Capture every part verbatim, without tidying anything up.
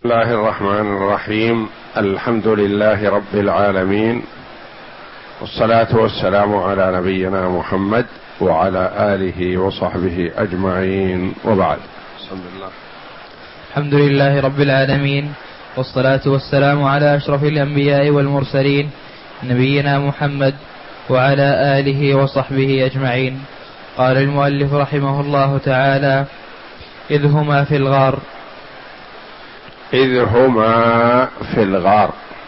بسم الله الرحمن الرحيم. الحمد لله رب العالمين، والصلاة والسلام على نبينا محمد وعلى آله وصحبه أجمعين، وبعد. بسم الله. الحمد لله رب العالمين، والصلاة والسلام على أشرف الأنبياء والمرسلين نبينا محمد وعلى آله وصحبه أجمعين. قال المؤلف رحمه الله تعالى: إذ هما في الغار. إذ هما في الغار،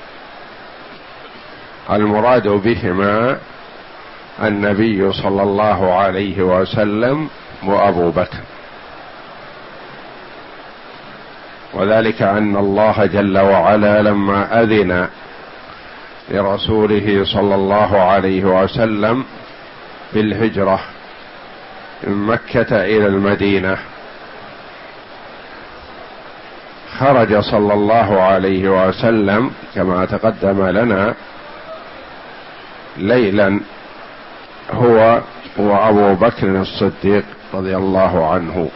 المراد بهما النبي صلى الله عليه وسلم وأبو بكر، وذلك أن الله جل وعلا لما أذن لرسوله صلى الله عليه وسلم بالهجرة من مكة إلى المدينة، خرج صلى الله عليه وسلم كما تقدم لنا ليلا هو وأبو بكر الصديق رضي الله عنه،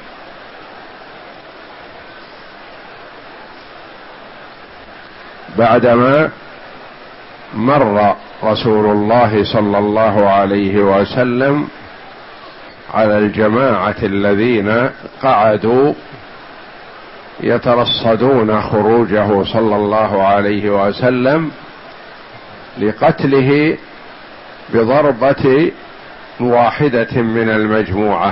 بعدما مر رسول الله صلى الله عليه وسلم على الجماعة الذين قعدوا يترصدون خروجه صلى الله عليه وسلم لقتله بضربة واحدة من المجموعة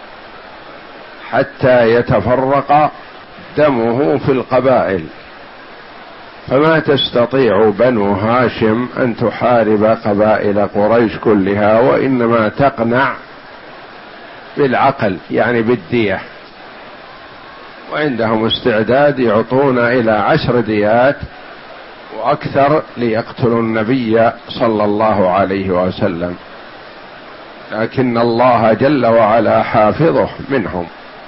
حتى يتفرق دمه في القبائل، فما تستطيع بنو هاشم أن تحارب قبائل قريش كلها، وإنما تقنع بالعقل يعني بالدية، وعندهم استعداد يعطون إلى عشر ديات وأكثر ليقتلوا النبي صلى الله عليه وسلم، لكن الله جل وعلا حافظه منهم،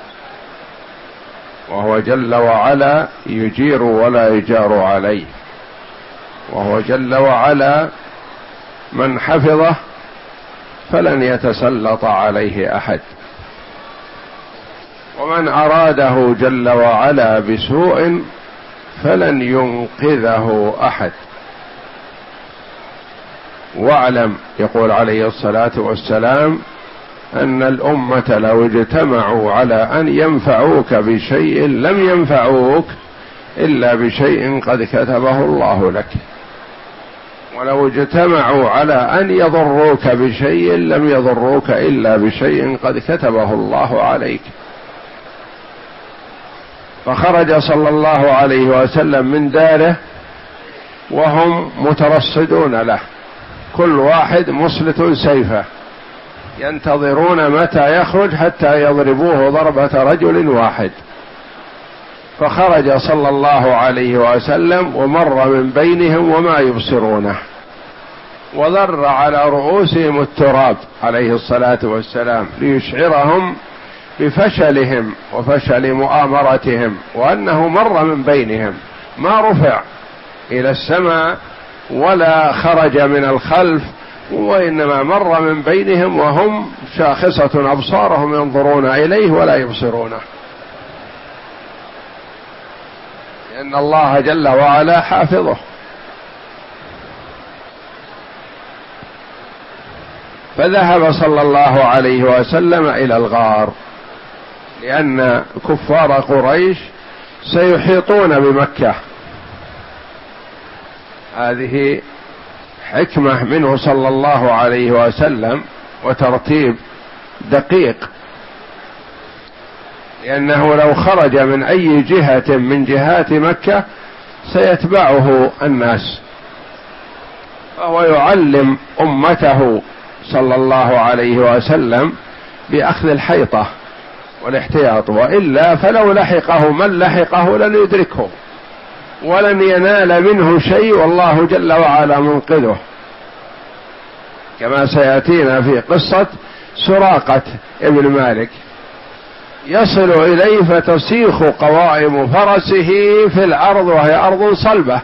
وهو جل وعلا يجير ولا يجار عليه، وهو جل وعلا من حفظه فلن يتسلط عليه أحد، ومن أراده جل وعلا بسوء فلن ينقذه أحد. واعلم، يقول عليه الصلاة والسلام، أن الأمة لو اجتمعوا على أن ينفعوك بشيء لم ينفعوك إلا بشيء قد كتبه الله لك، ولو اجتمعوا على أن يضروك بشيء لم يضروك إلا بشيء قد كتبه الله عليك. فخرج صلى الله عليه وسلم من داره وهم مترصدون له، كل واحد مسلط سيفه ينتظرون متى يخرج حتى يضربوه ضربة رجل واحد. فخرج صلى الله عليه وسلم ومر من بينهم وما يبصرونه، وذر على رؤوسهم التراب عليه الصلاة والسلام ليشعرهم بفشلهم وفشل مؤامرتهم، وأنه مر من بينهم، ما رفع إلى السماء ولا خرج من الخلف، وإنما مر من بينهم وهم شاخصة أبصارهم ينظرون إليه ولا يبصرونه، لأن الله جل وعلا حافظه. فذهب صلى الله عليه وسلم إلى الغار، لأن كفار قريش سيحيطون بمكة. هذه حكمة منه صلى الله عليه وسلم وترتيب دقيق، لأنه لو خرج من أي جهة من جهات مكة سيتبعه الناس، فهو يعلم أمته صلى الله عليه وسلم بأخذ الحيطة والاحتياط، وإلا فلو لحقه من لحقه لن يدركه ولن ينال منه شيء، والله جل وعلا منقذه، كما سيأتينا في قصة سراقة ابن مالك، يصل إليه فتسيخ قوائم فرسه في الأرض وهي أرض صلبة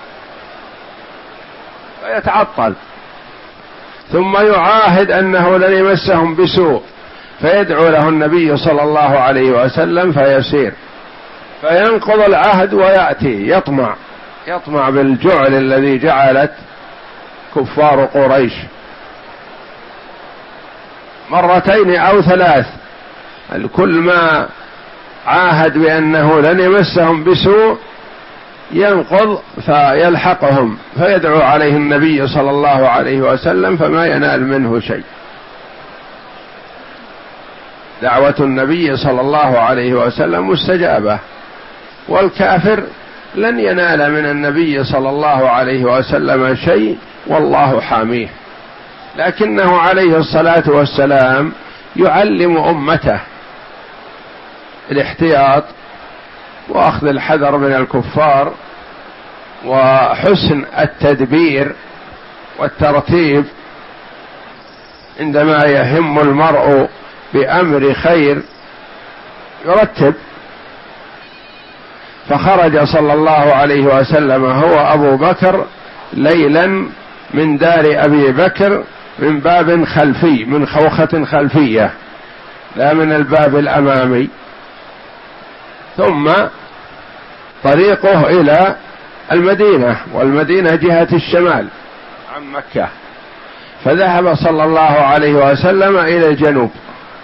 فيتعطل، ثم يعاهد أنه لن يمسهم بسوء، فيدعو له النبي صلى الله عليه وسلم فيسير، فينقض العهد ويأتي يطمع يطمع بالجعل الذي جعلت كفار قريش مرتين أو ثلاث، الكل ما عاهد بأنه لن يمسهم بسوء ينقض فيلحقهم، فيدعو عليه النبي صلى الله عليه وسلم فما ينال منه شيء. دعوة النبي صلى الله عليه وسلم مستجابة، والكافر لن ينال من النبي صلى الله عليه وسلم شيء والله حاميه، لكنه عليه الصلاة والسلام يعلم أمته الاحتياط وأخذ الحذر من الكفار وحسن التدبير والترتيب عندما يهم المرء بأمر خير يرتب. فخرج صلى الله عليه وسلم هو أبو بكر ليلا من دار أبي بكر من باب خلفي، من خوخة خلفية لا من الباب الأمامي، ثم طريقه إلى المدينة، والمدينة جهة الشمال عن مكة، فذهب صلى الله عليه وسلم إلى الجنوب،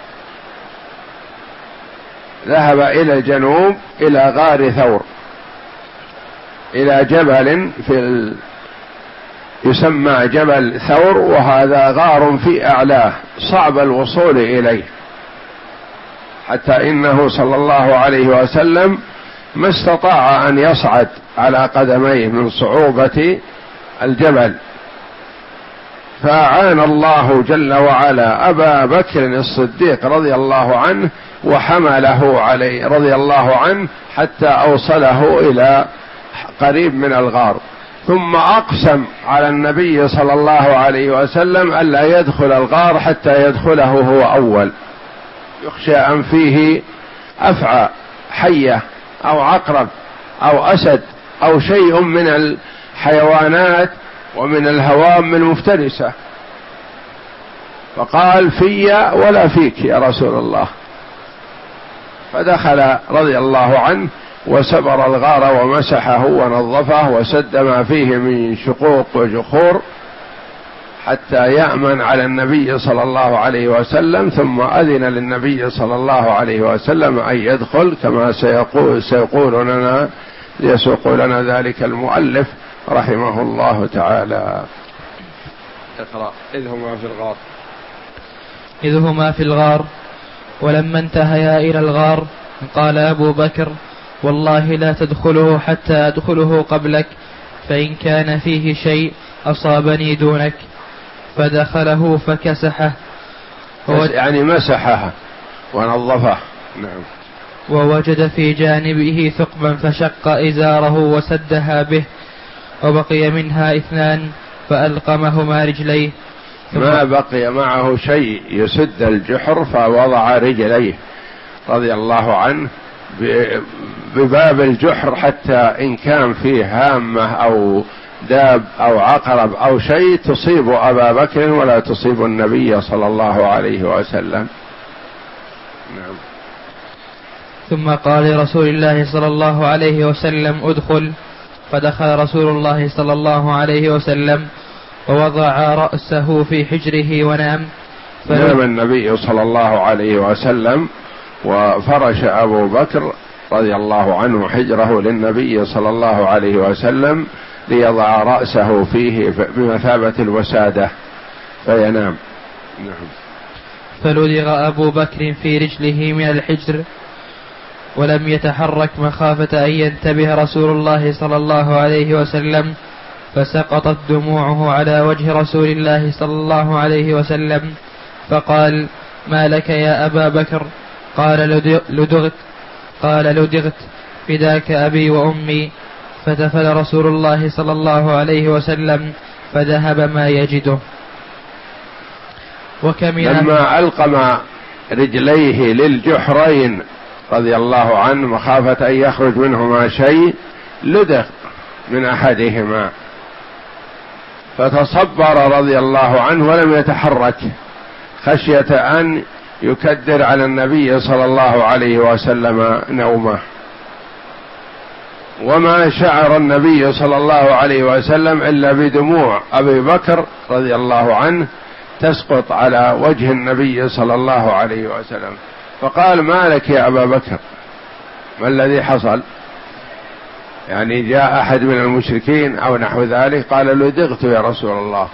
ذهب إلى الجنوب إلى غار ثور، إلى جبل في ال... يسمى جبل ثور، وهذا غار في أعلاه صعب الوصول إليه، حتى إنه صلى الله عليه وسلم ما استطاع أن يصعد على قدميه من صعوبة الجبل، فأعان الله جل وعلا أبا بكر الصديق رضي الله عنه وحمله عليه رضي الله عنه حتى أوصله إلى قريب من الغار، ثم أقسم على النبي صلى الله عليه وسلم ألا يدخل الغار حتى يدخله هو أول، يخشى أن فيه أفعى حية أو عقرب أو أسد أو شيء من الحيوانات ومن الهوام المفترسة، فقال في ولا فيك يا رسول الله، فدخل رضي الله عنه وسبر الغار ومسحه ونظفه وسد ما فيه من شقوق وجخور حتى يأمن على النبي صلى الله عليه وسلم، ثم أذن للنبي صلى الله عليه وسلم أن يدخل كما سيقول, سيقول لنا يسوق لنا ذلك المؤلف رحمه الله تعالى. اقرأ. إذ هما في الغار إذ هما في الغار ولما انتهيا إلى الغار قال أبو بكر والله لا تدخله حتى أدخله قبلك، فإن كان فيه شيء أصابني دونك، فدخله فكسحه يعني مسحه ونظفه. نعم. ووجد في جانبه ثقبا فشق إزاره وسدها به، وبقي منها اثنان فألقمهما رجليه، ما بقي معه شيء يسد الجحر فوضع رجليه رضي الله عنه بباب الجحر حتى إن كان فيه هامة أو داب أو عقرب أو شيء تصيب أبا بكر ولا تصيب النبي صلى الله عليه وسلم. نعم. ثم قال لرسول الله صلى الله عليه وسلم ادخل، فدخل رسول الله صلى الله عليه وسلم ووضع رأسه في حجره ونام. نام النبي صلى الله عليه وسلم وفرش أبو بكر رضي الله عنه حجره للنبي صلى الله عليه وسلم ليضع رأسه فيه بمثابة الوسادة فينام. نعم. فلدغ أبو بكر في رجله من الحجر ولم يتحرك مخافة أن ينتبه رسول الله صلى الله عليه وسلم، فسقطت دموعه على وجه رسول الله صلى الله عليه وسلم، فقال ما لك يا أبا بكر؟ قال لدغت قال لدغت فداك أبي وأمي، فتفل رسول الله صلى الله عليه وسلم فذهب ما يجده. لما ألقم رجليه للجحرين رضي الله عنه مخافة أن يخرج منهما شيء لدغ من أحدهما فتصبر رضي الله عنه ولم يتحرك خشية أن يكدر على النبي صلى الله عليه وسلم نومه. وما شعر النبي صلى الله عليه وسلم إلا بدموع أبي بكر رضي الله عنه تسقط على وجه النبي صلى الله عليه وسلم، فقال: ما لك يا أبا بكر؟ ما الذي حصل؟ يعني جاء أحد من المشركين أو نحو ذلك؟ قال: لدغت يا رسول الله،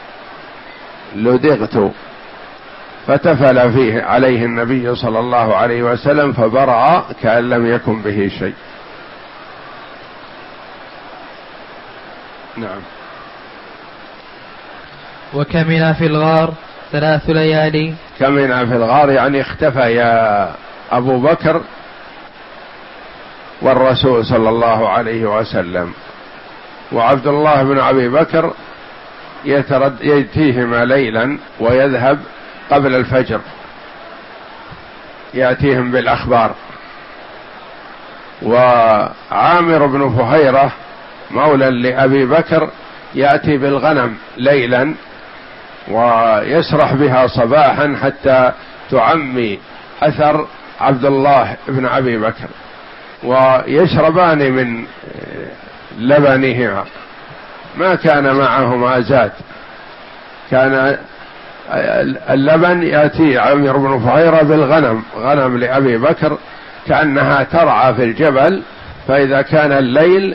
لدغت. فتفل فيه عليه النبي صلى الله عليه وسلم فبرأ كأن لم يكن به شيء. نعم. وكمن في الغار ثلاث ليالي. كمن في الغار يعني اختفى يا أبو بكر والرسول صلى الله عليه وسلم، وعبد الله بن أبي بكر يترد يأتيهما ليلا ويذهب قبل الفجر يأتيهم بالأخبار، وعامر بن فهيرة مولى لأبي بكر يأتي بالغنم ليلا ويسرح بها صباحا حتى تعمي أثر عبد الله بن أبي بكر، ويشربان من لبنهما، ما كان معهما زاد، كان اللبن يأتي عامر بن فهيرة بالغنم، غنم لأبي بكر كأنها ترعى في الجبل، فإذا كان الليل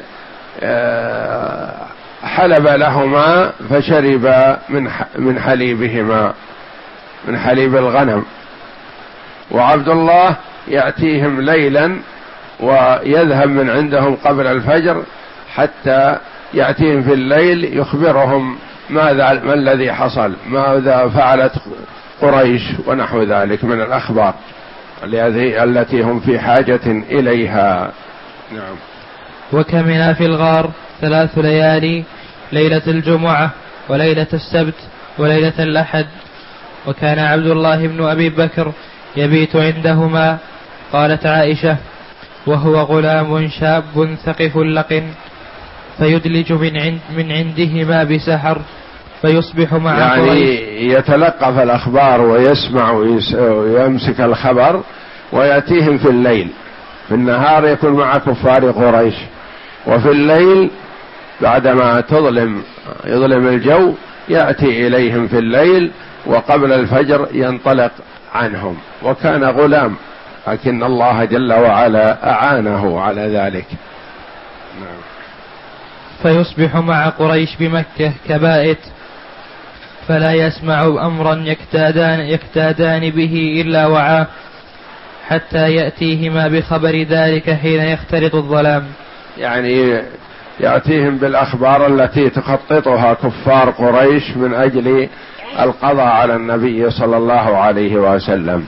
حلب لهما فشرب من من حليبهما، من حليب الغنم. وعبد الله يأتيهم ليلا ويذهب من عندهم قبل الفجر حتى يأتيهم في الليل يخبرهم ماذا ما الذي حصل، ماذا فعلت قريش ونحو ذلك من الأخبار التي هم في حاجة إليها. نعم. وكمن في الغار ثلاث ليالي، ليلة الجمعة وليلة السبت وليلة الأحد. وكان عبد الله بن أبي بكر يبيت عندهما. قالت عائشة: وهو غلام شاب ثقف لقن، فيدلج من عند من عندهما بسحر، فيصبح مع يعني قريش. يتلقف الأخبار ويسمع ويمسك الخبر ويأتيهم في الليل، في النهار يكون مع كفار قريش، وفي الليل بعدما تظلم يظلم الجو يأتي إليهم في الليل، وقبل الفجر ينطلق عنهم. وكان غلام لكن الله جل وعلا أعانه على ذلك. نعم. فيصبح مع قريش بمكة كبائت، فلا يسمع أمرا يكتادان, يكتادان به إلا وعاه، حتى يأتيهما بخبر ذلك حين يختلط الظلام. يعني يأتيهم بالأخبار التي تخططها كفار قريش من أجل القضاء على النبي صلى الله عليه وسلم.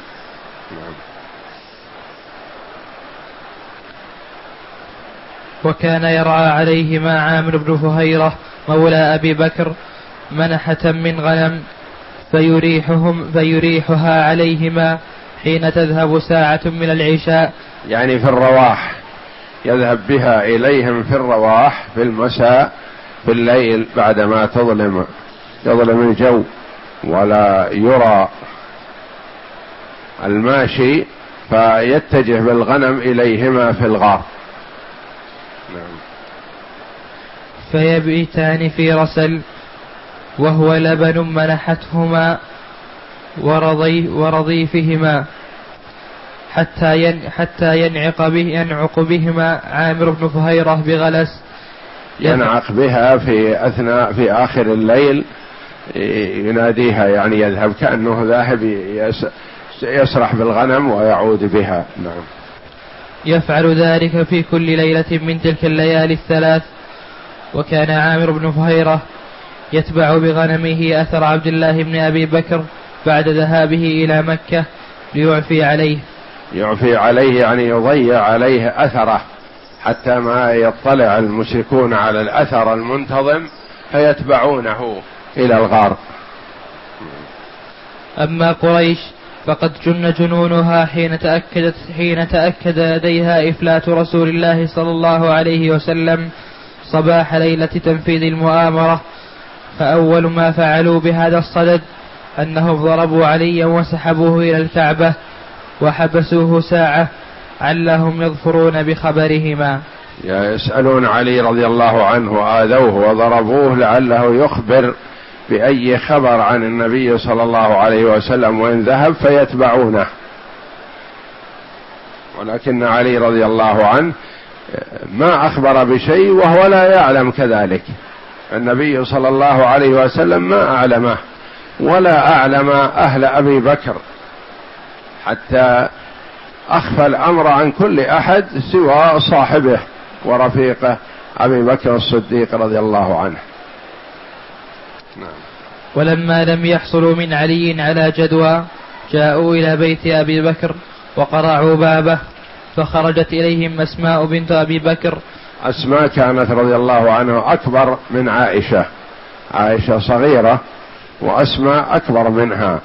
وكان يرعى عليهما عامر بن فهيرة مولى أبي بكر منحة من غنم، فيريحهم فيريحها عليهما حين تذهب ساعة من العشاء، يعني في الرواح، يذهب بها إليهم في الرواح في المساء في الليل بعدما تظلم يظلم الجو ولا يرى الماشي، فيتجه بالغنم إليهما في الغار. نعم. فيبيتان في رسل، وهو لبن منحتهما ورضي ورضيفهما، حتى ين حتى ينعق به ينعق بهما عامر بن فهيرة بغلس، ينعق بها في أثناء في آخر الليل يناديها، يعني يذهب كأنه ذاهب يسرح بالغنم ويعود بها. نعم. يفعل ذلك في كل ليلة من تلك الليالي الثلاث. وكان عامر بن فهيرة يتبع بغنمه أثر عبد الله بن أبي بكر بعد ذهابه إلى مكة ليعفي عليه. يعفي عليه يعني يضيع عليه أثره حتى ما يطلع المشركون على الأثر المنتظم فيتبعونه إلى الغار. أما قريش فقد جن جنونها حين تأكدت حين تأكد لديها إفلات رسول الله صلى الله عليه وسلم صباح ليلة تنفيذ المؤامرة. فأول ما فعلوا بهذا الصدد أنهم ضربوا عليا وسحبوه إلى الكعبة وحبسوه ساعة علهم يظفرون بخبرهما. يسألون علي رضي الله عنه، آذوه وضربوه لعله يخبر بأي خبر عن النبي صلى الله عليه وسلم، وإن ذهب فيتبعونه. ولكن علي رضي الله عنه ما أخبر بشيء وهو لا يعلم كذلك. النبي صلى الله عليه وسلم ما أعلمه ولا أعلم أهل أبي بكر، حتى أخفى الأمر عن كل أحد سوى صاحبه ورفيقه أبي بكر الصديق رضي الله عنه. نعم. ولما لم يحصلوا من علي على جدوى جاءوا إلى بيت أبي بكر وقرعوا بابه، فخرجت إليهم أسماء بنت أبي بكر. أسماء كانت رضي الله عنه أكبر من عائشة، عائشة صغيرة وأسماء أكبر منها.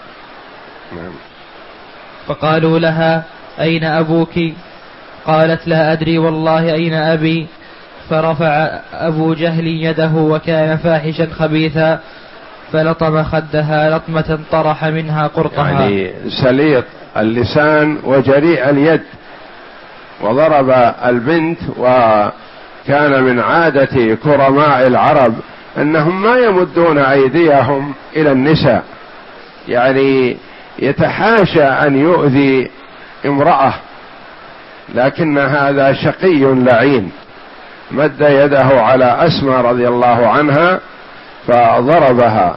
فقالوا لها: أين أبوك؟ قالت: لا أدري والله أين أبي. فرفع أبو جهل يده وكان فاحشا خبيثا، فلطم خدها لطمة طرح منها قرطها، يعني سليط اللسان وجريء اليد، وضرب البنت. وكان من عادة كرماء العرب أنهم ما يمدون أيديهم إلى النساء، يعني يتحاشى أن يؤذي امرأة، لكن هذا شقي لعين مد يده على أسماء رضي الله عنها فضربها.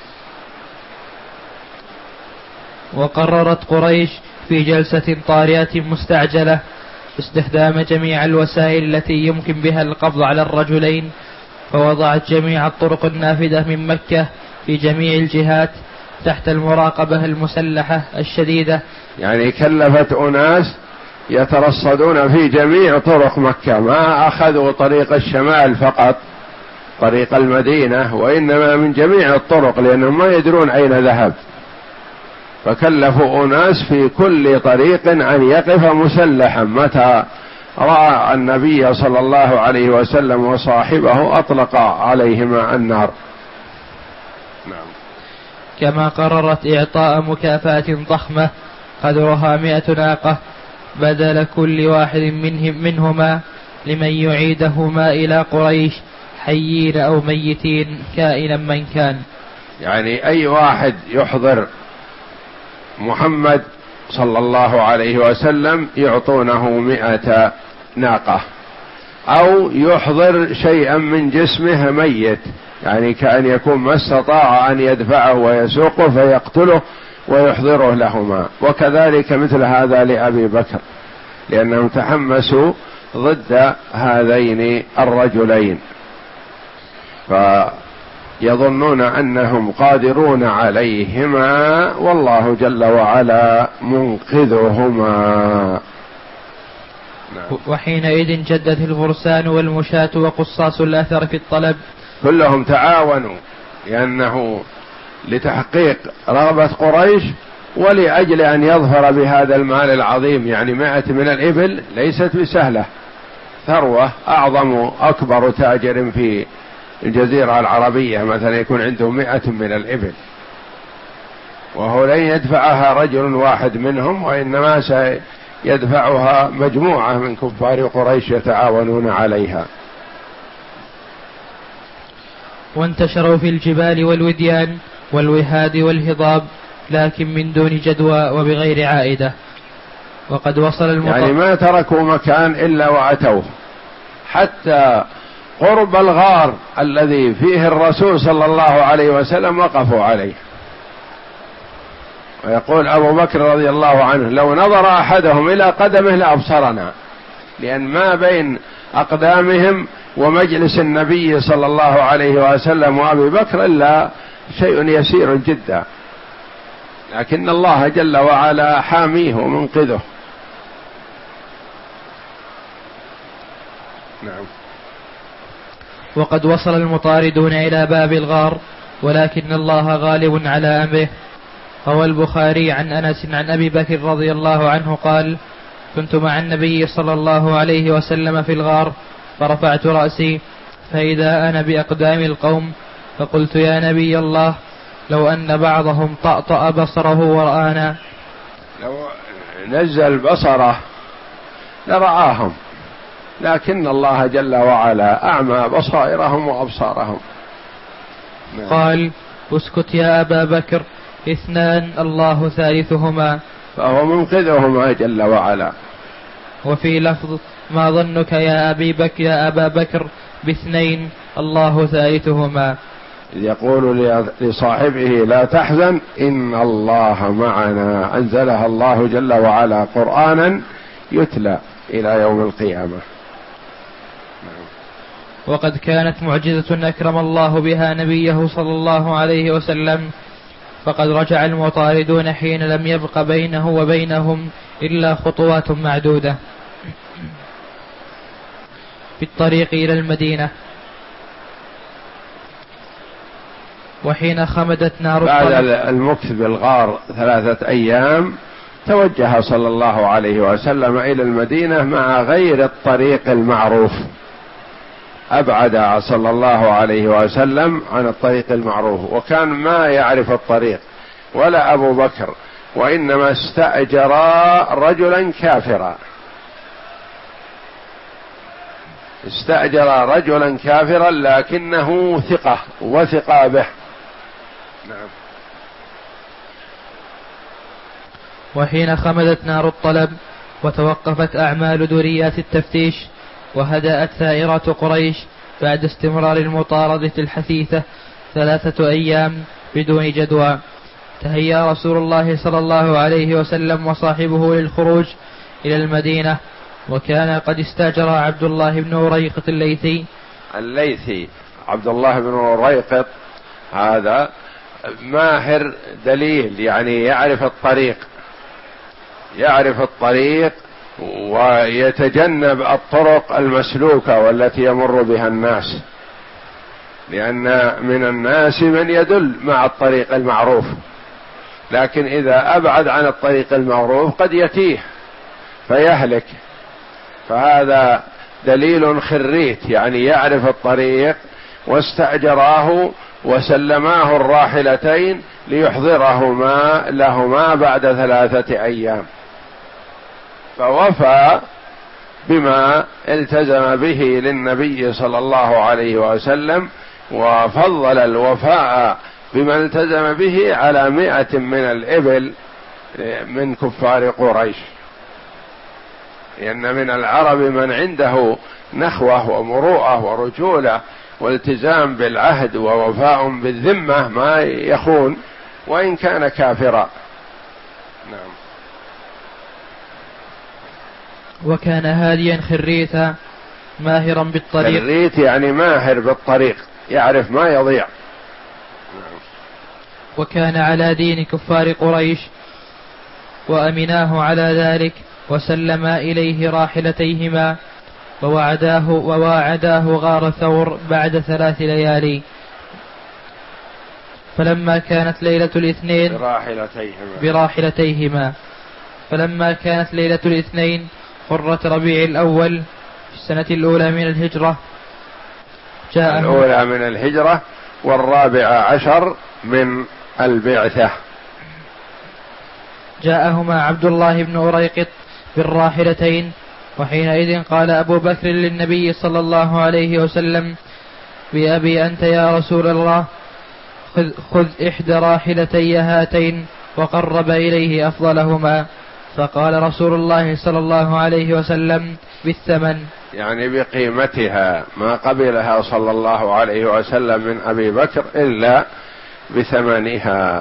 وقررت قريش في جلسة طارئة مستعجلة استخدام جميع الوسائل التي يمكن بها القبض على الرجلين، فوضعت جميع الطرق النافذة من مكة في جميع الجهات تحت المراقبة المسلحة الشديدة. يعني كلفت أناس يترصدون في جميع طرق مكة، ما أخذوا طريق الشمال فقط طريق المدينة، وإنما من جميع الطرق، لأنهم ما يدرون أين ذهب، فكلفوا أناس في كل طريق أن يقف مسلحا متى رأى النبي صلى الله عليه وسلم وصاحبه أطلق عليهما النار. نعم. كما قررت إعطاء مكافأة ضخمة قدرها مئة ناقة بدل كل واحد منهم منهما لمن يعيدهما إلى قريش حيين أو ميتين كائنا من كان. يعني أي واحد يحضر محمد صلى الله عليه وسلم يعطونه مئة ناقة، أو يحضر شيئا من جسمه ميت، يعني كأن يكون ما استطاع أن يدفعه ويسوقه فيقتله ويحضره لهما. وكذلك مثل هذا لأبي بكر، لأنهم تحمسوا ضد هذين الرجلين، فيظنون أنهم قادرون عليهما، والله جل وعلا منقذهما. وحينئذ جدت الفرسان والمشاة وقصاص الأثر في الطلب، كلهم تعاونوا، لأنه لتحقيق رغبة قريش ولأجل أن يظفر بهذا المال العظيم. يعني مائة من الإبل ليست بسهلة، ثروة، أعظم أكبر تاجر في الجزيرة العربية مثلا يكون عنده مائة من الإبل، وهو لن يدفعها رجل واحد منهم، وإنما سيدفعها مجموعة من كفار قريش يتعاونون عليها. وانتشروا في الجبال والوديان والوهاد والهضاب، لكن من دون جدوى وبغير عائدة. وقد وصل المطر، يعني ما تركوا مكان إلا وأتوه، حتى قرب الغار الذي فيه الرسول صلى الله عليه وسلم وقفوا عليه. ويقول أبو بكر رضي الله عنه: لو نظر أحدهم إلى قدمه لأبصرنا، لأن ما بين أقدامهم ومجلس النبي صلى الله عليه وسلم وأبي بكر إلا شيء يسير جدا، لكن الله جل وعلا حاميه ومنقذه. نعم. وقد وصل المطاردون إلى باب الغار، ولكن الله غالب على أمره. روى البخاري عن أنس عن أبي بكر رضي الله عنه قال: كنت مع النبي صلى الله عليه وسلم في الغار، فرفعت رأسي فإذا أنا بأقدام القوم، فقلت: يا نبي الله، لو أن بعضهم طأطأ بصره ورآنا. لو نزل بصره لرآهم، لكن الله جل وعلا أعمى بصائرهم وأبصارهم. قال: اسكت يا أبا بكر، اثنان الله ثالثهما، فهو منقذهما جل وعلا. وفي لفظ: ما ظنك يا أبي بكر يا أبا بكر باثنين الله ثالثهما، يقول لصاحبه: لا تحزن إن الله معنا، أنزلها الله جل وعلا قرآنا يتلى إلى يوم القيامة. وقد كانت معجزة أكرم الله بها نبيه صلى الله عليه وسلم، فقد رجع المطاردون حين لم يبق بينه وبينهم إلا خطوات معدودة في الطريق إلى المدينة. وحين خمدت نار بعد المكث بالغار ثلاثة أيام توجه صلى الله عليه وسلم إلى المدينة مع غير الطريق المعروف، أبعد صلى الله عليه وسلم عن الطريق المعروف، وكان ما يعرف الطريق ولا أبو بكر، وإنما استأجر رجلا كافرا استأجر رجلا كافرا لكنه ثقة وثق به. نعم. وحين خمدت نار الطلب وتوقفت أعمال دوريات التفتيش وهدأت ثائرة قريش بعد استمرار المطاردة الحثيثة ثلاثة أيام بدون جدوى، تهيأ رسول الله صلى الله عليه وسلم وصاحبه للخروج إلى المدينة، وكان قد استأجر عبد الله بن أريقط الليثي الليثي عبد الله بن أريقط هذا ماهر دليل، يعني يعرف الطريق يعرف الطريق ويتجنب الطرق المسلوكة والتي يمر بها الناس، لأن من الناس من يدل مع الطريق المعروف، لكن إذا أبعد عن الطريق المعروف قد يتيه فيهلك، فهذا دليل خريت يعني يعرف الطريق، واستأجراه وسلماه الراحلتين ليحضرهما لهما بعد ثلاثة أيام، فوفى بما التزم به للنبي صلى الله عليه وسلم، وفضل الوفاء بما التزم به على مئة من الإبل من كفار قريش، لأن من العرب من عنده نخوة ومروءة ورجولة والتزام بالعهد ووفاء بالذمة ما يخون وإن كان كافرا. نعم. وكان هاديا خريتا ماهرا بالطريق. خريت يعني ماهر بالطريق، يعرف ما يضيع. وكان على دين كفار قريش وأمناه على ذلك، وسلما إليه راحلتيهما ووعداه وواعداه غار ثور بعد ثلاث ليالي. فلما كانت ليلة الاثنين براحلتيهما, براحلتيهما فلما كانت ليلة الاثنين حرة ربيع الأول في السنة الأولى من الهجرة جاء الأولى من الهجرة والرابع عشر من البعثة، جاءهما عبد الله بن أريقط بالراحلتين، وحينئذ قال أبو بكر للنبي صلى الله عليه وسلم: بأبي أنت يا رسول الله، خذ, خذ إحدى راحلتي هاتين، وقرب إليه أفضلهما، فقال رسول الله صلى الله عليه وسلم: بالثمن، يعني بقيمتها، ما قبلها صلى الله عليه وسلم من أبي بكر إلا بثمنها.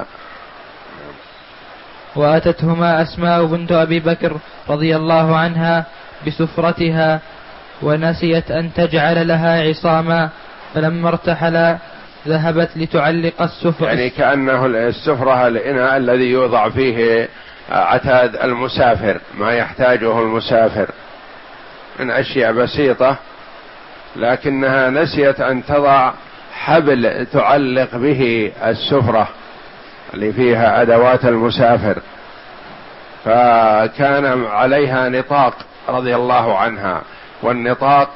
وأتتهما أسماء بنت أبي بكر رضي الله عنها بسفرتها، ونسيت أن تجعل لها عصاما، فلما ارتحلا ذهبت لتعلق السفرة، يعني كأنه السفرة الإناء الذي يوضع فيه عتاد المسافر، ما يحتاجه المسافر من أشياء بسيطة، لكنها نسيت أن تضع حبل تعلق به السفرة اللي فيها أدوات المسافر، فكان عليها نطاق رضي الله عنها، والنطاق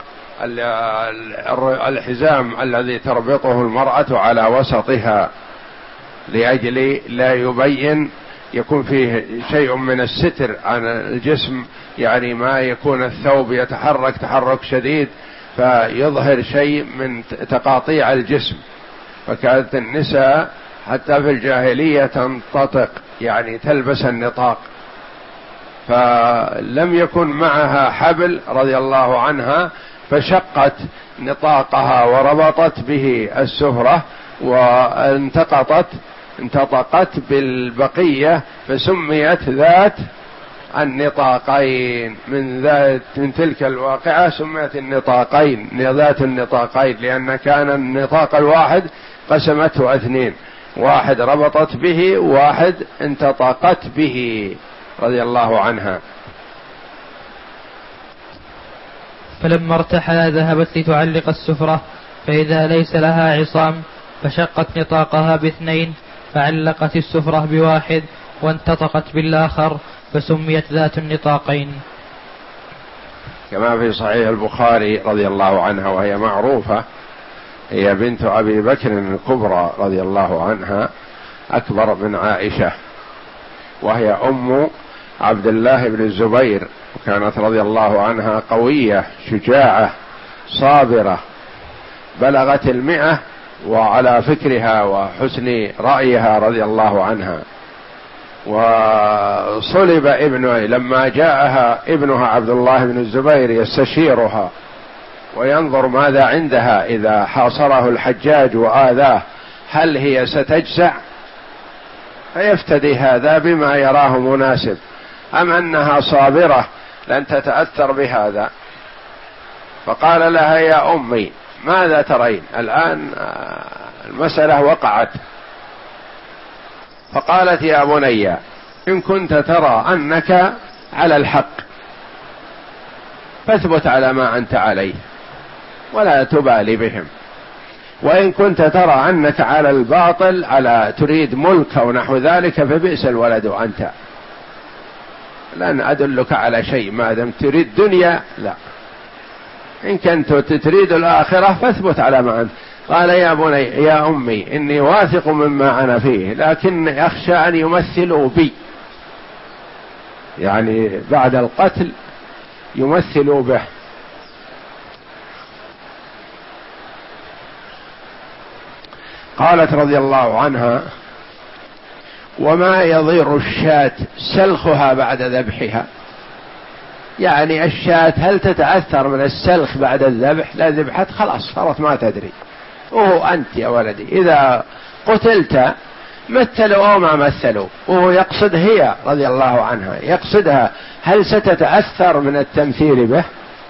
الحزام الذي تربطه المرأة على وسطها لأجل لا يبين يكون فيه شيء من الستر عن الجسم، يعني ما يكون الثوب يتحرك تحرك شديد فيظهر شيء من تقاطيع الجسم. فكانت النساء حتى في الجاهلية تنتطق، يعني تلبس النطاق، فلم يكن معها حبل رضي الله عنها فشقت نطاقها وربطت به السفرة وانتقطت انتطقت بالبقية فسميت ذات النطاقين. من ذات من تلك الواقعة سميت النطاقين ذات النطاقين، لأن كان النطاق الواحد قسمته اثنين، واحد ربطت به واحد انتطقت به رضي الله عنها. فلما ارتحل ذهبت لتعلق السفرة فإذا ليس لها عصام فشقت نطاقها باثنين فعلقت السفرة بواحد وانتطقت بالآخر فسميت ذات النطاقين. كما في صحيح البخاري رضي الله عنها، وهي معروفة، هي بنت أبي بكر الكبرى رضي الله عنها، أكبر من عائشة، وهي أم عبد الله بن الزبير، وكانت رضي الله عنها قوية شجاعة صابرة بلغت المئة وعلى فكرها وحسن رأيها رضي الله عنها. وصلب ابنه لما جاءها ابنها عبد الله بن الزبير يستشيرها وينظر ماذا عندها إذا حاصره الحجاج وآذاه، هل هي ستجزع فيفتدي هذا بما يراه مناسب أم أنها صابرة لن تتأثر بهذا. فقال لها يا أمي ماذا ترين الآن؟ المسألة وقعت. فقالت يا بني إن كنت ترى أنك على الحق فاثبت على ما أنت عليه ولا تبالي بهم، وإن كنت ترى أنك على الباطل على تريد ملك أو نحو ذلك فبئس الولد أنت، لن أدلك على شيء ما دام تريد دنيا لا، إن كنت تريد الآخرة فاثبت على ما أنت. قال يا بني يا أمي إني واثق مما أنا فيه لكن أخشى أن يمثلوا بي، يعني بعد القتل يمثلوا به. قالت رضي الله عنها وما يضير الشاة سلخها بعد ذبحها، يعني الشاة هل تتأثر من السلخ بعد الذبح؟ لا ذبحت خلاص صارت ما تدري. وهو أنت يا ولدي إذا قتلت مثلوا أو ما مثلوا، وهو يقصد هي رضي الله عنها يقصدها هل ستتأثر من التمثيل به؟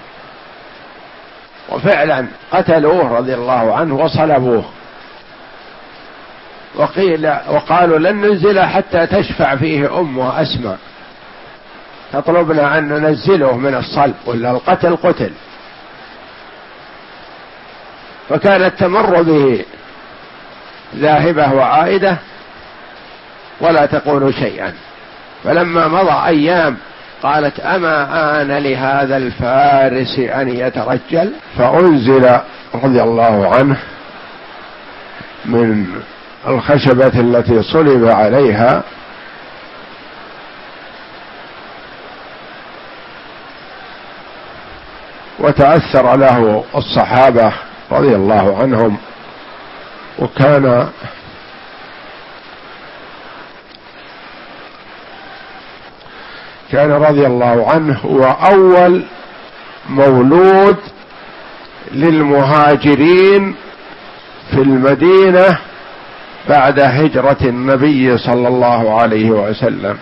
وفعلا قتلوه رضي الله عنه وصلبوه، وقيل وقالوا لن ننزل حتى تشفع فيه أمه أسماء، تطلبنا أن ننزله من الصلب ولا القتل قتل. فكانت تمر به ذاهبة وعائدة ولا تقول شيئا. فلما مضى أيام قالت أما آن لهذا الفارس أن يترجل، فأنزل رضي الله عنه من الخشبة التي صلب عليها وتأثر له الصحابة رضي الله عنهم. وكان كان رضي الله عنه هو أول مولود للمهاجرين في المدينة بعد هجرة النبي صلى الله عليه وسلم.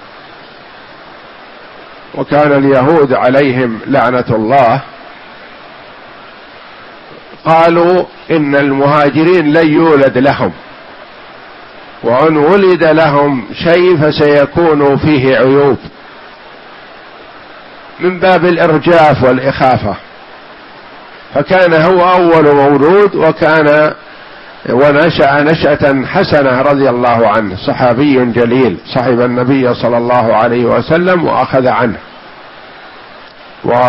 وكان اليهود عليهم لعنة الله قالوا إن المهاجرين لن يولد لهم، وإن ولد لهم شيء فسيكون فيه عيوب، من باب الإرجاف والإخافة. فكان هو أول مولود، وكان ونشأ نشأة حسنة رضي الله عنه، صحابي جليل صحب النبي صلى الله عليه وسلم وأخذ عنه.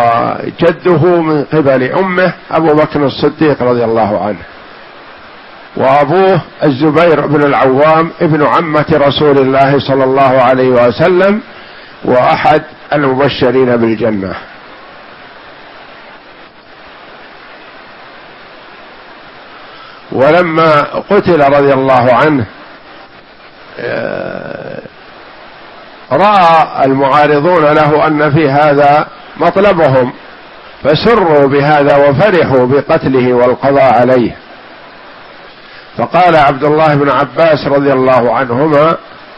وجده من قبل أمه أبو بكر الصديق رضي الله عنه. وأبوه الزبير بن العوام ابن عمة رسول الله صلى الله عليه وسلم، وأحد المبشرين بالجنة. ولما قتل رضي الله عنه رأى المعارضون له أن في هذا مطلبهم، فسروا بهذا وفرحوا بقتله والقضاء عليه. فقال عبد الله بن عباس رضي الله عنهما: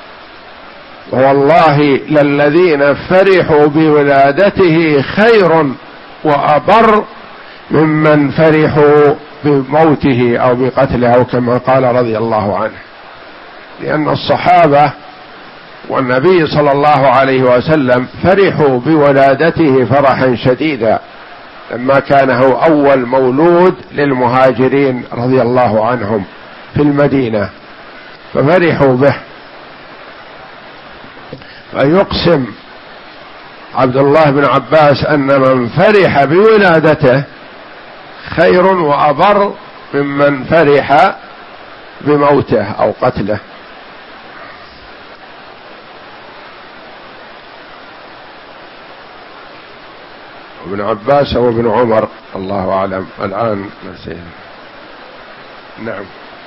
والله للذين فرحوا بولادته خير وأبر ممن فرحوا بموته أو بقتله، أو كما قال رضي الله عنه، لأن الصحابة والنبي صلى الله عليه وسلم فرحوا بولادته فرحا شديدا لما كان هو أول مولود للمهاجرين رضي الله عنهم في المدينة، ففرحوا به. فيقسم عبد الله بن عباس أن من فرح بولادته خير وأبر ممن فرح بموته أو قتله. ابن عباس أو ابن عمر الله أعلم الآن نسيه. نعم.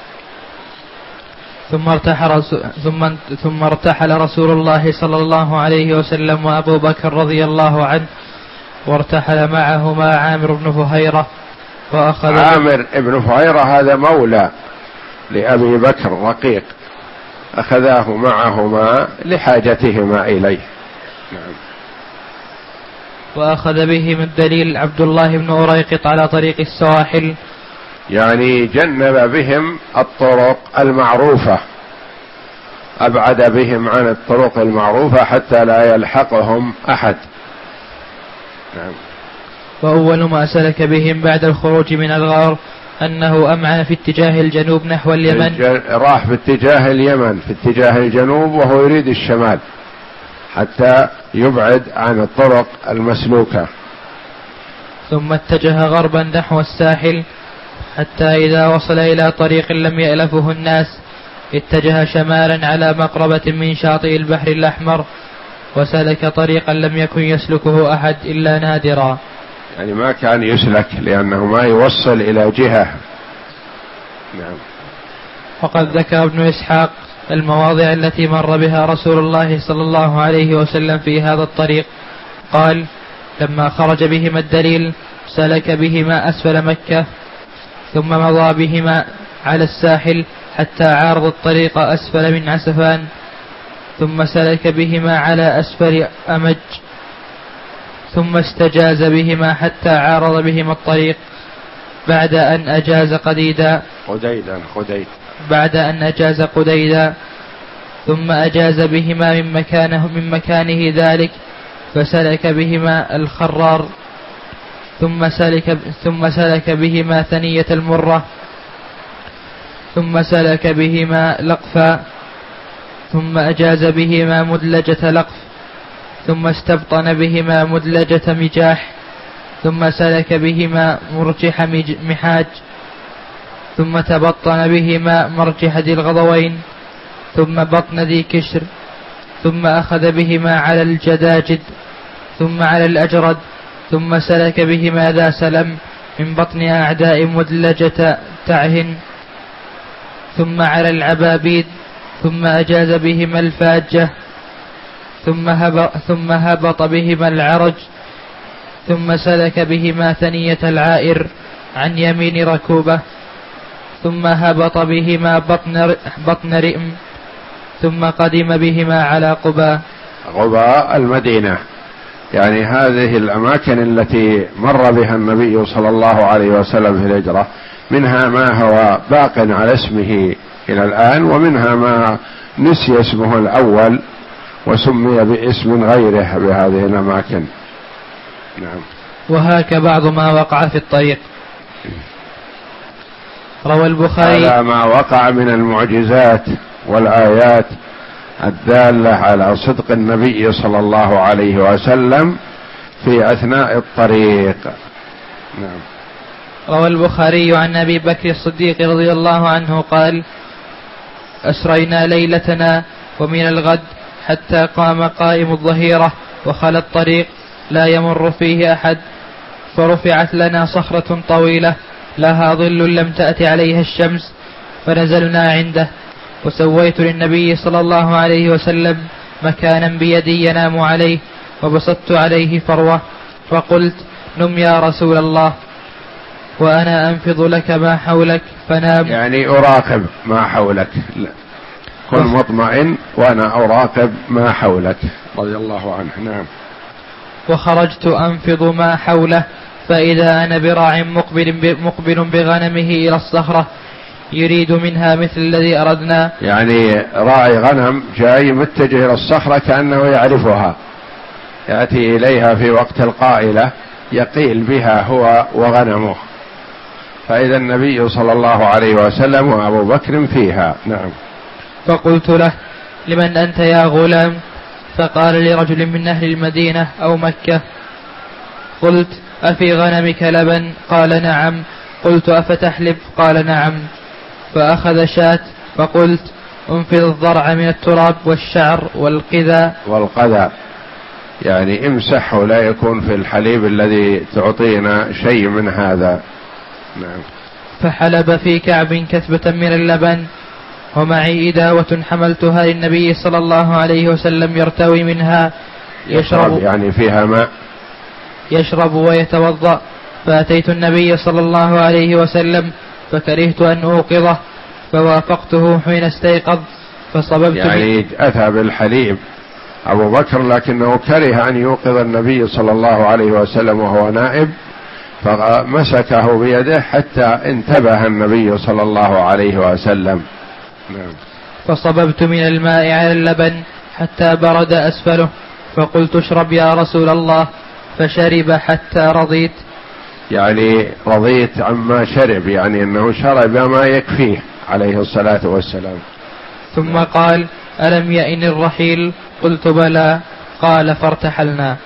ثم ارتحل ثم ثم ارتحل رسول الله صلى الله عليه وسلم وأبو بكر رضي الله عنه، وارتحل معهما عامر بن فهيرة وأخذ عامر بن فهيرة هذا مولى لأبي بكر رقيق، أخذاه معهما لحاجتهما إليه. نعم. وأخذ بهم الدليل عبد الله بن أريقط على طريق السواحل، يعني جنب بهم الطرق المعروفة، أبعد بهم عن الطرق المعروفة حتى لا يلحقهم أحد. نعم. وأول ما سلك بهم بعد الخروج من الغار أنه أمعن في اتجاه الجنوب نحو اليمن، راح في اتجاه اليمن في اتجاه الجنوب وهو يريد الشمال حتى يبعد عن الطرق المسلوكة. ثم اتجه غربا نحو الساحل حتى إذا وصل إلى طريق لم يألفه الناس اتجه شمالا على مقربة من شاطئ البحر الأحمر، وسلك طريقا لم يكن يسلكه أحد إلا نادرا، يعني ما كان يسلك لأنه ما يوصل إلى جهة. نعم. وقد ذكر ابن إسحاق المواضع التي مر بها رسول الله صلى الله عليه وسلم في هذا الطريق. قال: لما خرج بهما الدليل سلك بهما أسفل مكة، ثم مضى بهما على الساحل حتى عارض الطريق أسفل من عسفان، ثم سلك بهما على أسفل أمج، ثم استجاز بهما حتى عارض بهما الطريق بعد أن أجاز قديدا قديدا قديد بعد أن أجاز قديدا ثم أجاز بهما من مكانه من مكانه ذلك، فسلك بهما الخرار، ثم سلك ثم سلك بهما ثنية المرة، ثم سلك بهما لقفا، ثم أجاز بهما مدلجة لقف، ثم استبطن بهما مدلجة مجاح، ثم سلك بهما مرجح محاج، ثم تبطن بهما مرجح ذي الغضوين، ثم بطن ذي كشر، ثم أخذ بهما على الجداجد، ثم على الأجرد، ثم سلك بهما ذا سلم من بطن أعداء مدلجة تعهن، ثم على العبابيد، ثم أجاز بهما الفاجة، ثم هبط, ثم هبط بهما العرج، ثم سلك بهما ثنية العائر عن يمين ركوبة، ثم هبط بهما بطن, بطن رئم، ثم قدم بهما على قباء قباء المدينة. يعني هذه الأماكن التي مر بها النبي صلى الله عليه وسلم في الهجرة، منها ما هو باق على اسمه إلى الآن، ومنها ما نسي اسمه الأول وسمي باسم غيره بهذه الأماكن. نعم. وهاك بعض ما وقع في الطريق. روى البخاري على ما وقع من المعجزات والآيات الدالة على صدق النبي صلى الله عليه وسلم في أثناء الطريق. نعم. روى البخاري عن أبي بكر الصديق رضي الله عنه قال: أسرينا ليلتنا ومن الغد حتى قام قائم الظهيرة وخلى الطريق لا يمر فيه أحد، فرفعت لنا صخرة طويلة لها ظل لم تأت عليها الشمس، فنزلنا عنده، وسويت للنبي صلى الله عليه وسلم مكانا بيدي ينام عليه، وبسطت عليه فروة، فقلت: نم يا رسول الله وأنا أنفض لك ما حولك، فنام. يعني أراقب ما حولك، لا. كن مطمئن وأنا أراقب ما حولك، رضي الله عنه. نعم. وخرجت أنفض ما حوله، فإذا أنا براع مقبل, مقبل بغنمه إلى الصخرة يريد منها مثل الذي أردنا. يعني راعي غنم جاي متجه إلى الصخرة كأنه يعرفها، يأتي إليها في وقت القائلة يقيل بها هو وغنمه، فإذا النبي صلى الله عليه وسلم وأبو بكر فيها. نعم. فقلت له: لمن أنت يا غلام؟ فقال: لرجل من أهل المدينة أو مكة. قلت: أفي غنمك لبن؟ قال: نعم. قلت: أفتحلب؟ قال: نعم. فأخذ شاة، فقلت: انفض الضرع من التراب والشعر والقذى والقذى، يعني امسحه لا يكون في الحليب الذي تعطينا شيء من هذا. نعم. فحلب في كعب كثبة من اللبن، ومعي إداوة حملتها للنبي صلى الله عليه وسلم يرتوي منها يشرب، يعني فيها ماء يشرب ويتوضأ. فأتيت النبي صلى الله عليه وسلم فكرهت أن أوقظه، فوافقته حين استيقظ فصببت، يعني أتى بالحليب أبو بكر لكنه كره أن يوقظ النبي صلى الله عليه وسلم وهو نائب، فمسكه بيده حتى انتبه النبي صلى الله عليه وسلم. نعم. فصببت من الماء على اللبن حتى برد أسفله، فقلت: اشرب يا رسول الله، فشرب حتى رضيت. يعني رضيت عما شرب، يعني أنه شرب ما يكفيه عليه الصلاة والسلام. ثم قال: ألم يئن الرحيل؟ قلت: بلى. قال: فارتحلنا.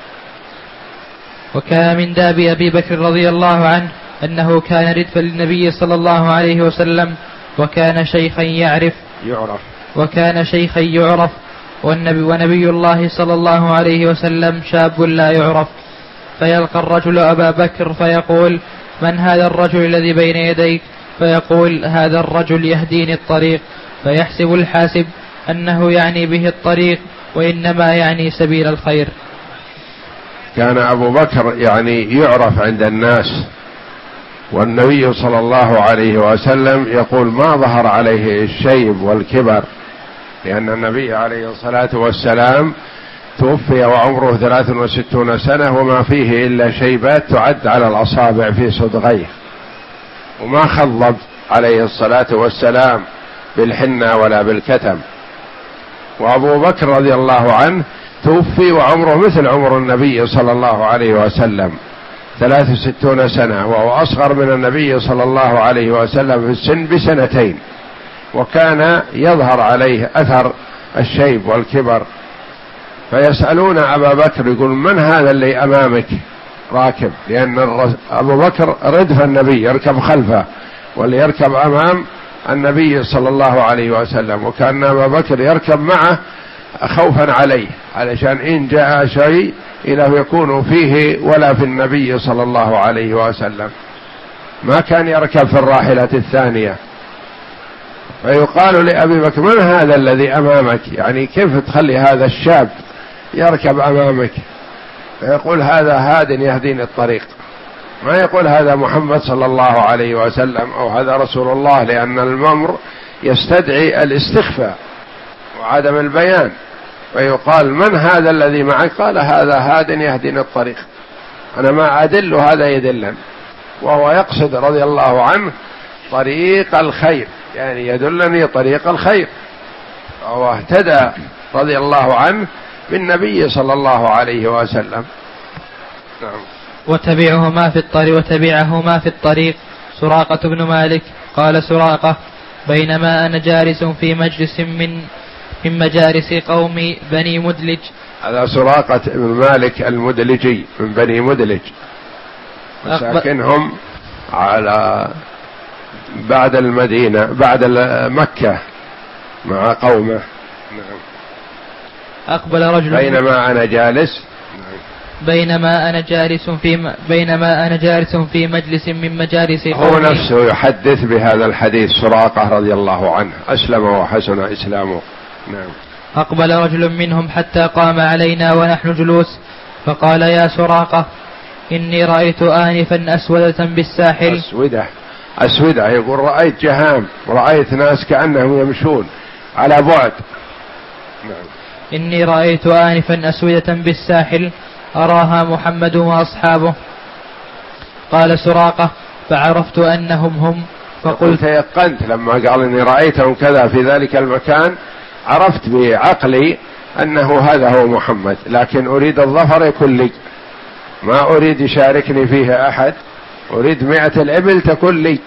وكان من داب أبي بكر رضي الله عنه أنه كان ردفا للنبي صلى الله عليه وسلم، وكان شيخا يعرف يعرف وكان شيخا يعرف والنبي ونبي الله صلى الله عليه وسلم شاب لا يعرف. فيلقى الرجل أبا بكر فيقول: من هذا الرجل الذي بين يديك؟ فيقول: هذا الرجل يهديني الطريق. فيحسب الحاسب أنه يعني به الطريق، وإنما يعني سبيل الخير. كان أبو بكر يعني يعرف عند الناس، والنبي صلى الله عليه وسلم يقول: ما ظهر عليه الشيب والكبر، لأن النبي عليه الصلاة والسلام توفي وعمره ثلاث وستون سنة، وما فيه إلا شيبات تعد على الأصابع في صدغيه، وما خضب عليه الصلاة والسلام بالحنة ولا بالكتم. وأبو بكر رضي الله عنه توفي وعمره مثل عمر النبي صلى الله عليه وسلم ثلاث وستون سنة، وهو أصغر من النبي صلى الله عليه وسلم في السن بسنتين، وكان يظهر عليه أثر الشيب والكبر. فيسألون أبا بكر يقول: من هذا اللي أمامك راكب؟ لأن أبو بكر ردف النبي يركب خلفه، واللي يركب أمام النبي صلى الله عليه وسلم، وكان أبا بكر يركب معه خوفا عليه، علشان إن جاء شيء إله يكون فيه ولا في النبي صلى الله عليه وسلم. ما كان يركب في الراحلة الثانية. فيقال لأبي بكر: من هذا الذي أمامك؟ يعني كيف تخلي هذا الشاب يركب أمامك؟ فيقول: هذا هاد يهديني الطريق. ما يقول هذا محمد صلى الله عليه وسلم أو هذا رسول الله، لأن الأمر يستدعي الاستخفاء وعدم البيان. فيقال: من هذا الذي معك؟ قال: هذا هاد يهديني الطريق، أنا ما أدل هذا يدلن. وهو يقصد رضي الله عنه طريق الخير، يعني يدلني طريق الخير. فهو اهتدى رضي الله عنه بالنبي صلى الله عليه وسلم. نعم. وتبعهما في الطريق وتبعهما في الطريق سراقة بن مالك. قال سراقة: بينما أنا جالس في مجلس من من مجالس قوم بني مدلج. هذا سراقة بن مالك المدلجي من بني مدلج، ساكنهم على بعد المدينة بعد مكة مع قومه. نعم. أقبل رجل بينما أنا جالس بينما أنا جالس في بينما أنا جالس في مجلس من مجالس هو قومي. نفسه يحدث بهذا الحديث سراقة رضي الله عنه أسلم وحسن إسلامه. نعم. أقبل رجل منهم حتى قام علينا ونحن جلوس فقال يا سراقة إني رأيت آنفا أسودة بالساحل. أسودة أسودة يقول رأيت جهام رأيت ناس كأنهم يمشون على بعد. نعم. إني رأيت آنفا أسودة بالساحل أراها محمد وأصحابه. قال سراقة فعرفت أنهم هم فقلت يقنت لما قال إني رأيتهم كذا في ذلك المكان عرفت بعقلي أنه هذا هو محمد، لكن أريد الظفر يكون لي، ما أريد يشاركني فيه أحد، أريد مئة الإبل تكون لي.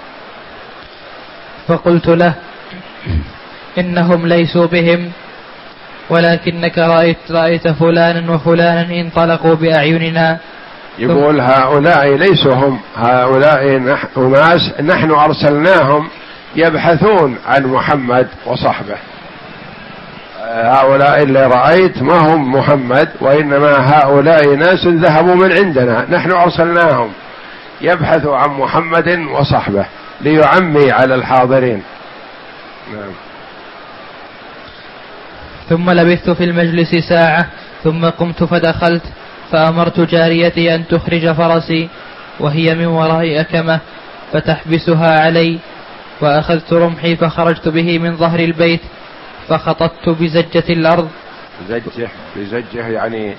فقلت له إنهم ليسوا بهم ولكنك رأيت, رأيت فلانا وفلانا انطلقوا بأعيننا. يقول هؤلاء ليسوا هم، هؤلاء ناس نحن أرسلناهم يبحثون عن محمد وصحبه، هؤلاء اللي رأيت ما هم محمد وإنما هؤلاء ناس ذهبوا من عندنا نحن أرسلناهم يبحثوا عن محمد وصحبه ليعمي على الحاضرين. نعم. ثم لبثت في المجلس ساعة ثم قمت فدخلت فأمرت جاريتي أن تخرج فرسي وهي من وراء أكمة فتحبسها علي، وأخذت رمحي فخرجت به من ظهر البيت فخططت بزجة الأرض. زجة بزجة يعني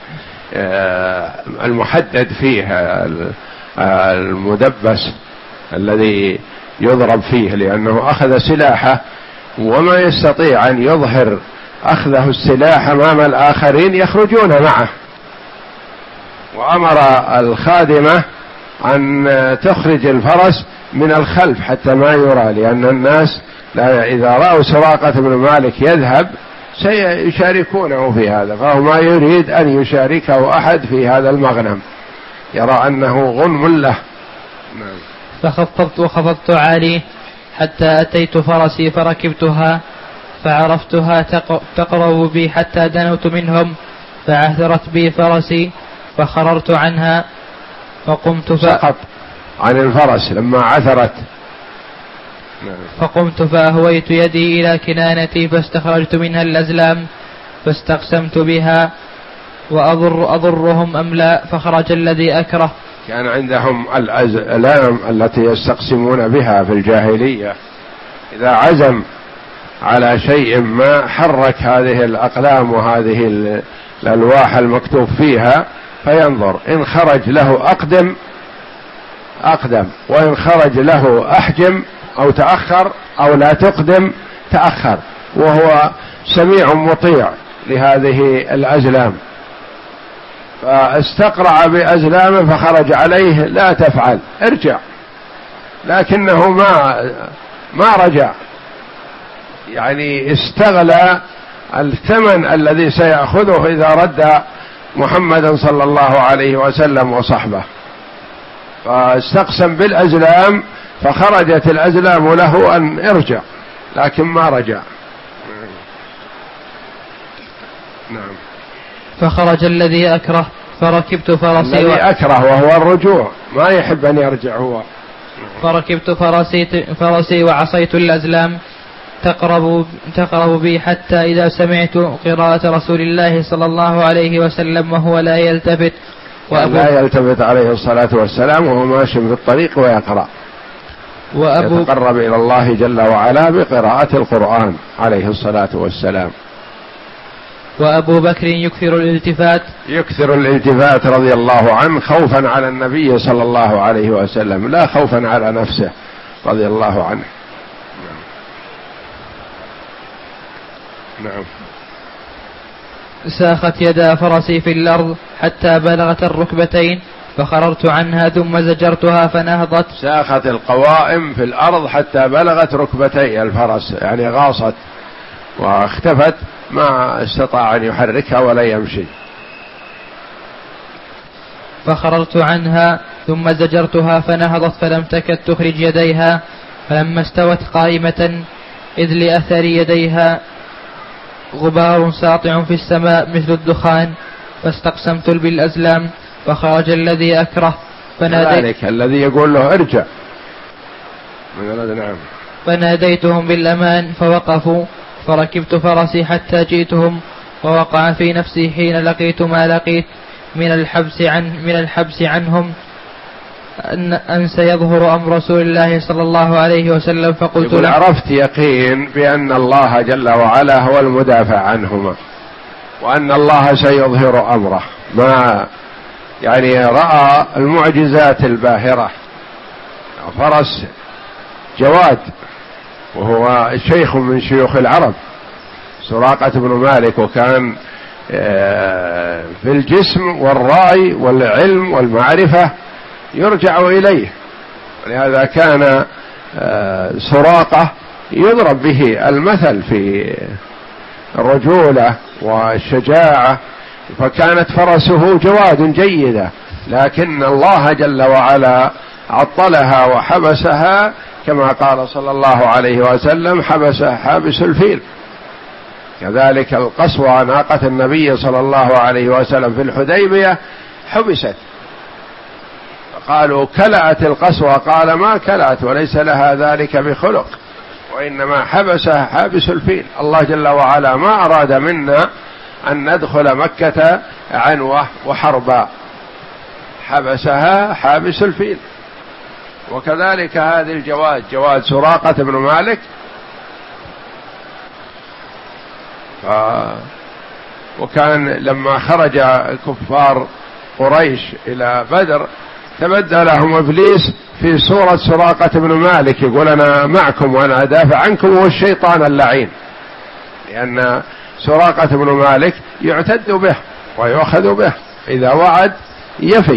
المحدد فيه المدبس الذي يضرب فيه، لأنه أخذ سلاحه وما يستطيع أن يظهر أخذه السلاح أمام الآخرين يخرجون معه. وأمر الخادمة أن تخرج الفرس من الخلف حتى ما يرى، لأن الناس إذا رأوا سراقة بن مالك يذهب سيشاركونه في هذا، فهو ما يريد أن يشاركه أحد في هذا المغنم، يرى أنه غنم له. فخفضت وخفضت عليه حتى أتيت فرسي فركبتها فعرفتها تقرب بي حتى دنوت منهم فعثرت بي فرسي فخررت عنها فقمت ف... سقط عن الفرس لما عثرت. فقمت فأهويت يدي إلى كنانتي فاستخرجت منها الأزلام فاستقسمت بها وأضر أضرهم أم لا، فخرج الذي أكره. كان عندهم الأزلام التي يستقسمون بها في الجاهلية، إذا عزم على شيء ما حرك هذه الأقلام وهذه الألواح المكتوب فيها فينظر، إن خرج له أقدم أقدم، وإن خرج له أحجم أو تأخر أو لا تقدم تأخر، وهو سميع مطيع لهذه الأزلام. فاستقرع بأزلامه فخرج عليه لا تفعل ارجع، لكنه ما ما رجع، يعني استغلى الثمن الذي سيأخذه إذا رد محمدا صلى الله عليه وسلم وصحبه، فاستقسم بالأزلام فخرجت الأزلام له أن ارجع، لكن ما رجع. نعم. فخرج الذي أكره فركبت فرسي الذي و... أكره وهو الرجوع، ما يحب أن يرجع هو. فركبت فرسي, فرسي وعصيت الأزلام تقرب, تقرب بي حتى إذا سمعت قراءة رسول الله صلى الله عليه وسلم وهو لا يلتفت وأبو لا يلتفت عليه الصلاة والسلام وهو ماشي في الطريق ويقرأ وأبو يتقرب إلى الله جل وعلا بقراءة القرآن عليه الصلاة والسلام. وأبو بكر يكثر الالتفات يكثر الالتفات رضي الله عنه خوفا على النبي صلى الله عليه وسلم، لا خوفا على نفسه رضي الله عنه. نعم. ساخت يدا فرسي في الأرض حتى بلغت الركبتين فخررت عنها ثم زجرتها فنهضت. ساخت القوائم في الأرض حتى بلغت ركبتي الفرس، يعني غاصت واختفت، ما استطاع أن يحركها ولا يمشي. فخررت عنها ثم زجرتها فنهضت فلم تكد تخرج يديها، فلما استوت قائمة إذ لأثر يديها غبار ساطع في السماء مثل الدخان، فاستقسمت بالأزلام فخرج الذي أكره فناديت الذي يقول له ارجع نعم. فناديتهم بالأمان فوقفوا، فركبت فرسي حتى جئتهم، ووقع في نفسي حين لقيت ما لقيت من الحبس عن من الحبس عنهم أن, أن سيظهر أمر رسول الله صلى الله عليه وسلم. فقلت له عرفت يقين بأن الله جل وعلا هو المدافع عنهما، وأن الله سيظهر أمره، ما يعني رأى المعجزات الباهرة. فرس جواد وهو شيخ من شيوخ العرب سراقة بن مالك، وكان في الجسم والرأي والعلم والمعرفة يرجع إليه، ولهذا كان سراقة يضرب به المثل في الرجولة والشجاعة، فكانت فرسه جواد جيدة، لكن الله جل وعلا عطلها وحبسها، كما قال صلى الله عليه وسلم حبس حابس الفيل. كذلك القصوى ناقة النبي صلى الله عليه وسلم في الحديبية حبست، قالوا كلأت القصوى، قال ما كلأت وليس لها ذلك بخلق، وإنما حبسها حابس الفيل. الله جل وعلا ما أراد منا أن ندخل مكة عنوة وحربا، حبسها حابس الفيل. وكذلك هذه الجواد جواد سراقة بن مالك، ف... وكان لما خرج كفار قريش إلى بدر تبدى لهم إبليس في صورة سراقة بن مالك، يقول أنا معكم وأنا أدافع عنكم، هو الشيطان اللعين، لأن سراقة بن مالك يعتد به ويؤخذ به، إذا وعد يفي.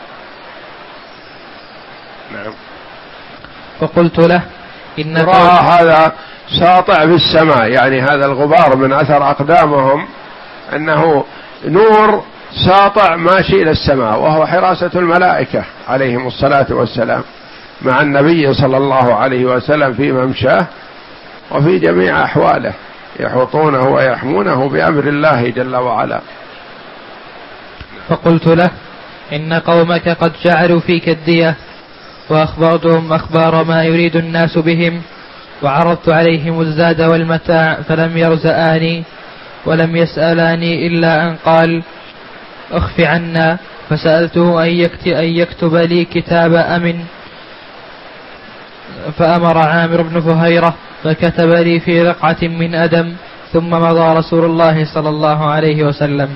نعم. فقلت له إن رأى هذا ساطع في السماء، يعني هذا الغبار من أثر أقدامهم أنه نور ساطع ماشي إلى السماء، وهو حراسة الملائكة عليهم الصلاة والسلام مع النبي صلى الله عليه وسلم في ممشاه وفي جميع أحواله، يحوطونه ويحمونه بأمر الله جل وعلا. فقلت له إن قومك قد جعلوا فيك الدية، وأخبرتهم أخبار ما يريد الناس بهم، وعرضت عليهم الزاد والمتاع فلم يرزآني ولم يسألاني إلا أن قال أخف عنا، فسألته أن يكتب لي كتاب أمن، فأمر عامر بن فهيرة فكتب لي في رقعة من أدم، ثم مضى رسول الله صلى الله عليه وسلم.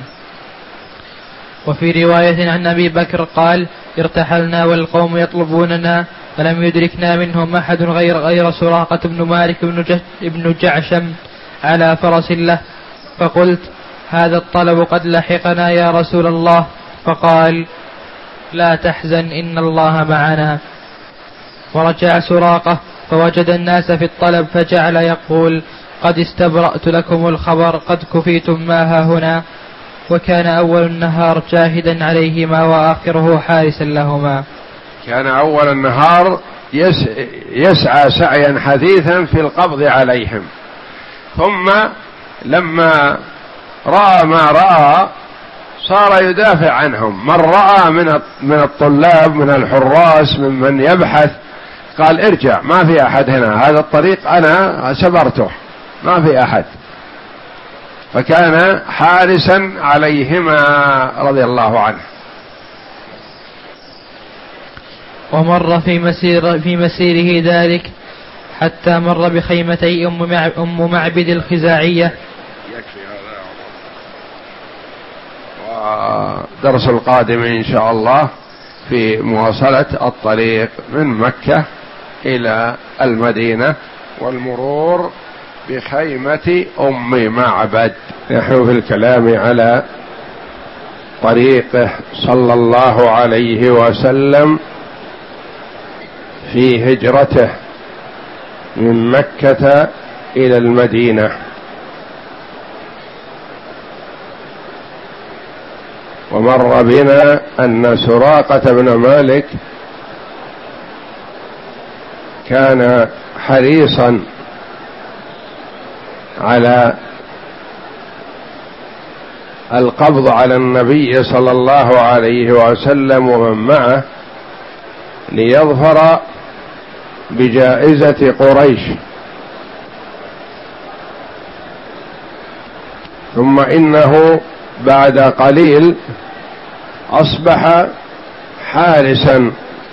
وفي رواية عن أبي بكر قال ارتحلنا والقوم يطلبوننا، فلم يدركنا منهم أحد غير غير سراقة بن مالك بن جعشم على فرس له، فقلت هذا الطلب قد لحقنا يا رسول الله، فقال لا تحزن إن الله معنا. ورجع سراقة فوجد الناس في الطلب، فجعل يقول قد استبرأت لكم الخبر، قد كفيتم ما ها هنا. وكان أول النهار جاهدا عليهما وآخره حارسا لهما. كان أول النهار يس يسعى سعيا حثيثا في القبض عليهم، ثم لما رأى ما رأى صار يدافع عنهم. من رأى من من الطلاب من الحراس من من يبحث قال ارجع، ما في أحد هنا، هذا الطريق أنا سبرته، ما في أحد. فكان حارسا عليهما رضي الله عنه. ومر في مسير في مسيره ذلك حتى مر بخيمتي أم معبد الخزاعية. ودرس القادم إن شاء الله في مواصلة الطريق من مكة إلى المدينة والمرور بخيمة أم معبد. نحن في الكلام على طريقه صلى الله عليه وسلم في هجرته من مكة إلى المدينة. ومر بنا أن سراقة بن مالك كان حريصا على القبض على النبي صلى الله عليه وسلم ومن معه ليظفر بجائزة قريش، ثم إنه بعد قليل أصبح حارسا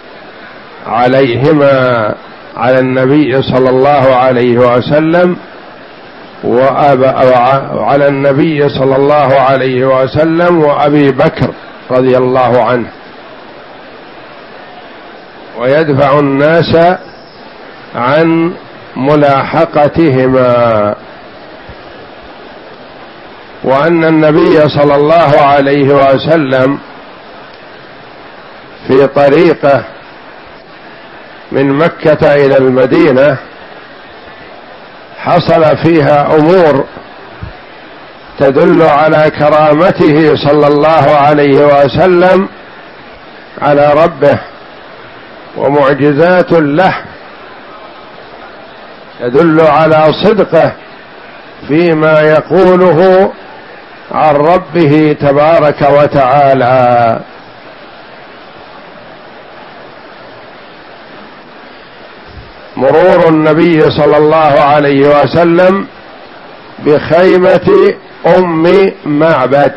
عليهما، على النبي صلى الله عليه وسلم وعلى النبي صلى الله عليه وسلم وأبي بكر رضي الله عنه، ويدفع الناس عن ملاحقتهما، وأن النبي صلى الله عليه وسلم في طريقه من مكة إلى المدينة حصل فيها أمور تدل على كرامته صلى الله عليه وسلم على ربه، ومعجزات له تدل على صدقه فيما يقوله عن ربه تبارك وتعالى. مرور النبي صلى الله عليه وسلم بخيمة أم معبد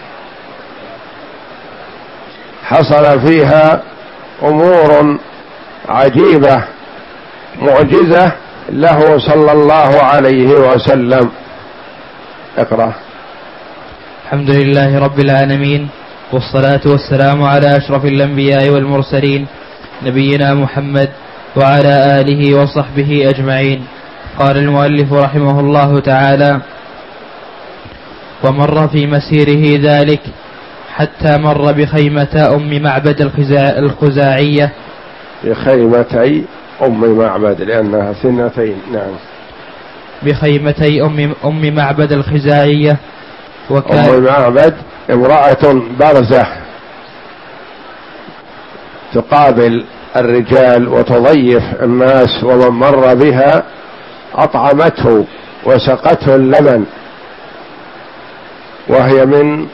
حصل فيها أمور عجيبة معجزة له صلى الله عليه وسلم. اقرأ. الحمد لله رب العالمين، والصلاة والسلام على أشرف الأنبياء والمرسلين نبينا محمد وعلى آله وصحبه أجمعين. قال المؤلف رحمه الله تعالى: ومر في مسيره ذلك حتى مر بخيمة أم معبد الخزاعية. بخيمتي أم معبد لأنها اثنتين. نعم. بخيمتي أم, أم معبد الخزاعية. وكان أم معبد امرأة برزة تقابل الرجال وتضيف الناس، ومن مر بها أطعمته وسقته اللبن، وهي من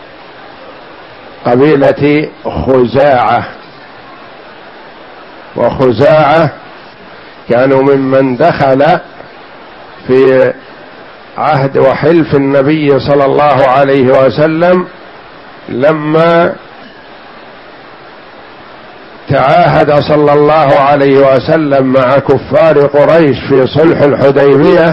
قبيلة خزاعة، وخزاعة كانوا ممن دخل في عهد وحلف النبي صلى الله عليه وسلم لما تعاهد صلى الله عليه وسلم مع كفار قريش في صلح الحديبية.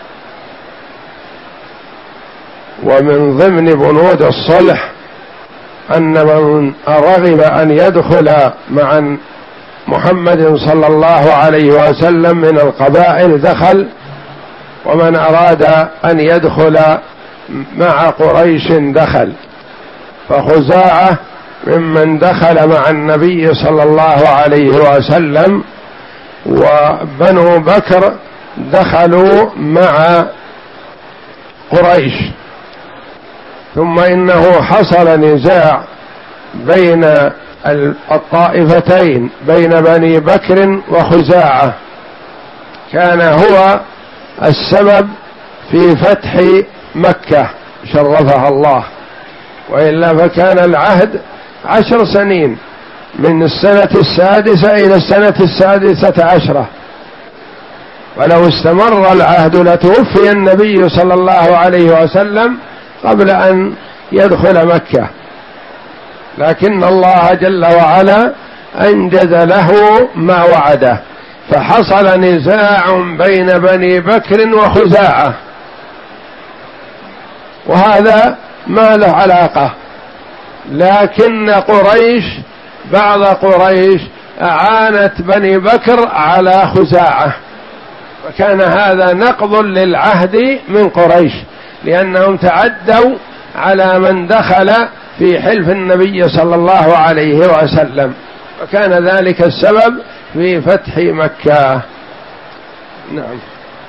ومن ضمن بنود الصلح أن من رغب أن يدخل مع محمد صلى الله عليه وسلم من القبائل دخل، ومن أراد أن يدخل مع قريش دخل. فخزاعة ممن دخل مع النبي صلى الله عليه وسلم، وبنو بكر دخلوا مع قريش. ثم إنه حصل نزاع بين الطائفتين، بين بني بكر وخزاعة، كان هو السبب في فتح مكة شرفها الله، وإلا فكان العهد عشر سنين، من السنة السادسة إلى السنة السادسة عشرة، ولو استمر العهد لتوفي النبي صلى الله عليه وسلم قبل أن يدخل مكة، لكن الله جل وعلا أنجز له ما وعده، فحصل نزاع بين بني بكر وخزاعة، وهذا ما له علاقة، لكن قريش بعض قريش أعانت بني بكر على خزاعة، وكان هذا نقض للعهد من قريش، لأنهم تعدوا على من دخل في حلف النبي صلى الله عليه وسلم، وكان ذلك السبب في فتح مكة. نعم.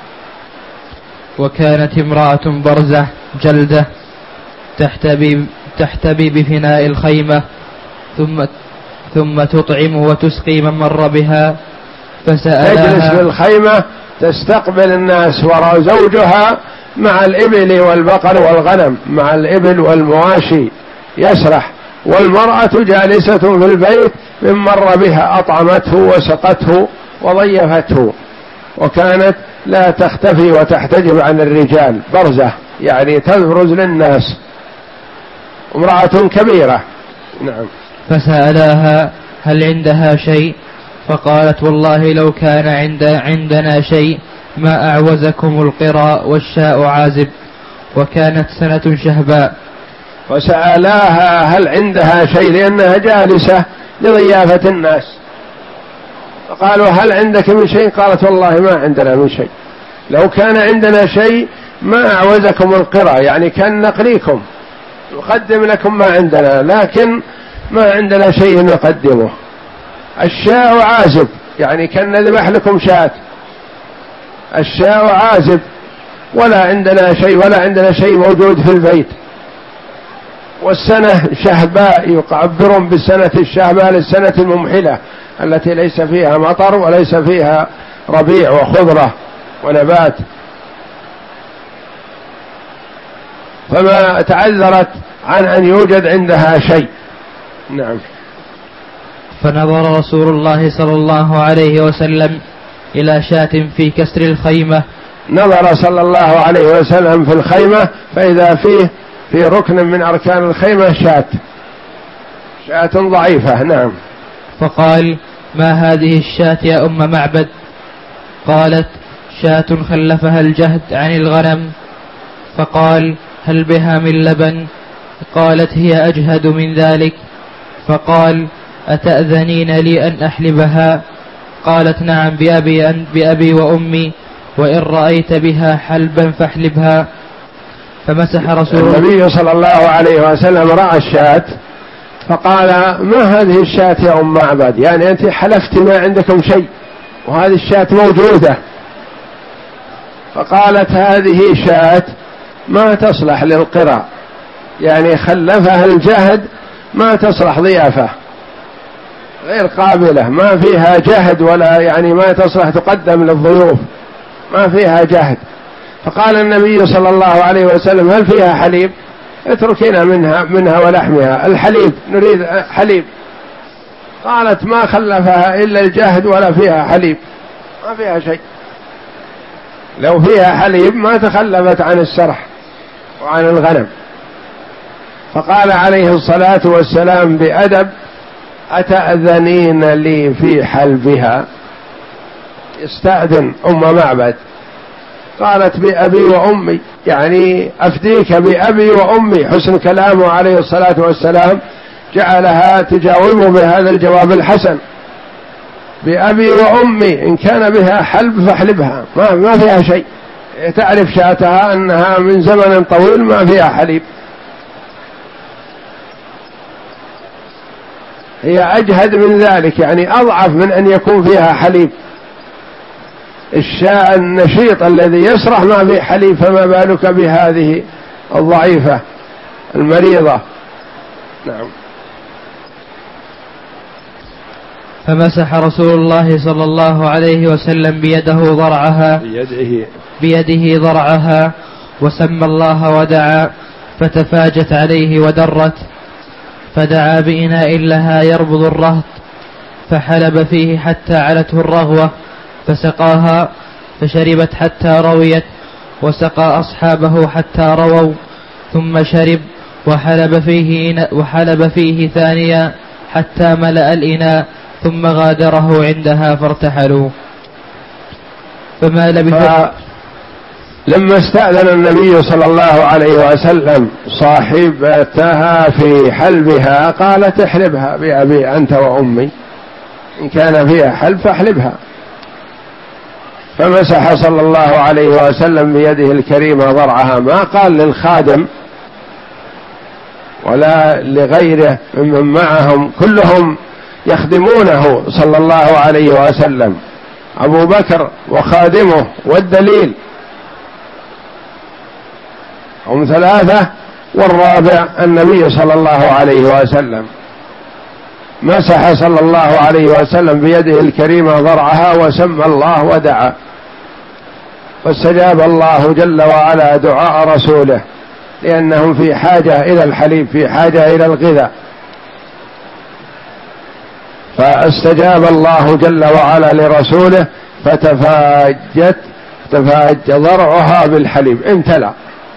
وكانت امرأة برزة جلدة تحت أبي, تحتبي بفناء الخيمة ثم ثم تطعم وتسقي من مر بها. فسألها تجلس في الخيمة تستقبل الناس وراء زوجها مع الإبل والبقر والغنم، مع الإبل والمواشي يسرح، والمرأة جالسة في البيت من مر بها أطعمته وسقته وضيفته، وكانت لا تختفي وتحتجب عن الرجال برزة، يعني تبرز للناس، امرأة كبيرة. نعم. فسألها هل عندها شيء؟ فقالت والله لو كان عند عندنا شيء ما أعوزكم القرى والشاء عازب. وكانت سنة شهباء. وسألاها هل عندها شيء لأنها جالسة لضيافة الناس، فقالوا هل عندك من شيء؟ قالت والله ما عندنا من شيء، لو كان عندنا شيء ما أعوزكم القرى، يعني كان نقليكم نقدم لكم ما عندنا، لكن ما عندنا شيء نقدمه. الشاء عازب، يعني كان نذبح لكم شاة، الشاء عازب، ولا عندنا شيء ولا عندنا شيء موجود في البيت. والسنة شهباء، يعبرون بالسنة الشهباء للسنة الممحلة التي ليس فيها مطر وليس فيها ربيع وخضرة ونبات. فما تعذرت عن أن يوجد عندها شيء. نعم. فنظر رسول الله صلى الله عليه وسلم إلى شاة في كسر الخيمة. نظر صلى الله عليه وسلم في الخيمة فإذا فيه في ركن من أركان الخيمة شاة شاة ضعيفة. نعم. فقال ما هذه الشاة يا أم معبد؟ قالت شاة خلفها الجهد عن الغنم. فقال هل بها من لبن؟ قالت هي أجهد من ذلك. فقال أتأذنين لي أن أحلبها؟ قالت نعم بأبي, أن بأبي وأمي، وإن رأيت بها حلبا فاحلبها. فمسح رسول الله النبي صلى الله عليه وسلم رأى الشاة فقال ما هذه الشاة يا أم معبد؟ يعني أنت حلفت ما عندكم شيء وهذه الشاة موجودة. فقالت هذه شاة ما تصلح للقرى، يعني خلفها الجهد، ما تصلح ضيافة، غير قابلة، ما فيها جهد ولا يعني ما تصلح تقدم للضيوف، ما فيها جهد. فقال النبي صلى الله عليه وسلم هل فيها حليب؟ اتركنا منها منها ولحمها، الحليب نريد حليب. قالت ما خلفها إلا الجهد ولا فيها حليب، ما فيها شيء، لو فيها حليب ما تخلفت عن السرح وعن الغنم. فقال عليه الصلاة والسلام بأدب أتأذنين لي في حلبها؟ استأذن أم معبد. قالت بأبي وأمي، يعني أفديك بأبي وأمي. حسن كلامه عليه الصلاة والسلام جعلها تجاوبه بهذا الجواب الحسن، بأبي وأمي، إن كان بها حلب فاحلبها، ما, ما فيها شيء. تعرف شاتها أنها من زمن طويل ما فيها حليب، هي أجهد من ذلك، يعني أضعف من أن يكون فيها حليب. الشاء النشيط الذي يسرح ما في حليب، فما بالك بهذه الضعيفة المريضة. نعم. فمسح رسول الله صلى الله عليه وسلم بيده ضرعها بيده, بيده ضرعها وسمى الله ودعا، فتفاجت عليه ودرت، فدعا بإناء لها يربض الرهط، فحلب فيه حتى علته الرغوة، فسقاها فشربت حتى رويت، وسقى أصحابه حتى رووا، ثم شرب وحلب فيه, وحلب فيه ثانيا حتى ملأ الإناء، ثم غادره عندها فارتحلوا. فما لبث لما استأذن النبي صلى الله عليه وسلم صاحبتها في حلبها قالت احلبها بأبي أنت وأمي، إن كان فيها حلب فاحلبها. فمسح صلى الله عليه وسلم بيده الكريمة ضرعها، ما قال للخادم ولا لغيره ممن معهم، كلهم يخدمونه صلى الله عليه وسلم، أبو بكر وخادمه، والدليل هم ثلاثة والرابع النبي صلى الله عليه وسلم مسح صلى الله عليه وسلم بيده الكريمة ضرعها وسمى الله ودعا، فاستجاب الله جل وعلا دعاء رسوله، لأنهم في حاجة إلى الحليب، في حاجة إلى الغذاء، فاستجاب الله جل وعلا لرسوله فتفاجت تفاج ضرعها بالحليب، امتلأ،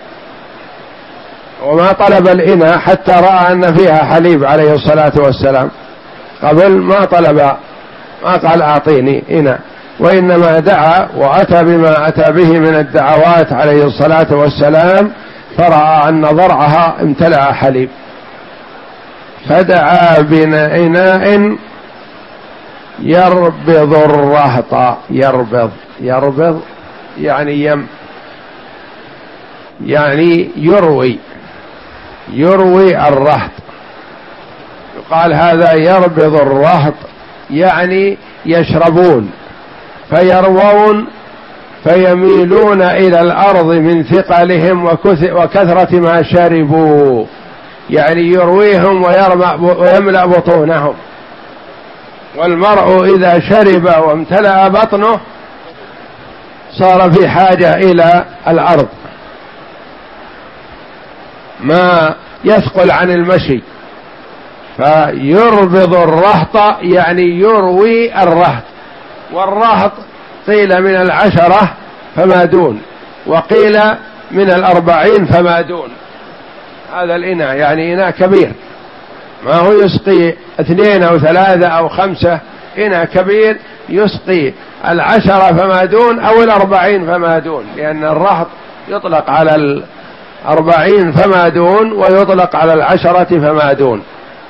وما طلب الإناء حتى رأى أن فيها حليب عليه الصلاة والسلام، قبل ما طلب، ما قال أعطيني إناء، وإنما دعا وأتى بما أتى به من الدعوات عليه الصلاة والسلام، فرأى أن ضرعها امتلأ حليب، فدعا بإناء يربض الرهط، يربض يربض يعني يم يعني يروي يروي الرهط، يقال هذا يربض الرهط يعني يشربون فيروون فيميلون إلى الأرض من ثقلهم وكثرة ما شربوا، يعني يرويهم ويملأ بطونهم. والمرء إذا شرب وامتلأ بطنه صار في حاجة إلى الأرض، ما يثقل عن المشي، فيربض الرهط يعني يروي الرهط، والرهط قيل من العشرة فما دون، وقيل من الأربعين فما دون. هذا الإناء يعني إناء كبير، ما هو يسقي اثنين أو ثلاثة أو خمسة، إناء كبير يسقي العشرة فما دون أو الأربعين فما دون، لأن الرهط يطلق على الأربعين فما دون ويطلق على العشرة فما دون.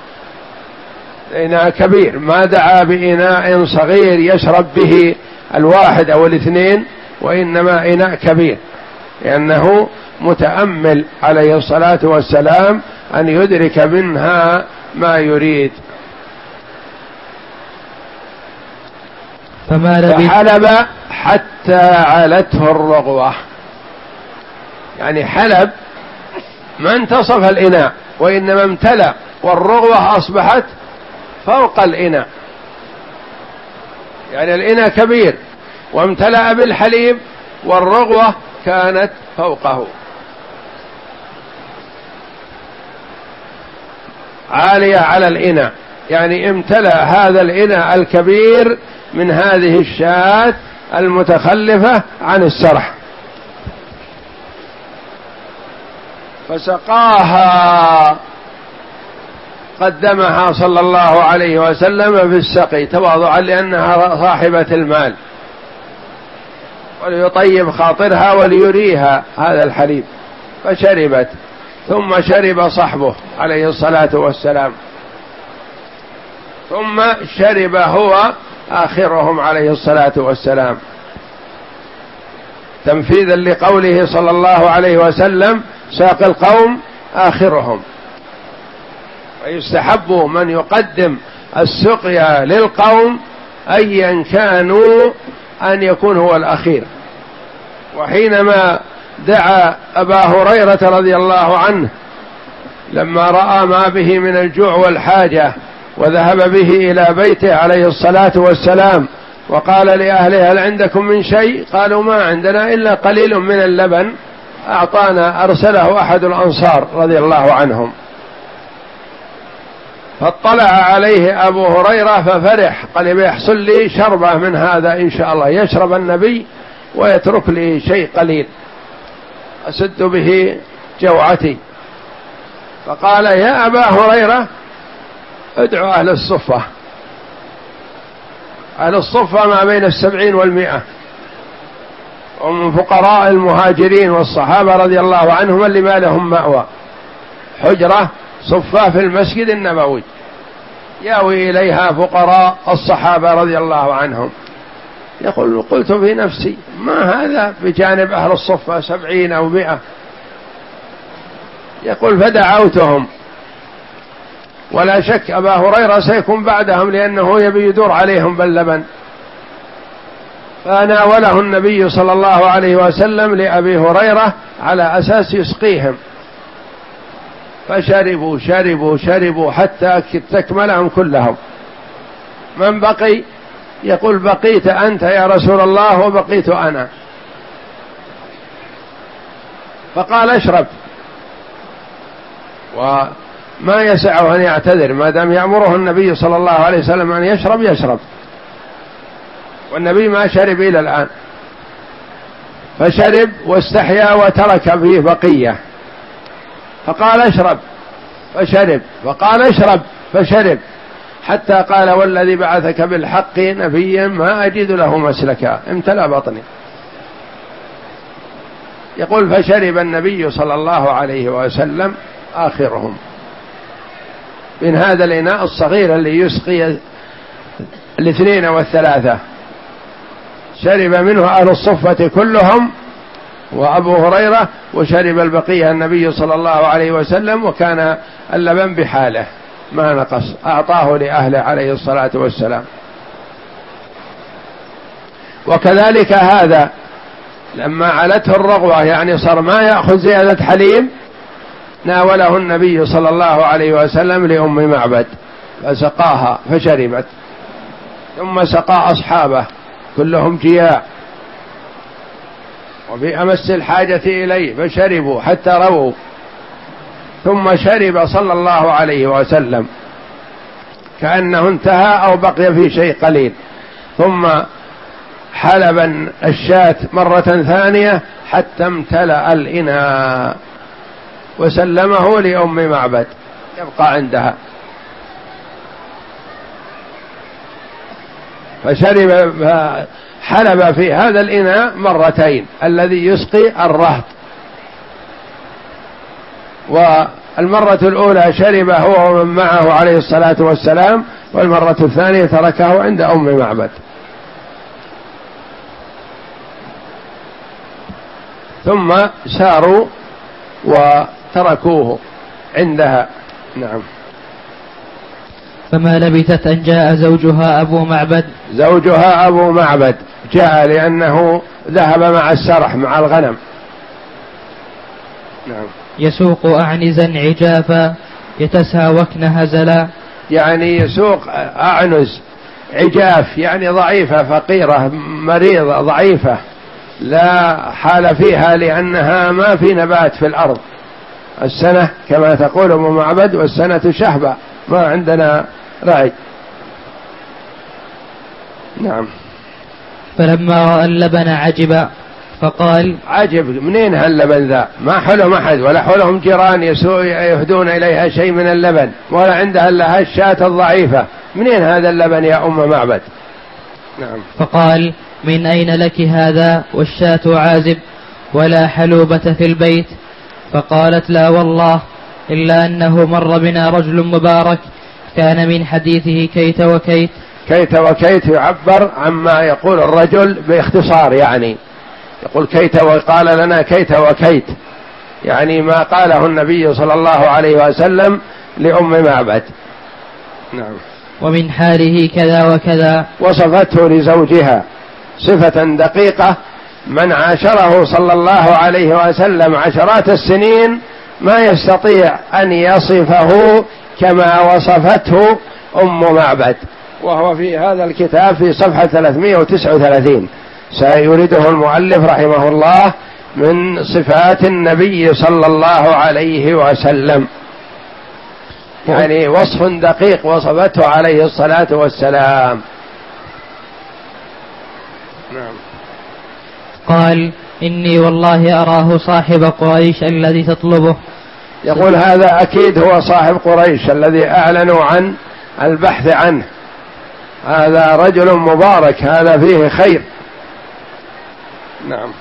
إناء كبير، ما دعا بإناء صغير يشرب به الواحد أو الاثنين، وإنما إناء كبير، لأنه متأمل عليه الصلاة والسلام أن يدرك منها ما يريد. فحلب حتى علته الرغوة، يعني حلب ما انتصف الإناء وإنما امتلأ، والرغوة أصبحت فوق الإناء، يعني الإناء كبير وامتلأ بالحليب والرغوة كانت فوقه عالية على الإناء، يعني امتلأ هذا الإناء الكبير من هذه الشاة المتخلفة عن السرح، فسقاها، قدمها صلى الله عليه وسلم بالسقي تواضعا لأنها صاحبة المال، وليطيب خاطرها وليريها هذا الحليب، فشربت، ثم شرب صحبه عليه الصلاة والسلام، ثم شرب هو آخرهم عليه الصلاة والسلام، تنفيذا لقوله صلى الله عليه وسلم ساق القوم آخرهم. ويستحب من يقدم السقيا للقوم أيا كانوا أن يكون هو الأخير. وحينما دعا أبا هريرة رضي الله عنه لما رأى ما به من الجوع والحاجة وذهب به إلى بيته عليه الصلاة والسلام وقال لأهله هل عندكم من شيء؟ قالوا ما عندنا إلا قليل من اللبن أعطانا أرسله أحد الأنصار رضي الله عنهم. فاطلع عليه أبو هريرة ففرح، قال بيحصل لي شربة من هذا إن شاء الله، يشرب النبي ويترك لي شيء قليل أسد به جوعتي. فقال يا أبا هريرة ادعو أهل الصفة. أهل الصفة ما بين السبعين والمئة، ومن فقراء المهاجرين والصحابة رضي الله عنهم اللي ما لهم مأوى، حجرة صفة في المسجد النبوي يأوي إليها فقراء الصحابة رضي الله عنهم. يقول قلت في نفسي ما هذا بجانب أهل الصفة سبعين أو مئة. يقول فدعوتهم، ولا شك أبا هريرة سيكون بعدهم لأنه يبي يدور عليهم باللبن. فناوله النبي صلى الله عليه وسلم لأبي هريرة على أساس يسقيهم، فشربوا شربوا شربوا حتى تكملهم كلهم. من بقي يقول بقيت أنت يا رسول الله وبقيت أنا، فقال اشرب، وما يسعه أن يعتذر ما دام يأمره النبي صلى الله عليه وسلم أن يشرب يشرب، والنبي ما شرب إلى الآن، فشرب واستحيا وترك فيه بقية، فقال اشرب فشرب، فقال اشرب فشرب، حتى قال والذي بعثك بالحق نبيا ما أجد له مسلكا، امتلأ بطني. يقول فشرب النبي صلى الله عليه وسلم آخرهم من هذا الإناء الصغير اللي يسقي الاثنين والثلاثة، شرب منه أهل الصفة كلهم وأبو هريرة، وشرب البقية النبي صلى الله عليه وسلم، وكان اللبن بحاله ما نقص، أعطاه لأهله عليه الصلاة والسلام. وكذلك هذا لما علته الرغوة يعني صار ما يأخذ زيادة حليب، ناوله النبي صلى الله عليه وسلم لأم معبد فسقاها فشربت، ثم سقى أصحابه كلهم جياع وبأمس الحاجة إليه فشربوا حتى رووا، ثم شرب صلى الله عليه وسلم كأنه انتهى أو بقي في شيء قليل، ثم حلب الشاة مرة ثانية حتى امتلأ الإناء وسلمه لأم معبد يبقى عندها، فشرب حلب في هذا الإناء مرتين الذي يسقي الرهط، والمرة الأولى شرب هو ومن معه عليه الصلاة والسلام، والمرة الثانية تركه عند أم معبد. ثم ساروا وتركوه عندها. نعم. فما لبثت أن جاء زوجها أبو معبد زوجها أبو معبد جاء لأنه ذهب مع السرح مع الغنم. نعم. يسوق أعنزا عجافا يتساوكن هزلا، يعني يسوق أعنز عجاف يعني ضعيفة فقيرة مريضة ضعيفة لا حال فيها لأنها ما في نبات في الأرض، السنة كما تقول أم معبد والسنة شهبة ما عندنا رعي. نعم. فلما رأى اللبن عجب فقال عجب منين هاللبن ذا، ما حلهم أحد ولا حلهم جيران يهدون إليها شيء من اللبن ولا عندها إلا هالشاة الضعيفة، منين هذا اللبن يا أم معبد؟ نعم. فقال من أين لك هذا والشاة عازب ولا حلوبة في البيت؟ فقالت لا والله إلا أنه مر بنا رجل مبارك كان من حديثه كيت وكيت. كيت وكيت يعبر عما يقول الرجل باختصار، يعني يقول كيت وقال لنا كيت وكيت، يعني ما قاله النبي صلى الله عليه وسلم لأم معبد. نعم. ومن حاله كذا وكذا، وصفته لزوجها صفة دقيقة، من عاشره صلى الله عليه وسلم عشرات السنين ما يستطيع أن يصفه كما وصفته أم معبد، وهو في هذا الكتاب في صفحة ثلاثمائة وتسعة وثلاثين سيريده المؤلف رحمه الله من صفات النبي صلى الله عليه وسلم، يعني وصف دقيق وصفته عليه الصلاة والسلام. نعم. قال إني والله أراه صاحب قريش الذي تطلبه. يقول هذا أكيد هو صاحب قريش الذي أعلنوا عن البحث عنه، هذا رجل مبارك هذا فيه خير. نعم.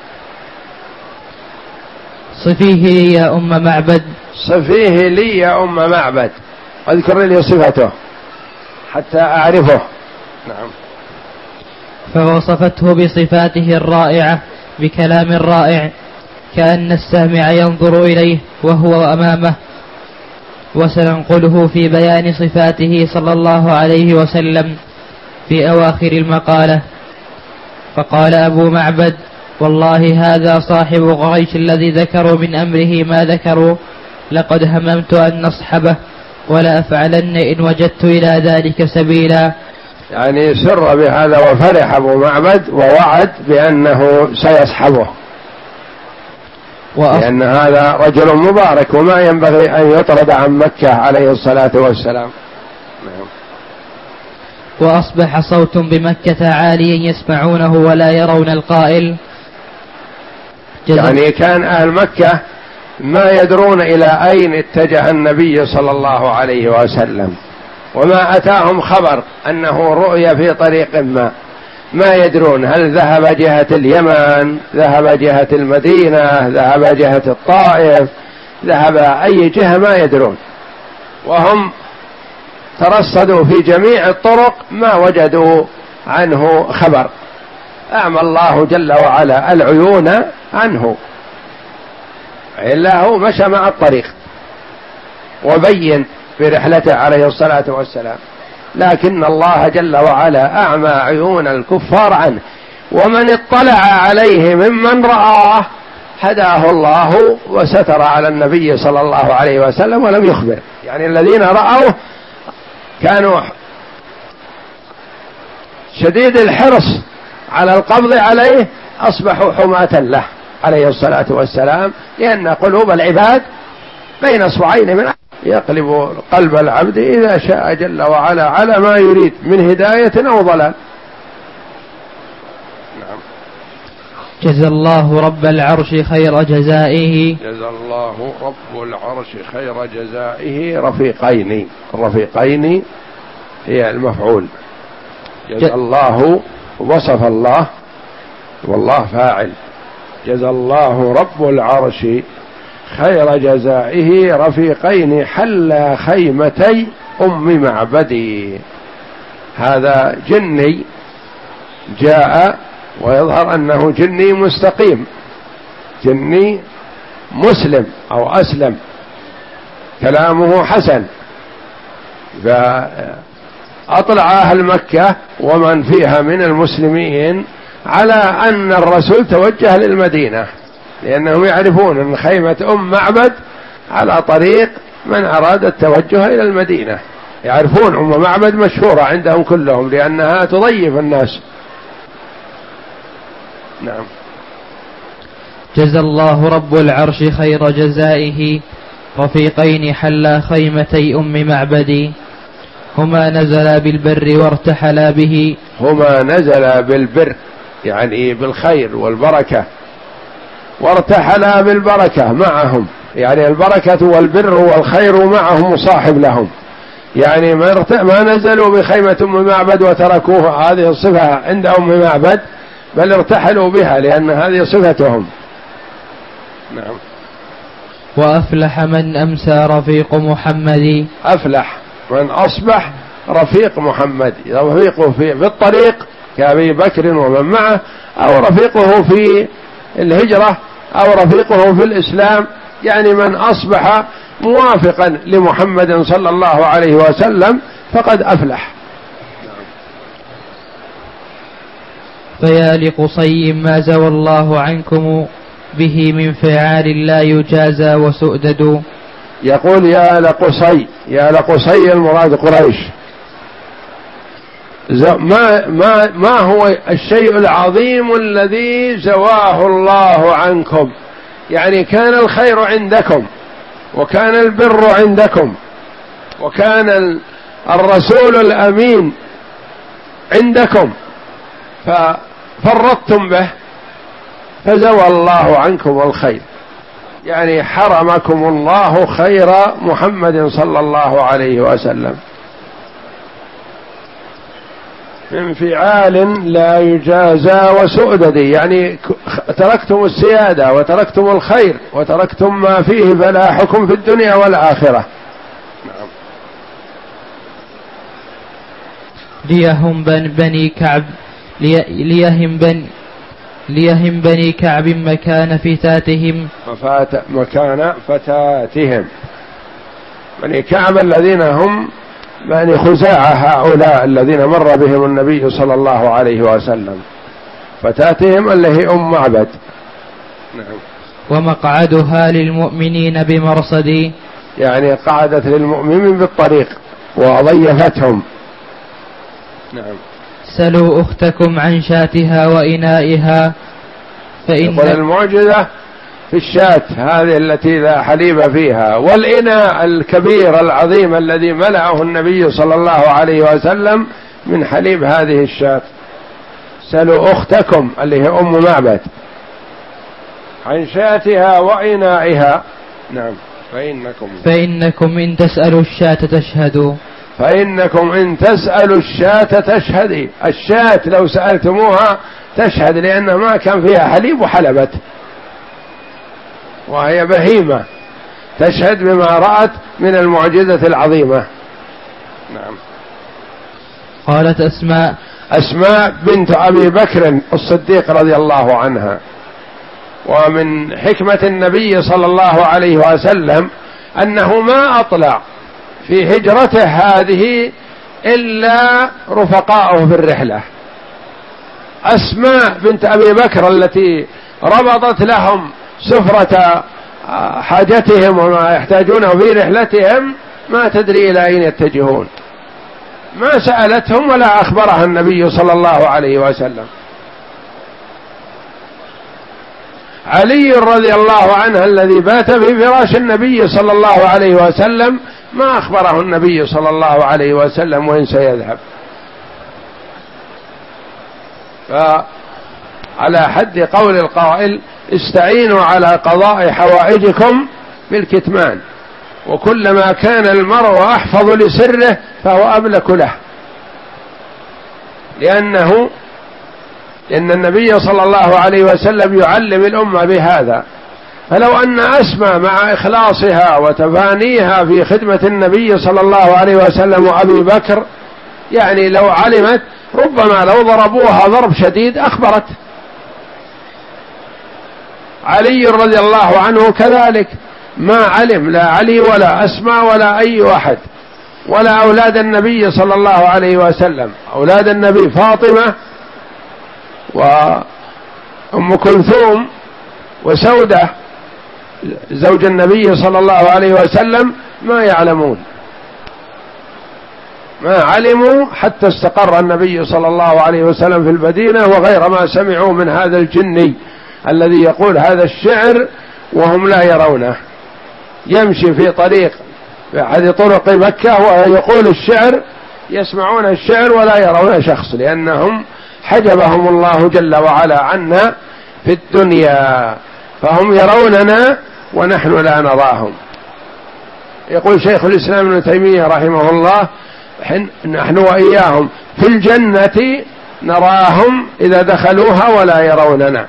صفيه يا أم معبد. صفيه لي يا أم معبد، اذكر لي صفته حتى أعرفه. نعم. فوصفته بصفاته الرائعة بكلام رائع كأن السامع ينظر إليه وهو أمامه، وسننقله في بيان صفاته صلى الله عليه وسلم في أواخر المقالة. فقال أبو معبد والله هذا صاحب قريش الذي ذكروا من أمره ما ذكروا، لقد هممت أن نصحبه ولا أفعلن إن وجدت إلى ذلك سبيلا. يعني سر بهذا وفرح أبو معبد ووعد بأنه سيصحبه، لأن هذا رجل مبارك وما ينبغي أن يطرد عن مكة عليه الصلاة والسلام. وأصبح صوت بمكة عاليا يسمعونه ولا يرون القائل. يعني كان أهل مكة ما يدرون إلى أين اتجه النبي صلى الله عليه وسلم، وما أتاهم خبر أنه رؤيا في طريق ما، ما يدرون هل ذهب جهة اليمن، ذهب جهة المدينة، ذهب جهة الطائف، ذهب أي جهة، ما يدرون، وهم ترصدوا في جميع الطرق ما وجدوا عنه خبر. أعمى الله جل وعلا العيون عنه، إلا هو مشى مع الطريق وبين في رحلته عليه الصلاة والسلام، لكن الله جل وعلا أعمى عيون الكفار عنه، ومن اطلع عليه ممن رآه هداه الله وستر على النبي صلى الله عليه وسلم ولم يخبر. يعني الذين رأوه كانوا شديد الحرص على القبض عليه، أصبحوا حماة له عليه الصلاة والسلام، لأن قلوب العباد بين اصبعين من يقلب قلب العبد إذا شاء جل وعلا على ما يريد من هداية أو ضلال. نعم. جزى الله رب العرش خير جزائه. جزى الله رب العرش خير جزائه. رفيقين، الرفيقين هي المفعول. جزى الله وصف الله والله فاعل. جزى الله رب العرش خير جزائه رفيقين حلا خيمتي أم معبدي. هذا جني جاء ويظهر أنه جني مستقيم، جني مسلم أو أسلم، كلامه حسن، فأطلع أهل مكة ومن فيها من المسلمين على أن الرسول توجه للمدينة، لأنهم يعرفون أن خيمة أم معبد على طريق من أراد التوجه إلى المدينة، يعرفون أم معبد مشهورة عندهم كلهم لأنها تضيف الناس. نعم. جزى الله رب العرش خير جزائه رفيقين حلا خيمتي أم معبدي هما نزلا بالبر وارتحلا به. هما نزلا بالبر يعني بالخير والبركة، وارتحلا بالبركة معهم، يعني البركة والبر والخير معهم مصاحب لهم، يعني ما نزلوا بخيمة أم معبد وتركوها هذه الصفة عند أم معبد، بل ارتحلوا بها لأن هذه صفتهم. نعم. وأفلح من أمسى رفيق محمد. أفلح من أصبح رفيق محمد، رفيقه في بالطريق كأبي بكر ومن معه، أو رفيقه في الهجرة، أو رفيقه في الإسلام، يعني من أصبح موافقا لمحمد صلى الله عليه وسلم فقد أفلح. فيا لقصي ما زوى الله عنكم به من فعال لا يجازى وسؤدد. يقول يا لقصي، يا لقصي المراد قريش. ما, ما, ما هو الشيء العظيم الذي زواه الله عنكم؟ يعني كان الخير عندكم، وكان البر عندكم، وكان الرسول الأمين عندكم، ففرطتم به فزوى الله عنكم الخير، يعني حرمكم الله خير محمد صلى الله عليه وسلم. من فعال لا يجازى وسؤدد، يعني تركتم السيادة وتركتم الخير وتركتم ما فيه فلاحكم في الدنيا والآخرة. نعم. ليهم بن بني كعب لي ليهم بن ليهم بني كعب مكان فتاتهم مفات مكان فتاتهم. بني كعب الذين هم بني خزاعة، هؤلاء الذين مر بهم النبي صلى الله عليه وسلم، فتاتهم اللي هي أم معبد. نعم. ومقعدها للمؤمنين بمرصد. يعني قعدت للمؤمنين بالطريق وضيفتهم. نعم. سلوا أختكم عن شاتها وإنائها فإن المعجزة في الشاة هذه التي لا حليب فيها، والإناء الكبير العظيم الذي ملأه النبي صلى الله عليه وسلم من حليب هذه الشاة. سلوا أختكم اللي هي أم معبد عن شاتها وإنائها. نعم. فإنكم فإنكم إن تسألوا الشاة تشهدوا فإنكم إن تسألوا الشاة تشهدي. الشاة لو سألتموها تشهد، لأن ما كان فيها حليب وحلبت، وهي بهيمة تشهد بما رأت من المعجزة العظيمة. نعم. قالت أسماء أسماء بنت أبي بكر الصديق رضي الله عنها. ومن حكمة النبي صلى الله عليه وسلم أنه ما أطلع في هجرته هذه إلا رفقاؤه في الرحلة. أسماء بنت أبي بكر التي ربطت لهم سفرة حاجتهم وما يحتاجونه في رحلتهم ما تدري إلى أين يتجهون، ما سألتهم ولا أخبرها النبي صلى الله عليه وسلم. علي رضي الله عنه الذي بات في فراش النبي صلى الله عليه وسلم ما أخبره النبي صلى الله عليه وسلم وين سيذهب. فعلى حد قول القائل استعينوا على قضاء حوائجكم بالكتمان، وكلما كان المرء أحفظ لسره فهو أملك له، لأنه لأن النبي صلى الله عليه وسلم يعلم الأمة بهذا. فلو أن أسمى مع إخلاصها وتفانيها في خدمة النبي صلى الله عليه وسلم وأبي بكر، يعني لو علمت ربما لو ضربوها ضرب شديد أخبرت. علي رضي الله عنه كذلك ما علم، لا علي ولا أسمى ولا أي أحد ولا أولاد النبي صلى الله عليه وسلم. أولاد النبي فاطمة وأم كلثوم وسودة زوج النبي صلى الله عليه وسلم ما يعلمون، ما علموا حتى استقر النبي صلى الله عليه وسلم في المدينة، وغير ما سمعوا من هذا الجني الذي يقول هذا الشعر وهم لا يرونه، يمشي في طريق في أحد طرق مكة ويقول الشعر، يسمعون الشعر ولا يرون شخص، لأنهم حجبهم الله جل وعلا عنا في الدنيا، فهم يروننا ونحن لا نراهم. يقول شيخ الإسلام ابن تيمية رحمه الله نحن وإياهم في الجنة نراهم إذا دخلوها ولا يروننا.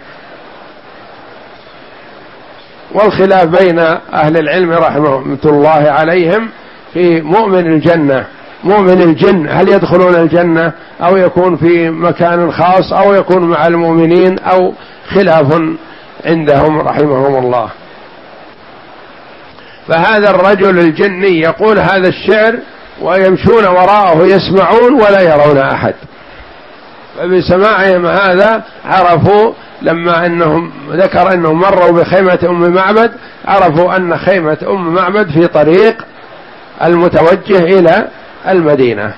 والخلاف بين أهل العلم رحمة الله عليهم في مؤمن الجنة، مؤمن الجن هل يدخلون الجنة أو يكون في مكان خاص أو يكون مع المؤمنين، أو خلاف عندهم رحمهم الله. فهذا الرجل الجني يقول هذا الشعر ويمشون وراءه يسمعون ولا يرون أحد، فبسماعهم هذا عرفوا، لما أنهم ذكر أنهم مروا بخيمة أم معبد عرفوا أن خيمة أم معبد في طريق المتوجه إلى المدينة.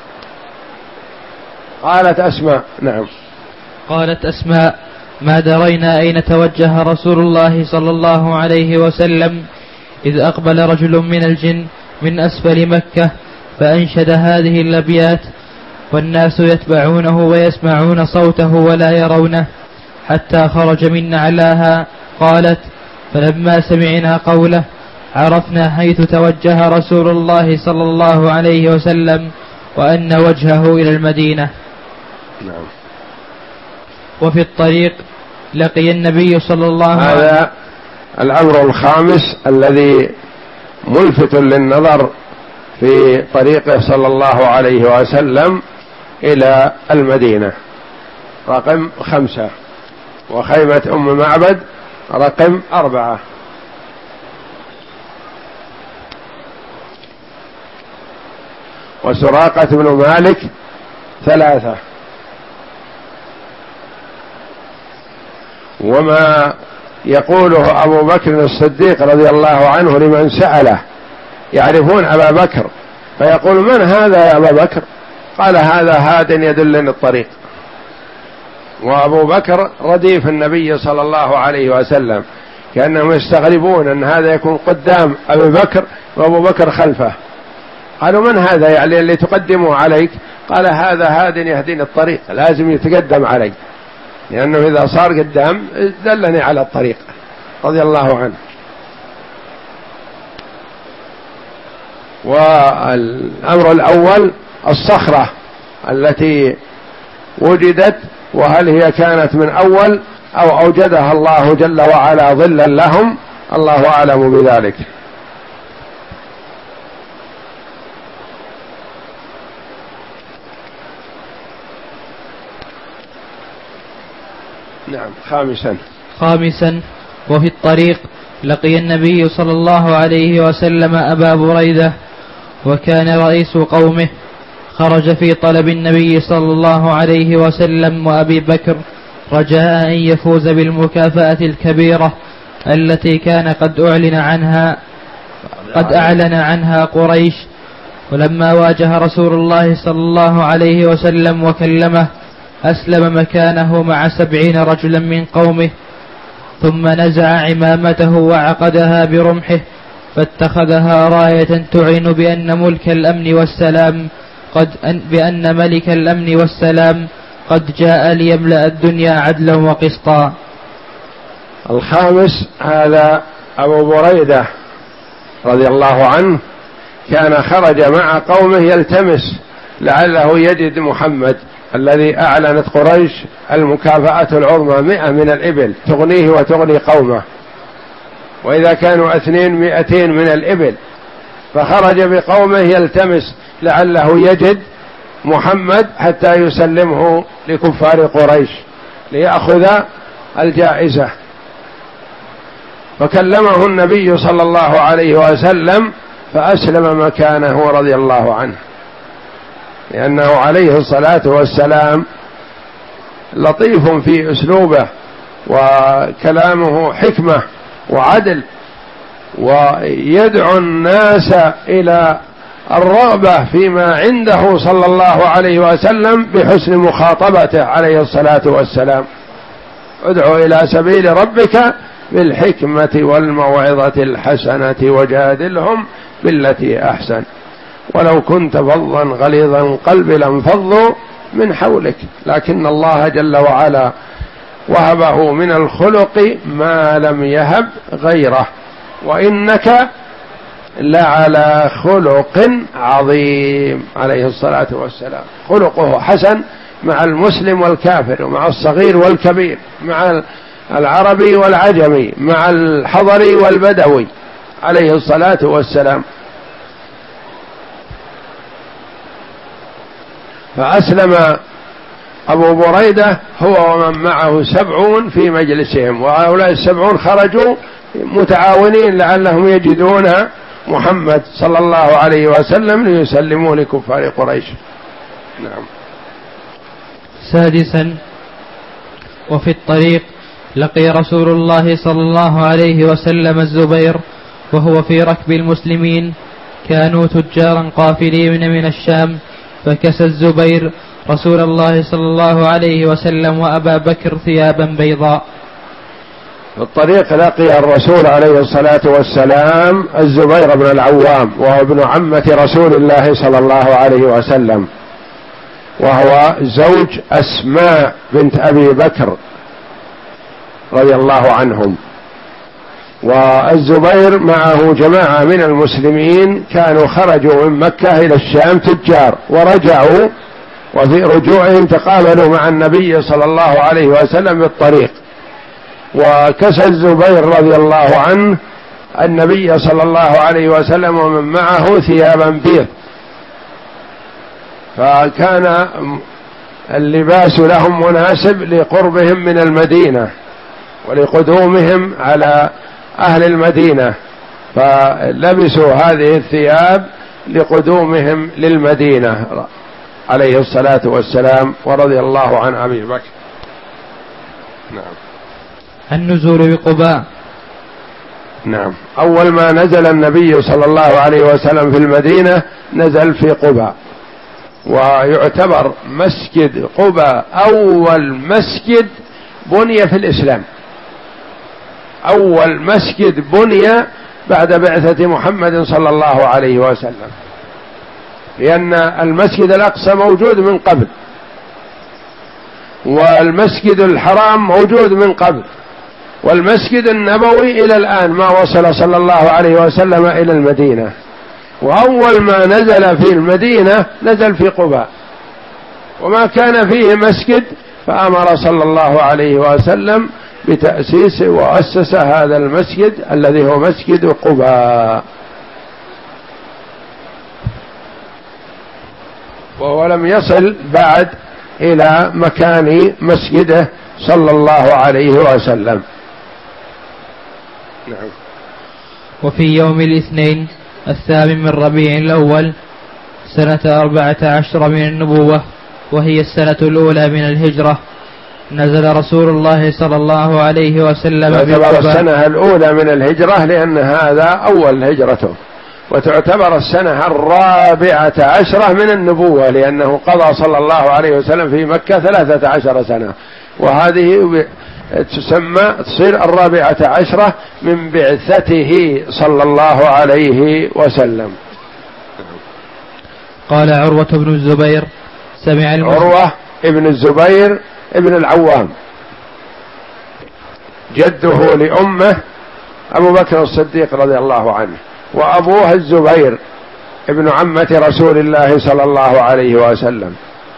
قالت أسماء. نعم. قالت أسماء ما درينا أين توجه رسول الله صلى الله عليه وسلم إذ أقبل رجل من الجن من أسفل مكة فأنشد هذه الأبيات والناس يتبعونه ويسمعون صوته ولا يرونه حتى خرج من نعلاها. قالت فلما سمعنا قوله عرفنا حيث توجه رسول الله صلى الله عليه وسلم وأن وجهه إلى المدينة. نعم. وفي الطريق لقي النبي صلى الله عليه وسلم. هذا الأمر الخامس الذي ملفت للنظر في طريقه صلى الله عليه وسلم إلى المدينة، رقم خمسة، وخيمة أم معبد رقم أربعة. وسراقة بن مالك ثلاثة. وما يقوله أبو بكر الصديق رضي الله عنه لمن سأله، يعرفون أبا بكر فيقول: من هذا يا أبا بكر؟ قال: هذا هاد يدلني الطريق. وأبو بكر رديف النبي صلى الله عليه وسلم، كأنهم يستغربون أن هذا يكون قدام أبي بكر وأبو بكر خلفه. قالوا: من هذا يعني اللي تقدمه عليك؟ قال: هذا هاد يهديني الطريق، لازم يتقدم علي، لأنه إذا صار قدام دلني على الطريق، رضي الله عنه. والأمر الأول الصخرة التي وجدت، وهل هي كانت من أول أو أوجدها الله جل وعلا ظلا لهم، الله أعلم بذلك. نعم. خامسا خامسا وفي الطريق لقي النبي صلى الله عليه وسلم أبا بريدة وكان رئيس قومه، خرج في طلب النبي صلى الله عليه وسلم وأبي بكر رجاء أن يفوز بالمكافأة الكبيرة التي كان قد أعلن عنها قد أعلن عنها قريش. ولما واجه رسول الله صلى الله عليه وسلم وكلمه أسلم مكانه مع سبعين رجلا من قومه، ثم نزع عمامته وعقدها برمحه فاتخذها راية تعين بأن ملك الأمن والسلام قد بأن ملك الأمن والسلام قد جاء ليملأ الدنيا عدلا وقسطا. الخامس هذا أبو بريدة رضي الله عنه، كان خرج مع قومه يلتمس لعله يجد محمد الذي أعلنت قريش المكافأة العظمى مئة من الإبل تغنيه وتغني قومه، وإذا كانوا اثنين مئتين من الإبل، فخرج بقومه يلتمس لعله يجد محمد حتى يسلمه لكفار قريش ليأخذ الجائزة. فكلمه النبي صلى الله عليه وسلم فأسلم مكانه رضي الله عنه، لأنه عليه الصلاة والسلام لطيف في أسلوبه وكلامه حكمة وعدل، ويدعو الناس إلى الرغبة فيما عنده صلى الله عليه وسلم بحسن مخاطبته عليه الصلاة والسلام. ادعو إلى سبيل ربك بالحكمة والموعظة الحسنة وجادلهم بالتي أحسن، ولو كنت فظا غليظ القلب لانفضوا من حولك، لكن الله جل وعلا وهبه من الخلق ما لم يهب غيره، وإنك لعلى خلق عظيم عليه الصلاة والسلام. خلقه حسن مع المسلم والكافر، ومع الصغير والكبير، مع العربي والعجمي، مع الحضري والبدوي عليه الصلاة والسلام. فأسلم أبو بريدة هو ومن معه سبعون في مجلسهم، وهؤلاء السبعون خرجوا متعاونين لعلهم يجدون محمد صلى الله عليه وسلم ليسلموا لكفار قريش. نعم. سادسا وفي الطريق لقي رسول الله صلى الله عليه وسلم الزبير وهو في ركب المسلمين، كانوا تجارا قافلين من الشام، فكسى الزبير رسول الله صلى الله عليه وسلم وأبا بكر ثيابا بيضاء. في الطريق لقي الرسول عليه الصلاة والسلام الزبير بن العوام، وهو ابن عمة رسول الله صلى الله عليه وسلم، وهو زوج أسماء بنت أبي بكر رضي الله عنهم. والزبير معه جماعة من المسلمين كانوا خرجوا من مكة إلى الشام تجار، ورجعوا، وفي رجوعهم تقابلوا مع النبي صلى الله عليه وسلم بالطريق، وكسى الزبير رضي الله عنه النبي صلى الله عليه وسلم ومن معه ثيابا بيض، فكان اللباس لهم مناسب لقربهم من المدينة ولقدومهم على أهل المدينة، فلبسوا هذه الثياب لقدومهم للمدينة عليه الصلاة والسلام ورضي الله عن أبي بكر. نعم. النزول بقباء. نعم، أول ما نزل النبي صلى الله عليه وسلم في المدينة نزل في قباء، ويعتبر مسجد قباء أول مسجد بني في الإسلام، أول مسجد بني بعد بعثة محمد صلى الله عليه وسلم، لأن المسجد الأقصى موجود من قبل، والمسجد الحرام موجود من قبل، والمسجد النبوي إلى الآن ما وصل صلى الله عليه وسلم إلى المدينة، وأول ما نزل في المدينة نزل في قباء، وما كان فيه مسجد فأمر صلى الله عليه وسلم بتأسيس وأسس هذا المسجد الذي هو مسجد قباء، وهو لم يصل بعد إلى مكان مسجده صلى الله عليه وسلم. نعم. وفي يوم الاثنين الثامن من ربيع الأول سنة أربعة عشر من النبوة، وهي السنة الأولى من الهجرة، نزل رسول الله صلى الله عليه وسلم تعتبر السنة الأولى من الهجرة لأن هذا أول هجرته، وتعتبر السنة الرابعة عشرة من النبوة لأنه قضى صلى الله عليه وسلم في مكة ثلاثة عشر سنة، وهذه تسمى تصير الرابعة عشرة من بعثته صلى الله عليه وسلم. قال عروة بن الزبير سمع عروة ابن الزبير ابن العوام جده لأمه أبو بكر الصديق رضي الله عنه، وأبوه الزبير ابن عمة رسول الله صلى الله عليه وسلم.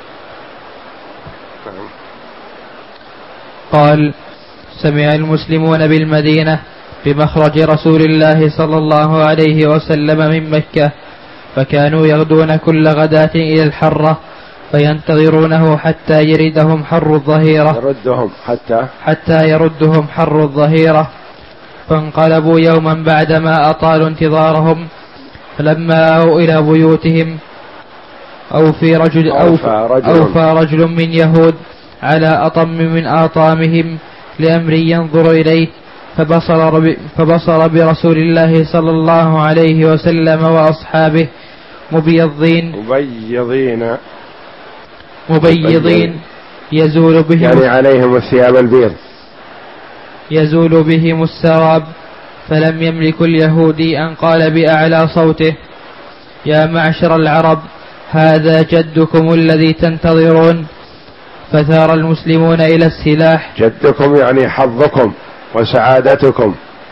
قال سمع المسلمون بالمدينة بمخرج رسول الله صلى الله عليه وسلم من مكة، فكانوا يغدون كل غداة إلى الحرة فينتظرونه حتى يردهم حر الظهيرة يردهم حتى حتى يردهم حر الظهيرة، فانقلبوا يوما بعدما أطالوا انتظارهم، فلما أووا إلى بيوتهم أوفي رجل, أوفى رجل, أوفى رجل من يهود على أطم من آطامهم لأمر ينظر إليه، فبصر, فبصر برسول الله صلى الله عليه وسلم وأصحابه مبيضين مبيضين مبيضين يزول بهم يعني عليهم الثياب البيض يزول بهم السراب، فلم يملك اليهودي أن قال بأعلى صوته: يا معشر العرب، هذا جدكم الذي تنتظرون. فثار المسلمون إلى السلاح. جدكم يعني حظكم وسعادتكم.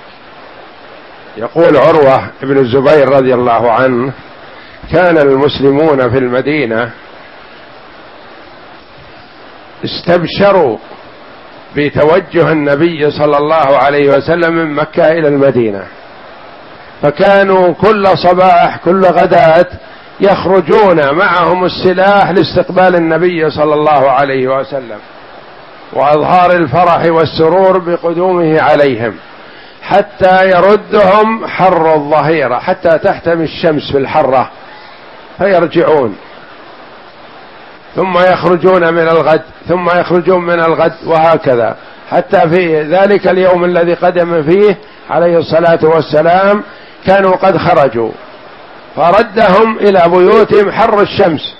يقول عروة ابن الزبير رضي الله عنه: كان المسلمون في المدينة استبشروا بتوجه النبي صلى الله عليه وسلم من مكة إلى المدينة، فكانوا كل صباح كل غداة يخرجون معهم السلاح لاستقبال النبي صلى الله عليه وسلم وإظهار الفرح والسرور بقدومه عليهم، حتى يردهم حر الظهيرة، حتى تحتمي الشمس في الحرة فيرجعون، ثم يخرجون من الغد، ثم يخرجون من الغد، وهكذا حتى في ذلك اليوم الذي قدم فيه عليه الصلاة والسلام كانوا قد خرجوا، فردهم إلى بيوتهم حر الشمس،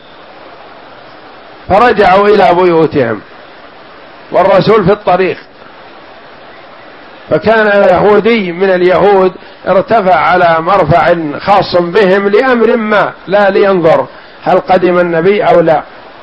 فرجعوا إلى بيوتهم والرسول في الطريق. فكان يهودي من اليهود ارتفع على مرفع خاص بهم لأمر ما، لا لينظر هل قدم النبي أو لا،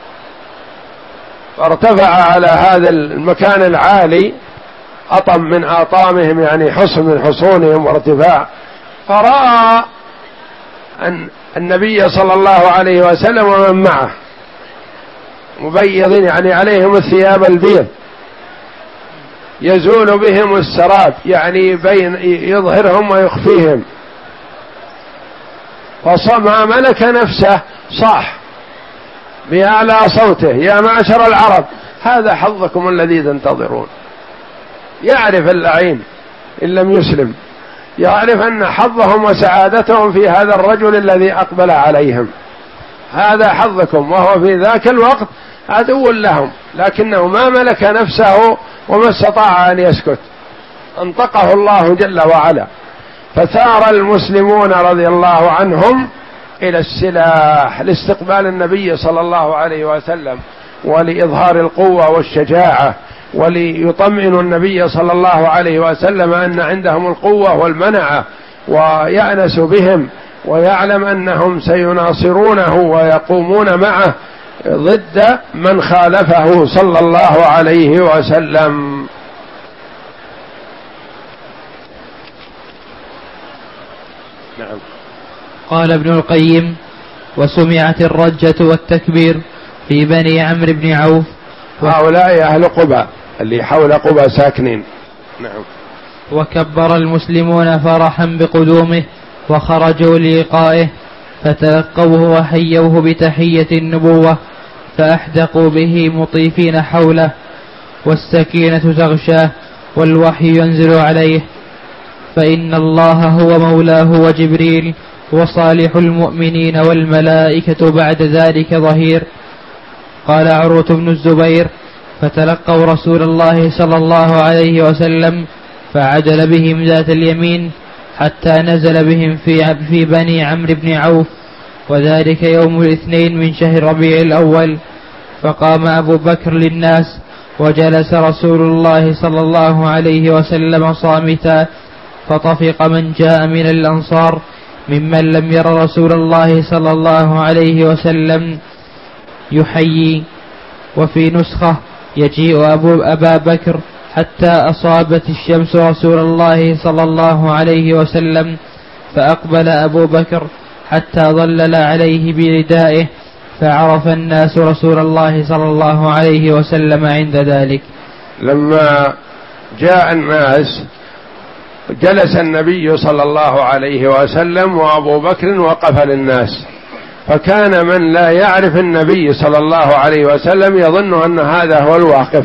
فارتفع على هذا المكان العالي، أطم من آطامهم يعني حصن من حصونهم وارتفاع، فرأى أن النبي صلى الله عليه وسلم ومن معه مبيضين يعني عليهم الثياب البيض، يزول بهم السراب يعني بين يظهرهم ويخفيهم، فما ملك نفسه صاح بأعلى صوته: يا معشر العرب، هذا حظكم الذي تنتظرون. يعرف اللعين إن لم يسلم، يعرف أن حظهم وسعادتهم في هذا الرجل الذي أقبل عليهم، هذا حظكم، وهو في ذاك الوقت عدو لهم، لكنه ما ملك نفسه وما استطاع أن يسكت، أنطقه الله جل وعلا، فثار المسلمون رضي الله عنهم إلى السلاح لاستقبال النبي صلى الله عليه وسلم، ولإظهار القوة والشجاعة، وليطمئنوا النبي صلى الله عليه وسلم أن عندهم القوة والمنعة، ويأنس بهم ويعلم أنهم سيناصرونه ويقومون معه ضد من خالفه صلى الله عليه وسلم. نعم. قال ابن القيم: وسمعت الرجة والتكبير في بني عمرو بن عوف. هؤلاء أهل قباء اللي حول قباء ساكنين. نعم. وكبر المسلمون فرحا بقدومه وخرجوا للقائه، فتلقوه وحيوه بتحية النبوة، فأحدقوا به مطيفين حوله، والسكينة تغشاه والوحي ينزل عليه، فإن الله هو مولاه وجبريل وصالح المؤمنين والملائكة بعد ذلك ظهير. قال عروة بن الزبير: فتلقوا رسول الله صلى الله عليه وسلم فعدل بهم ذات اليمين حتى نزل بهم في, في بني عمرو بن عوف، وذلك يوم الاثنين من شهر ربيع الأول. فقام أبو بكر للناس، وجلس رسول الله صلى الله عليه وسلم صامتا، فطفق من جاء من الأنصار ممن لم ير رسول الله صلى الله عليه وسلم يحيي. وفي نسخة: يجيء أبو أبا بكر حتى أصابت الشمس رسول الله صلى الله عليه وسلم، فأقبل أبو بكر حتى ظلل عليه بردائه، فعرف الناس رسول الله صلى الله عليه وسلم عند ذلك. لما جاء الناس جلس النبي صلى الله عليه وسلم وأبو بكر وقف للناس، فكان من لا يعرف النبي صلى الله عليه وسلم يظن أن هذا هو الواقف،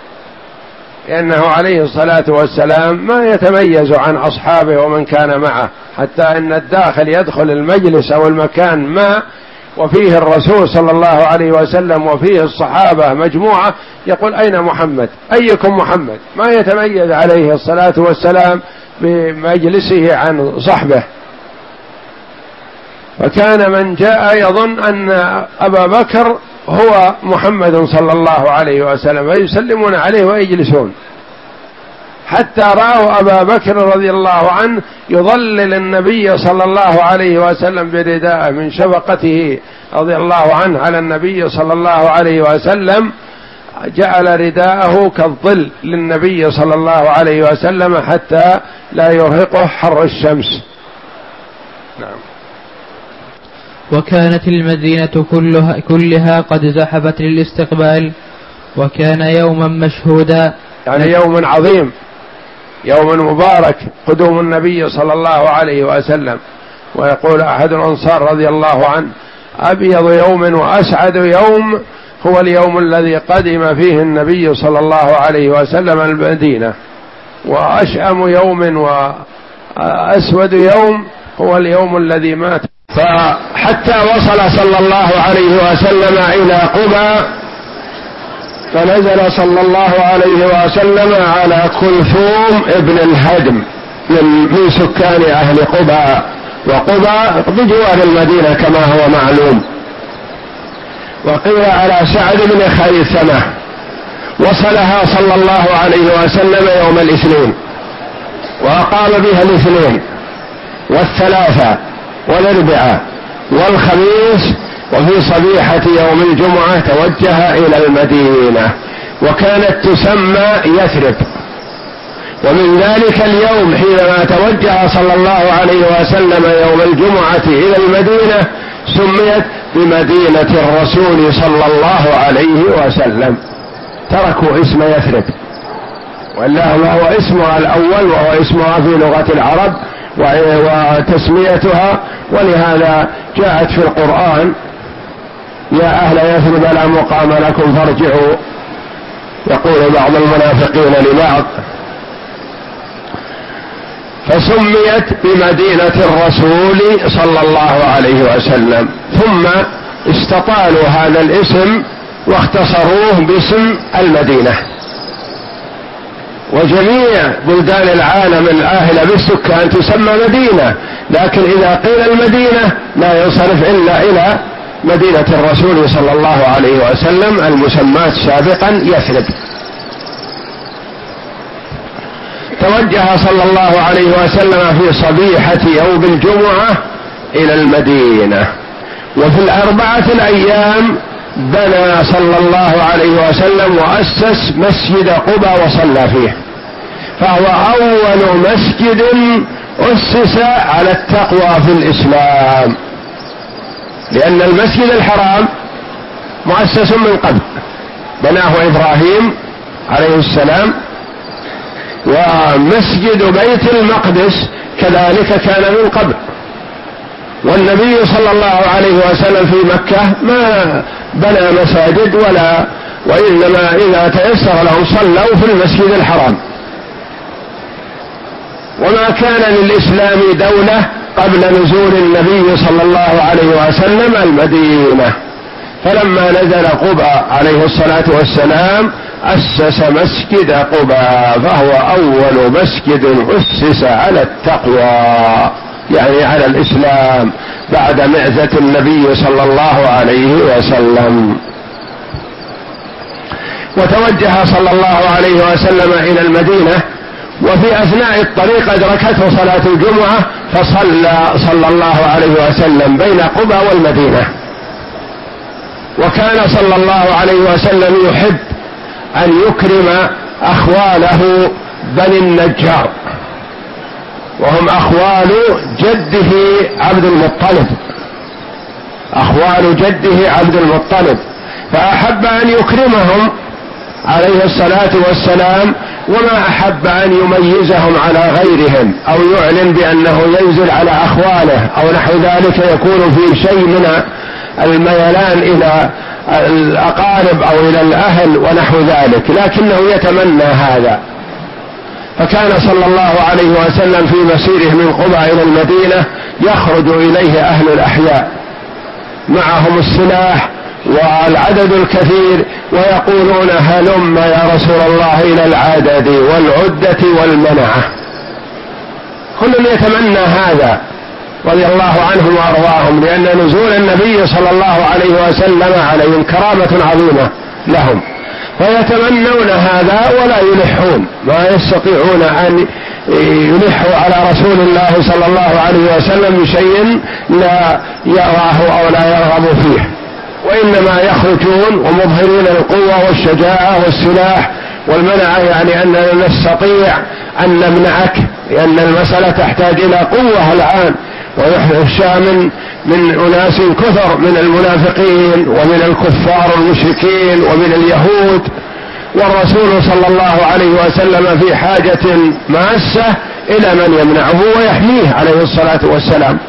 لأنه عليه الصلاة والسلام ما يتميز عن أصحابه ومن كان معه، حتى أن الداخل يدخل المجلس أو المكان ما وفيه الرسول صلى الله عليه وسلم وفيه الصحابة مجموعة يقول: أين محمد؟ أيكم محمد؟ ما يتميز عليه الصلاة والسلام بمجلسه عن صحبه. فكان من جاء يظن أن أبا بكر هو محمد صلى الله عليه وسلم، فيسلمون عليه ويجلسون، حتى رأوا أبا بكر رضي الله عنه يظلل النبي صلى الله عليه وسلم برداءه من شفقته رضي الله عنه على النبي صلى الله عليه وسلم، جعل رداءه كالظل للنبي صلى الله عليه وسلم حتى لا يرهقه حر الشمس. نعم. وكانت المدينة كلها, كلها قد زحفت للاستقبال، وكان يوما مشهودا، يعني يوم عظيم، يوم مبارك، قدوم النبي صلى الله عليه وسلم. ويقول أحد الأنصار رضي الله عنه: أبيض يوم وأسعد يوم هو اليوم الذي قدم فيه النبي صلى الله عليه وسلم المدينة، وأشأم يوم وأسود يوم هو اليوم الذي مات. فحتى وصل صلى الله عليه وسلم إلى قباء، فنزل صلى الله عليه وسلم على كلثوم ابن الهدم من سكان أهل قباء، وقباء بجوار المدينة كما هو معلوم. وقيل على سعد بن خيثمة، وصلها صلى الله عليه وسلم يوم الاثنين، وأقام بها الاثنين والثلاثة والاربعاء والخميس، وفي صبيحة يوم الجمعة توجه إلى المدينة، وكانت تسمى يثرب. ومن ذلك اليوم حينما توجه صلى الله عليه وسلم يوم الجمعة إلى المدينة سميت بمدينة الرسول صلى الله عليه وسلم، تركوا اسم يثرب، والله هو اسمها الأول وهو اسمها في لغة العرب وتسميتها، ولهذا جاءت في القرآن: يا أهل يثرب لا مقام لكم فارجعوا، يقول بعض المنافقين لبعض. فسميت بمدينة الرسول صلى الله عليه وسلم، ثم استطالوا هذا الاسم واختصروه باسم المدينة. وجميع بلدان العالم الآهلة بالسكان تسمى مدينة، لكن إذا قيل المدينة لا ينصرف إلا إلى مدينة الرسول صلى الله عليه وسلم المسماة سابقا يثرب. توجه صلى الله عليه وسلم في صبيحة يوم الجمعة إلى المدينة، وفي الأربعة الأيام بنى صلى الله عليه وسلم وأسس مسجد قباء وصلى فيه، فهو أول مسجد أسس على التقوى في الإسلام، لأن المسجد الحرام مؤسس من قبل، بناه إبراهيم عليه السلام، ومسجد بيت المقدس كذلك كان من قبل، والنبي صلى الله عليه وسلم في مكة ما بنى مساجد ولا، وإنما إذا تيسر لهم صلوا في المسجد الحرام. وما كان للإسلام دولة قبل نزول النبي صلى الله عليه وسلم المدينة، فلما نزل قباء عليه الصلاة والسلام أسس مسجد قباء، فهو أول مسجد أسس على التقوى يعني على الإسلام بعد بعثة النبي صلى الله عليه وسلم. وتوجه صلى الله عليه وسلم إلى المدينة، وفي أثناء الطريق أدركته صلاة الجمعة فصلى صلى الله عليه وسلم بين قباء والمدينة. وكان صلى الله عليه وسلم يحب أن يكرم أخواله بني النجار، وهم أخوال جده عبد المطلب، أخوال جده عبد المطلب، فأحب أن يكرمهم عليه الصلاة والسلام، وما أحب أن يميزهم على غيرهم أو يعلن بأنه ينزل على أخواله أو نحو ذلك، يكون في شيء من الميلان إلى الأقارب أو إلى الأهل ونحو ذلك، لكنه يتمنى هذا. فكان صلى الله عليه وسلم في مسيره من قباء إلى المدينة يخرج إليه أهل الأحياء معهم السلاح والعدد الكثير، ويقولون هلم يا رسول الله إلى العدد والعدة والمنعة، كل يتمنى هذا رضي الله عنهم وأرضاهم، لأن نزول النبي صلى الله عليه وسلم عليهم كرامة عظيمة لهم، ويتمنون هذا ولا يلحون، ما يستطيعون أن يلحوا على رسول الله صلى الله عليه وسلم بشيء لا يراه أو لا يرغب فيه، وإنما يخرجون ومظهرين القوة والشجاعة والسلاح والمنع، يعني أننا نستطيع أن نمنعك، لأن المسألة تحتاج إلى قوة الآن، ويخشى من من أناس كثر من المنافقين ومن الكفار المشركين ومن اليهود، والرسول صلى الله عليه وسلم في حاجة ماسة إلى من يمنعه ويحميه عليه الصلاة والسلام.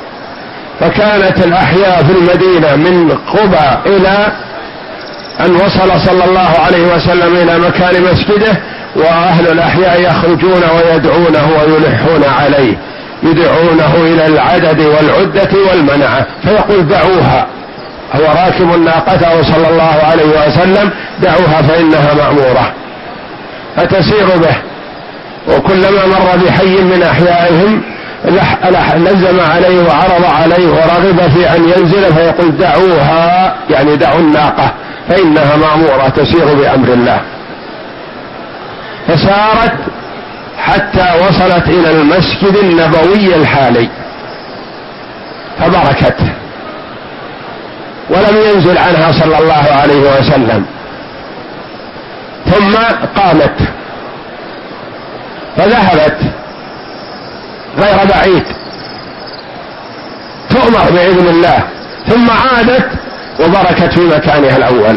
فكانت الأحياء في المدينة من قباء إلى أن وصل صلى الله عليه وسلم إلى مكان مسجده، وأهل الأحياء يخرجون ويدعونه ويلحون عليه، يدعونه إلى العدد والعدة والمنعة، فيقول دعوها، هو راكب ناقته صلى الله عليه وسلم، دعوها فإنها مأمورة، فتسير به، وكلما مر بحي من أحيائهم لزم عليه وعرض عليه ورغب في أن ينزل، فيقول دعوها يعني دعوا الناقة فإنها مأمورة تسير بأمر الله. فسارت حتى وصلت إلى المسجد النبوي الحالي فبركت، ولم ينزل عنها صلى الله عليه وسلم، ثم قامت فذهبت غير بعيد تؤمر بإذن الله، ثم عادت وبركت في مكانها الأول،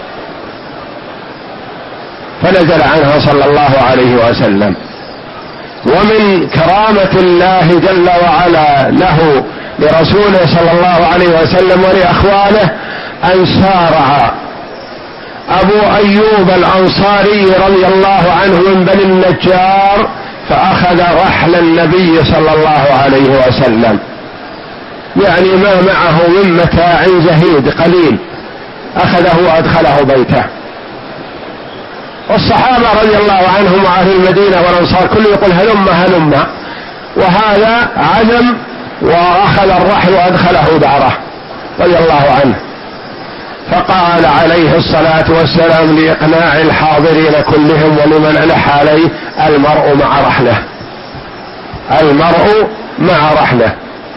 فنزل عنها صلى الله عليه وسلم. ومن كرامة الله جل وعلا له لرسوله صلى الله عليه وسلم ولأخواله أن سارع أبو أيوب الأنصاري رضي الله عنه من بني النجار، فأخذ رحل النبي صلى الله عليه وسلم، يعني ما معه من متاع زهيد قليل أخذه وأدخله بيته، والصحابة رضي الله عنهم وأهل المدينة والأنصار كل يقول هلم هلم، وهذا عزم وأخذ الرحل وأدخله داره رضي الله عنه. فقال عليه الصلاة والسلام لإقناع الحاضرين كلهم ولمن ألح عليه: المرء مع رحله، المرء مع رحله.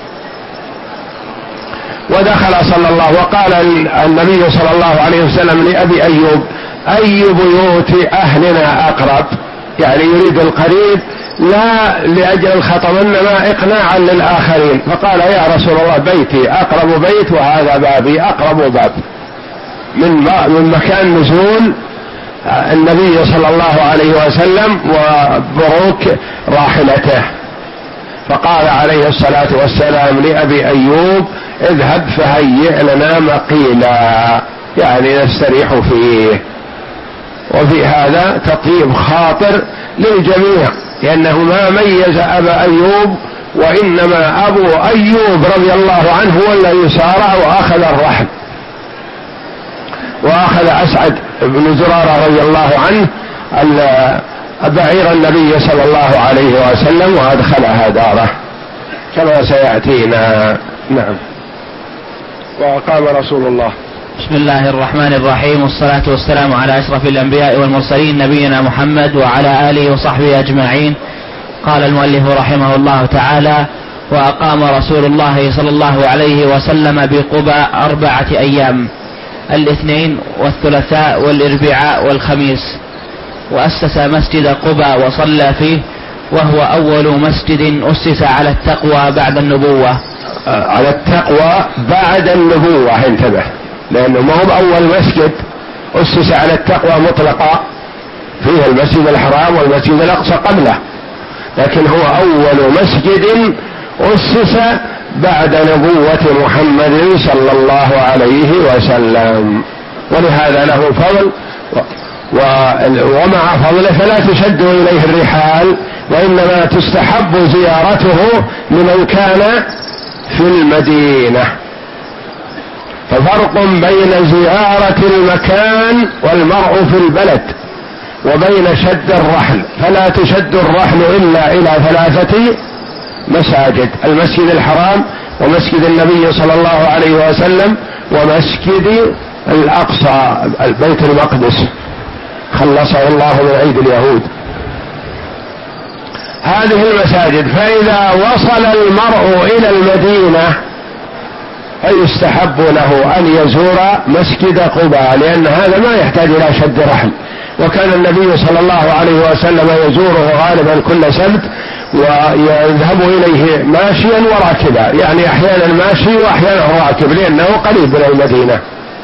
ودخل صلى الله وقال النبي صلى الله عليه وسلم لأبي أيوب: أي بيوت أهلنا أقرب؟ يعني يريد القريب لا لأجل الخطر إنما إقناعا للآخرين. فقال: يا رسول الله بيتي أقرب بيت وهذا بابي أقرب باب، من من مكان نزول النبي صلى الله عليه وسلم وبروك راحلته. فقال عليه الصلاة والسلام لأبي أيوب: اذهب فهيئ لنا مقيلا، يعني نستريح فيه. وفي هذا تطيب خاطر للجميع، لأنه ما ميز أبا أيوب، وإنما أبو أيوب رضي الله عنه هو الذي سارع وأخذ الرحل، وأخذ أسعد بن زرارة رضي الله عنه بعير النبي صلى الله عليه وسلم وأدخلها داره كما سيأتينا. نعم. وقام رسول الله. بسم الله الرحمن الرحيم، والصلاة والسلام على أشرف الأنبياء والمرسلين نبينا محمد وعلى آله وصحبه أجمعين. قال المؤلف رحمه الله تعالى: وأقام رسول الله صلى الله عليه وسلم بقباء أربعة أيام، الاثنين والثلاثاء والأربعاء والخميس، وأسس مسجد قباء وصلى فيه، وهو أول مسجد أسس على التقوى بعد النبوة. على التقوى بعد النبوة، انتبه، لأنه ما هو أول مسجد أسس على التقوى مطلقا، فيه المسجد الحرام والمسجد الأقصى قبله، لكن هو أول مسجد أسس بعد نبوة محمد صلى الله عليه وسلم، ولهذا له فضل، ومع فضله فلا تشد إليه الرحال، وإنما تستحب زيارته لمن كان في المدينة. ففرق بين زيارة المكان والمرء في البلد وبين شد الرحل، فلا تشد الرحل إلا إلى ثلاثة مساجد: المسجد الحرام، ومسجد النبي صلى الله عليه وسلم، ومسجد الأقصى البيت المقدس خلصه الله من أيدي اليهود. هذه المساجد. فإذا وصل المرء إلى المدينة فيستحب له أن يزور مسجد قباء، لأن هذا ما يحتاج إلى شد رحل، وكان النبي صلى الله عليه وسلم يزوره غالبا كل سبت، ويذهب إليه ماشيا وراكبا، يعني أحيانا ماشي وأحيانا راكب، لأنه قريب من المدينة.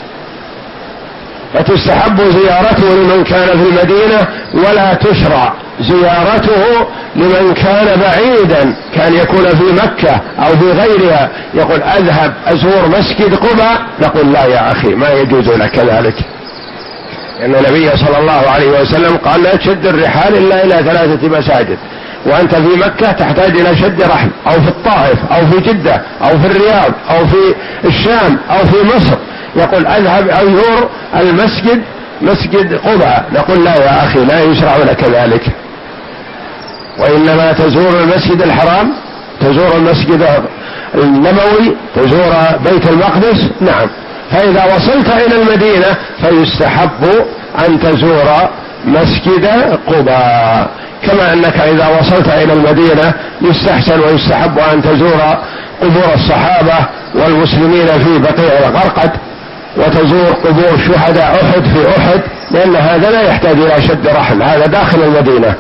فتستحب زيارته لمن كان في المدينة، ولا تشرع زيارته لمن كان بعيدا، كان يكون في مكة أو في غيرها، يقول أذهب أزور مسجد قباء، نقول لا يا أخي، ما يجوز لك ذلك، لأن النبي صلى الله عليه وسلم قال: لا تشد الرحال إلا إلى ثلاثة مساجد، وأنت في مكة تحتاج إلى شد رحل، أو في الطائف أو في جدة أو في الرياض أو في الشام أو في مصر، يقول أذهب أزور المسجد مسجد قباء، نقول لا يا أخي، لا يشرع لك ذلك، وإنما تزور المسجد الحرام، تزور المسجد النبوي، تزور بيت المقدس. نعم. فإذا وصلت إلى المدينة فيستحب أن تزور مسجد قباء، كما أنك إذا وصلت إلى المدينة يستحسن ويستحب أن تزور قبور الصحابة والمسلمين في بقيع الغرقد، وتزور قبور شهداء أحد في أحد، لأن هذا لا يحتاج إلى شد رحل، هذا داخل المدينة،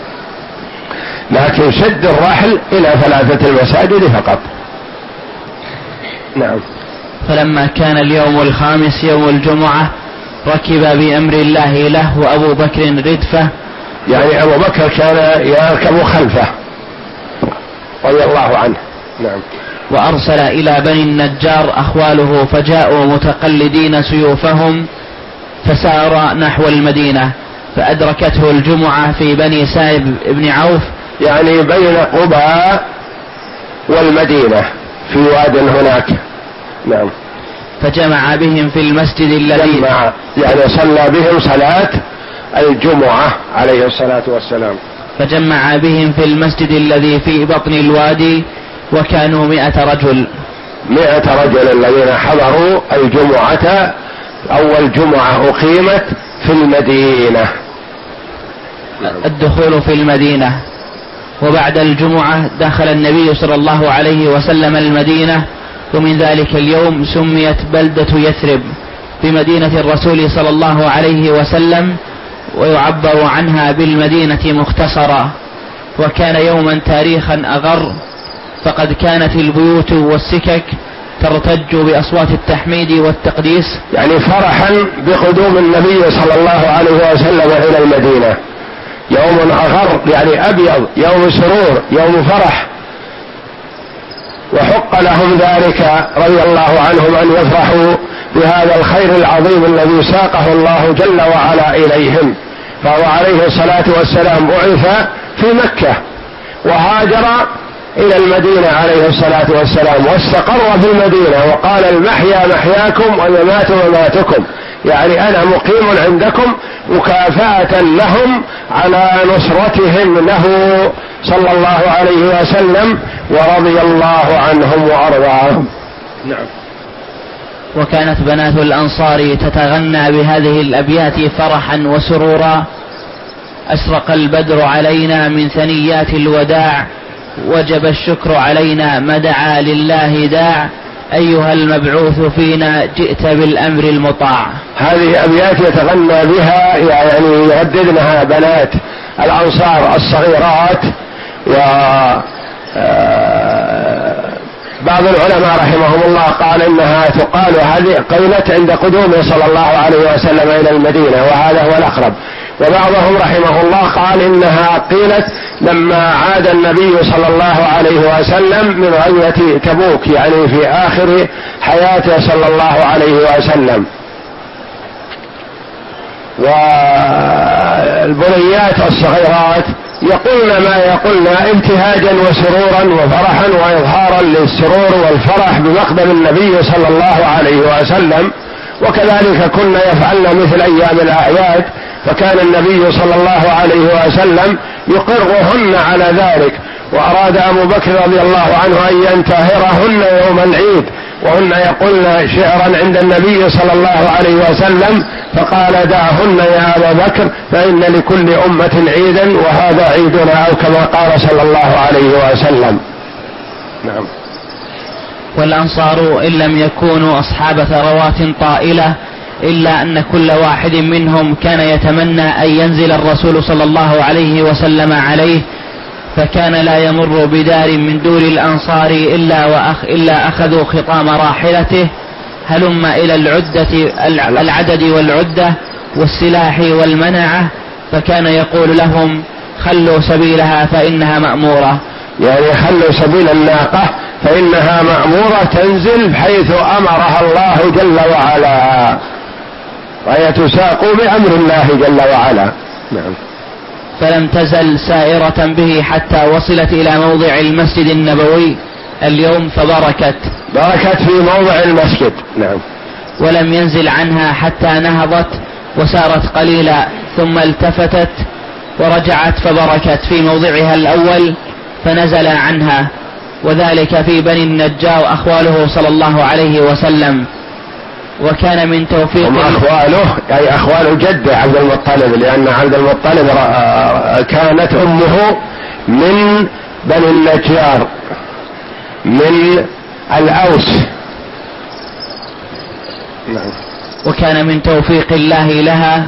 لكن شد الرحل إلى ثلاثة المساجد فقط. نعم. فلما كان اليوم الخامس يوم الجمعة ركب بأمر الله له وأبو بكر ردفه، يعني أبو بكر كان يركب خلفه رضي الله عنه. نعم. وأرسل إلى بني النجار أخواله، فجاءوا متقلدين سيوفهم، فسار نحو المدينة، فأدركته الجمعة في بني سائب بن عوف، يعني بين قباء والمدينة في واد هناك. نعم. فجمع بهم في المسجد الذي جمع، يعني صلى بهم صلاة الجمعة عليه الصلاة والسلام. فجمع بهم في المسجد الذي في بطن الوادي وكانوا مئة رجل مئة رجل الذين حضروا الجمعة، أول جمعة أقيمت في المدينة. الدخول في المدينة. وبعد الجمعة دخل النبي صلى الله عليه وسلم المدينة، ومن ذلك اليوم سميت بلدة يثرب بمدينة الرسول صلى الله عليه وسلم، ويعبر عنها بالمدينة مختصرا. وكان يوما تاريخا أغر، فقد كانت البيوت والسكك ترتج بأصوات التحميد والتقديس، يعني فرحا بقدوم النبي صلى الله عليه وسلم إلى المدينة. يوم أغر يعني أبيض، يوم سرور، يوم فرح، وحق لهم ذلك رضي الله عنهم أن يفرحوا بهذا الخير العظيم الذي ساقه الله جل وعلا إليهم. فهو عليه الصلاة والسلام بعث في مكة وهاجر إلى المدينة عليه الصلاة والسلام، واستقر في المدينة، وقال المحيا محياكم والممات مماتكم، يعني أنا مقيم عندكم مكافأة لهم على نصرتهم له صلى الله عليه وسلم، ورضي الله عنهم وأرضاهم. نعم. وكانت بنات الأنصار تتغنى بهذه الأبيات فرحا وسرورا: أشرق البدر علينا من ثنيات الوداع، وجب الشكر علينا ما دعا لله داع، أيها المبعوث فينا جئت بالأمر المطاع. هذه أبيات يتغنى بها، يعني يرددنها بنات الأنصار الصغيرات. و بعض العلماء رحمهم الله قال إنها تقال هذه قيلت عند قدومه صلى الله عليه وسلم إلى المدينة، وهذا هو الأقرب. وبعضهم رحمه الله قال إنها قيلت لما عاد النبي صلى الله عليه وسلم من غزوة تبوك، يعني في آخر حياته صلى الله عليه وسلم. والبنيات الصغيرات يقولن ما يقولن ابتهاجا وسرورا وفرحا وإظهارا للسرور والفرح بمقدم النبي صلى الله عليه وسلم، وكذلك كنا يفعلن مثل أيام الأعياد، فكان النبي صلى الله عليه وسلم يقرهن على ذلك. وأراد أبو بكر رضي الله عنه أن ينتهرهن يوم العيد، وهن يقولن شعرا عند النبي صلى الله عليه وسلم، فقال دعهن يا أبا بكر فإن لكل أمة عيدا وهذا عيدنا، أو كما قال صلى الله عليه وسلم. نعم. والأنصار إن لم يكونوا أصحاب ثروات طائلة، إلا أن كل واحد منهم كان يتمنى أن ينزل الرسول صلى الله عليه وسلم عليه، فكان لا يمر بدار من دور الأنصار إلا, وأخ إلا أخذوا خطام راحلته هلم إلى العدة العدد والعدة والسلاح والمنعة، فكان يقول لهم خلوا سبيلها فإنها مأمورة، يعني خلوا سبيل الناقة فإنها مأمورة تنزل حيث أمرها الله جل وعلا، وهي تساق بأمر الله جل وعلا. نعم. فلم تزل سائرة به حتى وصلت إلى موضع المسجد النبوي اليوم، فبركت بركت في موضع المسجد. نعم. ولم ينزل عنها حتى نهضت وسارت قليلا، ثم التفتت ورجعت فبركت في موضعها الأول، فنزل عنها، وذلك في بني النجار أخواله صلى الله عليه وسلم. وكان من توفيق هم أخواله أي أخوال جده عبد المطلب، لأن عبد المطلب كانت أمه من بني النجار من الأوس. نعم. وكان من توفيق الله لها،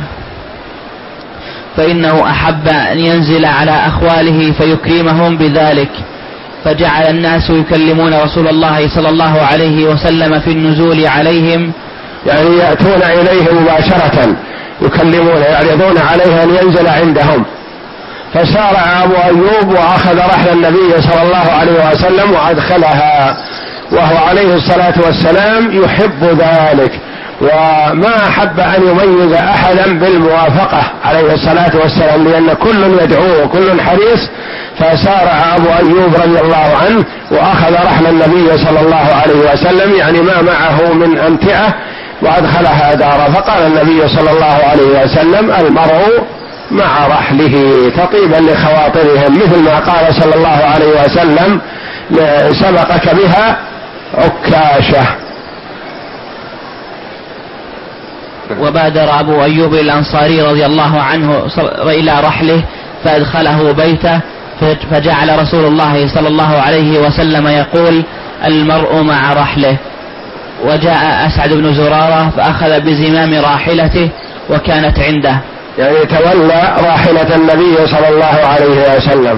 فإنه أحب أن ينزل على أخواله فيكرمهم بذلك، فجعل الناس يكلمون رسول الله صلى الله عليه وسلم في النزول عليهم، يعني يأتون إليه مباشرة يكلمون يعرضون عليه أن ينزل عندهم. فسارع أبو أيوب وأخذ رحل النبي صلى الله عليه وسلم وأدخلها، وهو عليه الصلاة والسلام يحب ذلك، وما أحب أن يميز أحدا بالموافقة عليه الصلاة والسلام، لأن كل يدعوه وكل حريص. فسارع أبو أيوب رضي الله عنه وأخذ رحل النبي صلى الله عليه وسلم، يعني ما معه من أمتعة وأدخلها داره، فقال النبي صلى الله عليه وسلم: المرء مع رحله، تطيبا لخواطرهم، مثل ما قال صلى الله عليه وسلم: سبقك بها عكاشة. وبادر أبو أيوب الأنصاري رضي الله عنه إلى رحله فأدخله بيته، فجعل رسول الله صلى الله عليه وسلم يقول: المرء مع رحله. وجاء أسعد بن زرارة فأخذ بزمام راحلته وكانت عنده، يعني تولى راحلة النبي صلى الله عليه وسلم.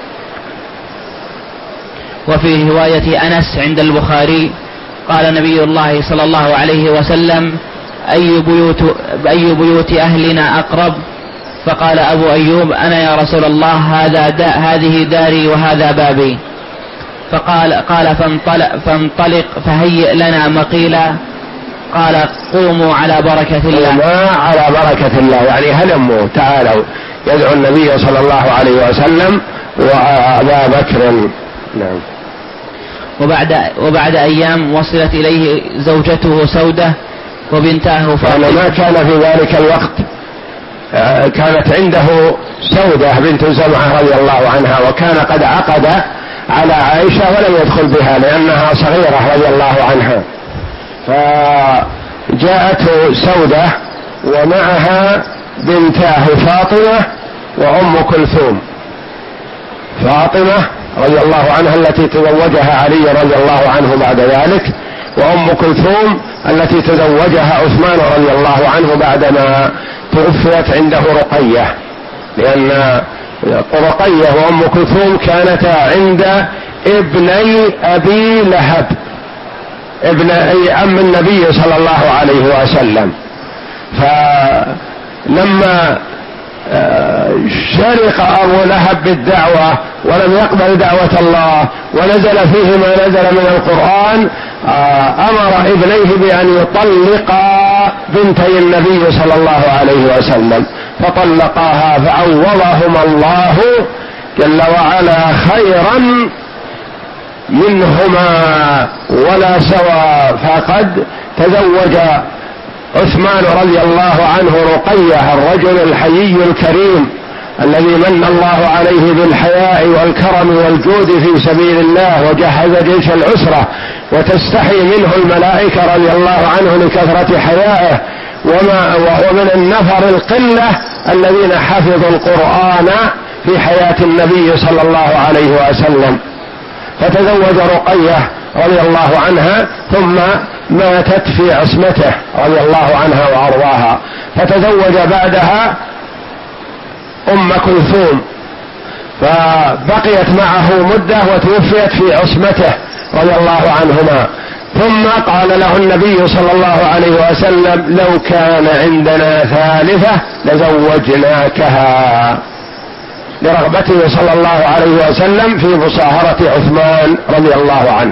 وفي رواية أنس عند البخاري قال نبي الله صلى الله عليه وسلم: أي بيوت, أي بيوت أهلنا أقرب؟ فقال أبو أيوب: أنا يا رسول الله، هذا دا هذه داري وهذا بابي. فقال قال فانطلق, فانطلق فهيئ لنا مقيلا. قال: قوموا على بركة الله. ما على بركة الله، يعني هلموا تعالوا. يدعو النبي صلى الله عليه وسلم وأبا بكر. نعم. وبعد, وبعد أيام وصلت إليه زوجته سودة وبنتاه فاطمة. ما كان في ذلك الوقت كانت عنده سودة بنت زمعة رضي الله عنها، وكان قد عقد على عائشة ولم يدخل بها لأنها صغيرة رضي الله عنها. فجاءته سودة ومعها بنتاه فاطمة وأم كلثوم. فاطمة رضي الله عنها التي تزوجها علي رضي الله عنه بعد ذلك، وأم كلثوم التي تزوجها عثمان رضي الله عنه بعدما توفيت عنده رقية، لأن رقية وأم كلثوم كانتا عند ابني أبي لهب، ابن أي عم النبي صلى الله عليه وسلم. فلما شرق أبو لهب بالدعوة ولم يقبل دعوة الله ونزل فيه ما نزل من القرآن، أمر ابنيه بأن يطلقا بنتي النبي صلى الله عليه وسلم، فطلقاها فعوضهما الله جل وعلا خيرا منهما ولا سوى. فقد تزوج عثمان رضي الله عنه رقية، الرجل الحيي الكريم الذي من الله عليه بالحياء والكرم والجود في سبيل الله، وجهز جيش العسرة وتستحي منه الملائكة رضي الله عنه لكثرة حيائه، وما ومن النفر القلة الذين حفظوا القرآن في حياة النبي صلى الله عليه وسلم. فتزوج رقية رضي الله عنها ثم ماتت في عصمته رضي الله عنها وأرضاها، فتزوج بعدها أم كلثوم فبقيت معه مدة وتوفيت في عصمته رضي الله عنهما. ثم قال له النبي صلى الله عليه وسلم: لو كان عندنا ثالثة لزوجناكها، لرغبته صلى الله عليه وسلم في مصاهرة عثمان رضي الله عنه.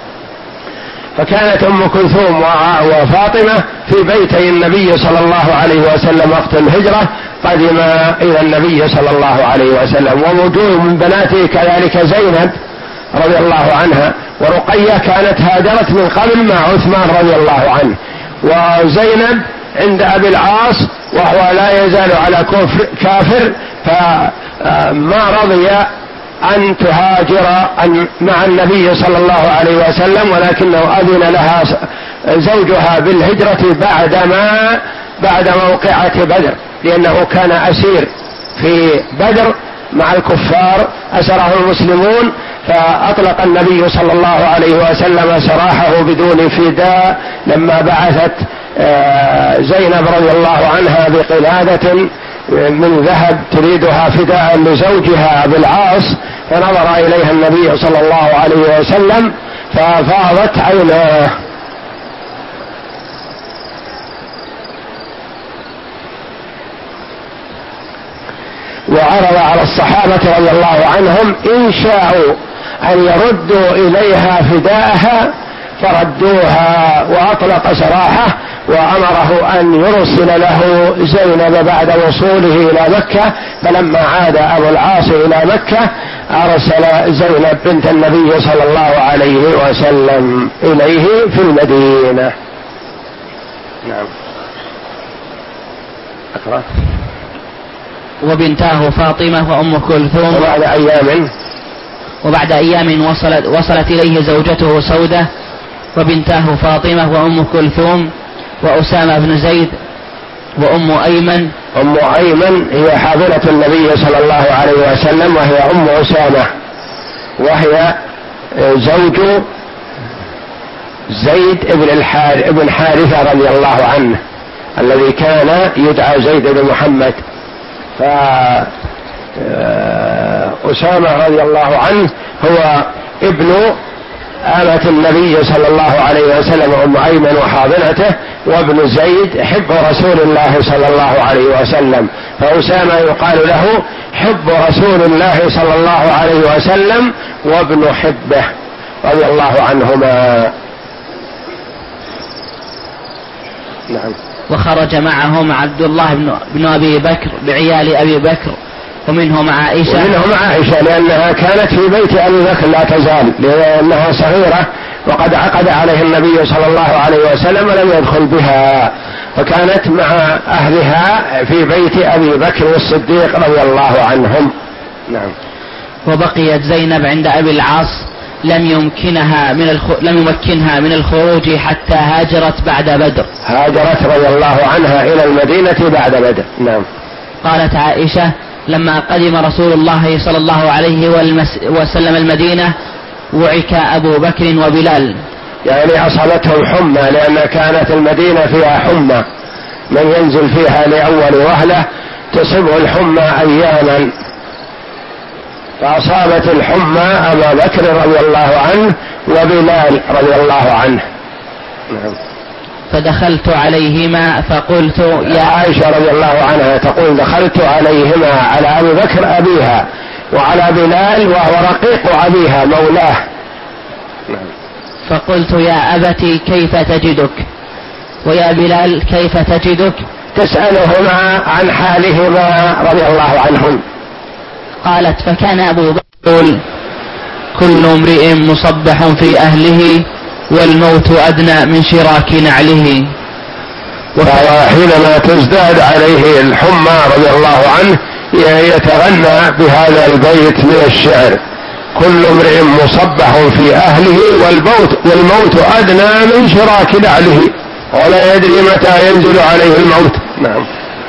فكانت أم كلثوم وفاطمة في بيتي النبي صلى الله عليه وسلم وقت الهجرة، قدما إلى النبي صلى الله عليه وسلم. ووجوه من بناته كذلك زينب رضي الله عنها، ورقية كانت هاجرت من قبل مع عثمان رضي الله عنه، وزينب عند أبي العاص وهو لا يزال على كفر كافر، فما رضي أن تهاجر مع النبي صلى الله عليه وسلم، ولكنه أذن لها زوجها بالهجرة بعدما بعد موقعة بدر، لأنه كان أسير في بدر مع الكفار، أسره المسلمون، فأطلق النبي صلى الله عليه وسلم سراحه بدون فداء لما بعثت زينب رضي الله عنها بقلادة من ذهب تريدها فداء لزوجها أبي العاص، فنظر إليها النبي صلى الله عليه وسلم ففاضت عيناه. وعرض على الصحابة رضي الله عنهم إن شاءوا أن يردوا إليها فداءها فردوها، وأطلق سراحه وأمره أن يرسل له زينب بعد وصوله إلى مكة. فلما عاد أبو العاص إلى مكة أرسل زينب بنت النبي صلى الله عليه وسلم إليه في المدينة. نعم. أقرأ. وبنتاه فاطمة وأم كلثوم. وبعد أيام وبعد أيام وصلت, وصلت إليه زوجته سودة وبنتاه فاطمة وأم كلثوم وأسامة بن زيد وأم أيمن. أم أيمن هي حاضرة النبي صلى الله عليه وسلم، وهي أم أسامة، وهي زوج زيد بن الحارث بن حارثة رضي الله عنه الذي كان يدعى زيد بن محمد. فأسامة رضي الله عنه هو ابن آمة النبي صلى الله عليه وسلم أم أيمن وحاضنته، وابن زيد حب رسول الله صلى الله عليه وسلم، فأسامة يقال له حب رسول الله صلى الله عليه وسلم وابن حبه رضي الله عنهما. نعم. وخرج معهم عبد الله بن أبي بكر بعيال أبي بكر ومنهم عائشة. ومنهم عائشة لأنها كانت في بيت أبي بكر لا تزال، لأنها صغيرة وقد عقد عليه النبي صلى الله عليه وسلم ولم يدخل بها، فكانت مع أهلها في بيت أبي بكر الصديق رضي الله عنهم. نعم. وبقيت زينب عند أبي العاص لم يمكنها من الخ... لم يمكنها من الخروج حتى هاجرت بعد بدر. هاجرت رضي الله عنها إلى المدينة بعد بدر. نعم. قالت عائشة: لما قدم رسول الله صلى الله عليه وسلم المدينة وعك أبو بكر وبلال. يعني أصابتهم حمى، لأن كانت المدينة فيها حمى، من ينزل فيها لأول وهلة تصيبه الحمى أياما، فأصابت الحمى أبا بكر رضي الله عنه وبلال رضي الله عنه. نعم. فدخلت عليهما فقلت يا عائشة رضي الله عنها تقول: دخلت عليهما على أبي بكر أبيها وعلى بلال وهو رقيق أبيها مولاه. فقلت: يا أبتي كيف تجدك؟ ويا بلال كيف تجدك؟ تسألهما عن حالهما رضي الله عنهم. قالت: فكان أبو بكر كل امرئ مصبح في أهله والموت أدنى من شراك نعله. وحينما تزداد عليه الحمى رضي الله عنه يتغنى بهذا البيت من الشعر: كل امرئ مصبح في أهله والموت, والموت أدنى من شراك نعله، ولا يدري متى ينزل عليه الموت. نعم.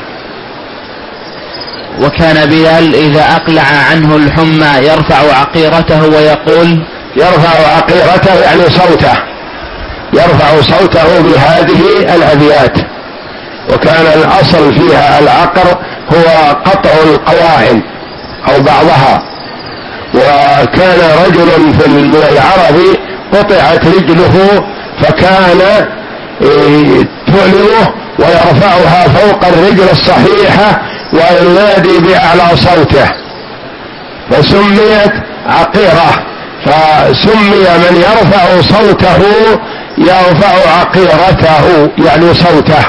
وكان بلال إذا أقلع عنه الحمى يرفع عقيرته ويقول: يرفع عقيرته يعني صوته، يرفع صوته بهذه الأبيات. وكان الأصل فيها العقر هو قطع القوائم أو بعضها، وكان رجل من العرب قطعت رجله فكان تؤلمه ويرفعها فوق الرجل الصحيحة وينادي بأعلى صوته، فسميت عقيرة. فسمي من يرفع صوته يرفع عقيرته يعني صوته.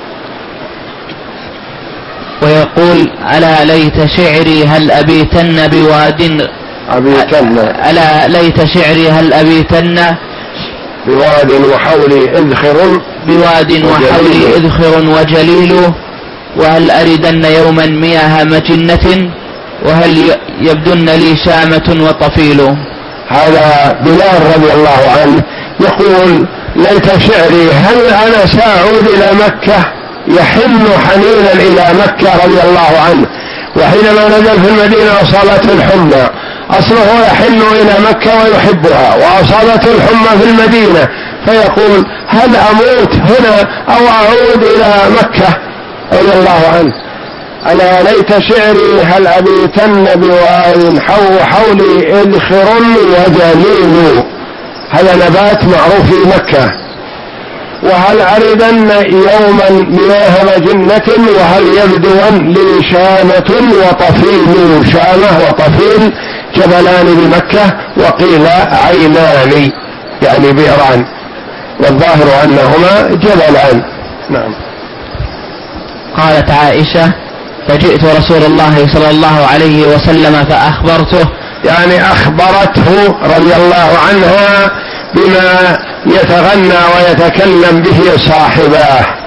ويقول: ألا ليت شعري هل أبيتن بواد أبيتن ألا ليت شعري هل أبيتن بواد وحولي إذخر بواد وحولي إذخر وجليل، وهل أردن يوما مياه مجنة وهل يبدن لي شامة وطفيل. هذا بلال رضي الله عنه يقول: ليت شعري هل أنا سأعود إلى مكة، يحن حنينا إلى مكة رضي الله عنه. وحينما نزل في المدينة أصابته الحمى، أصله يحن إلى مكة ويحبها، وأصابته الحمى في المدينة فيقول: هل أموت هنا أو أعود إلى مكة رضي الله عنه. ألا ليت شعري هل أبيتن بواد حو حولي إذخر وجليل، هذا نبات معروف في مكة. وهل أردن يوما مياه مجنة وهل يبدون لي شامة وطفيل. شامة وطفيل جبلان بمكة، وقيل عينان يعني بئران، والظاهر أنهما جبلان. نعم. قالت عائشة: فجئت رسول الله صلى الله عليه وسلم فأخبرته، يعني أخبرته رضي الله عنها بما يتغنى ويتكلم به صاحباه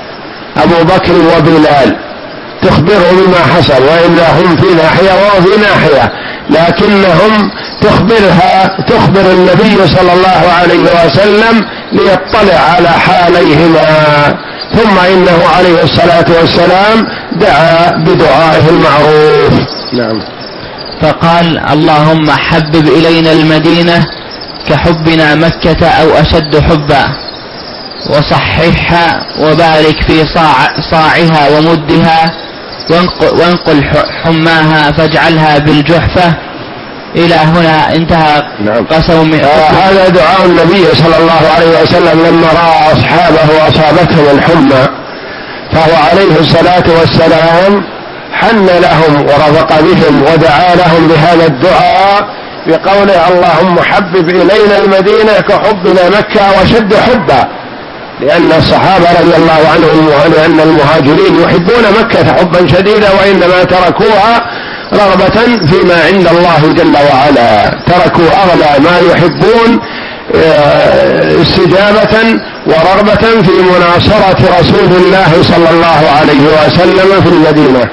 أبو بكر وبلال تخبره بما حصل، وإلا هم في ناحية وهو في ناحية، لكنهم تخبرها تخبر النبي صلى الله عليه وسلم ليطلع على حاليهما. ثم إنه عليه الصلاة والسلام دعا بدعائه المعروف. نعم. فقال: اللهم حبب إلينا المدينة كحبنا مكة أو أشد حبا، وصححها وبارك في صاع صاعها ومدها، وانقل حماها فاجعلها بالجحفة. إلى هنا انتهى. نعم. قسم. آه هذا دعاء النبي صلى الله عليه وسلم لما رأى أصحابه أصابتهم الحمى، فهو عليه الصلاة والسلام حن لهم ورفق بهم ودعا لهم بهذا الدعاء بقوله: اللهم حبب إلينا المدينة كحبنا مكة وشد حبا، لأن الصحابة رضي الله عنهم وأن المهاجرين يحبون مكة حبا شديدا، وإنما تركوها رغبة فيما عند الله جل وعلا، تركوا أغلى ما يحبون استجابة ورغبة في مناصرة رسول الله صلى الله عليه وسلم في المدينة.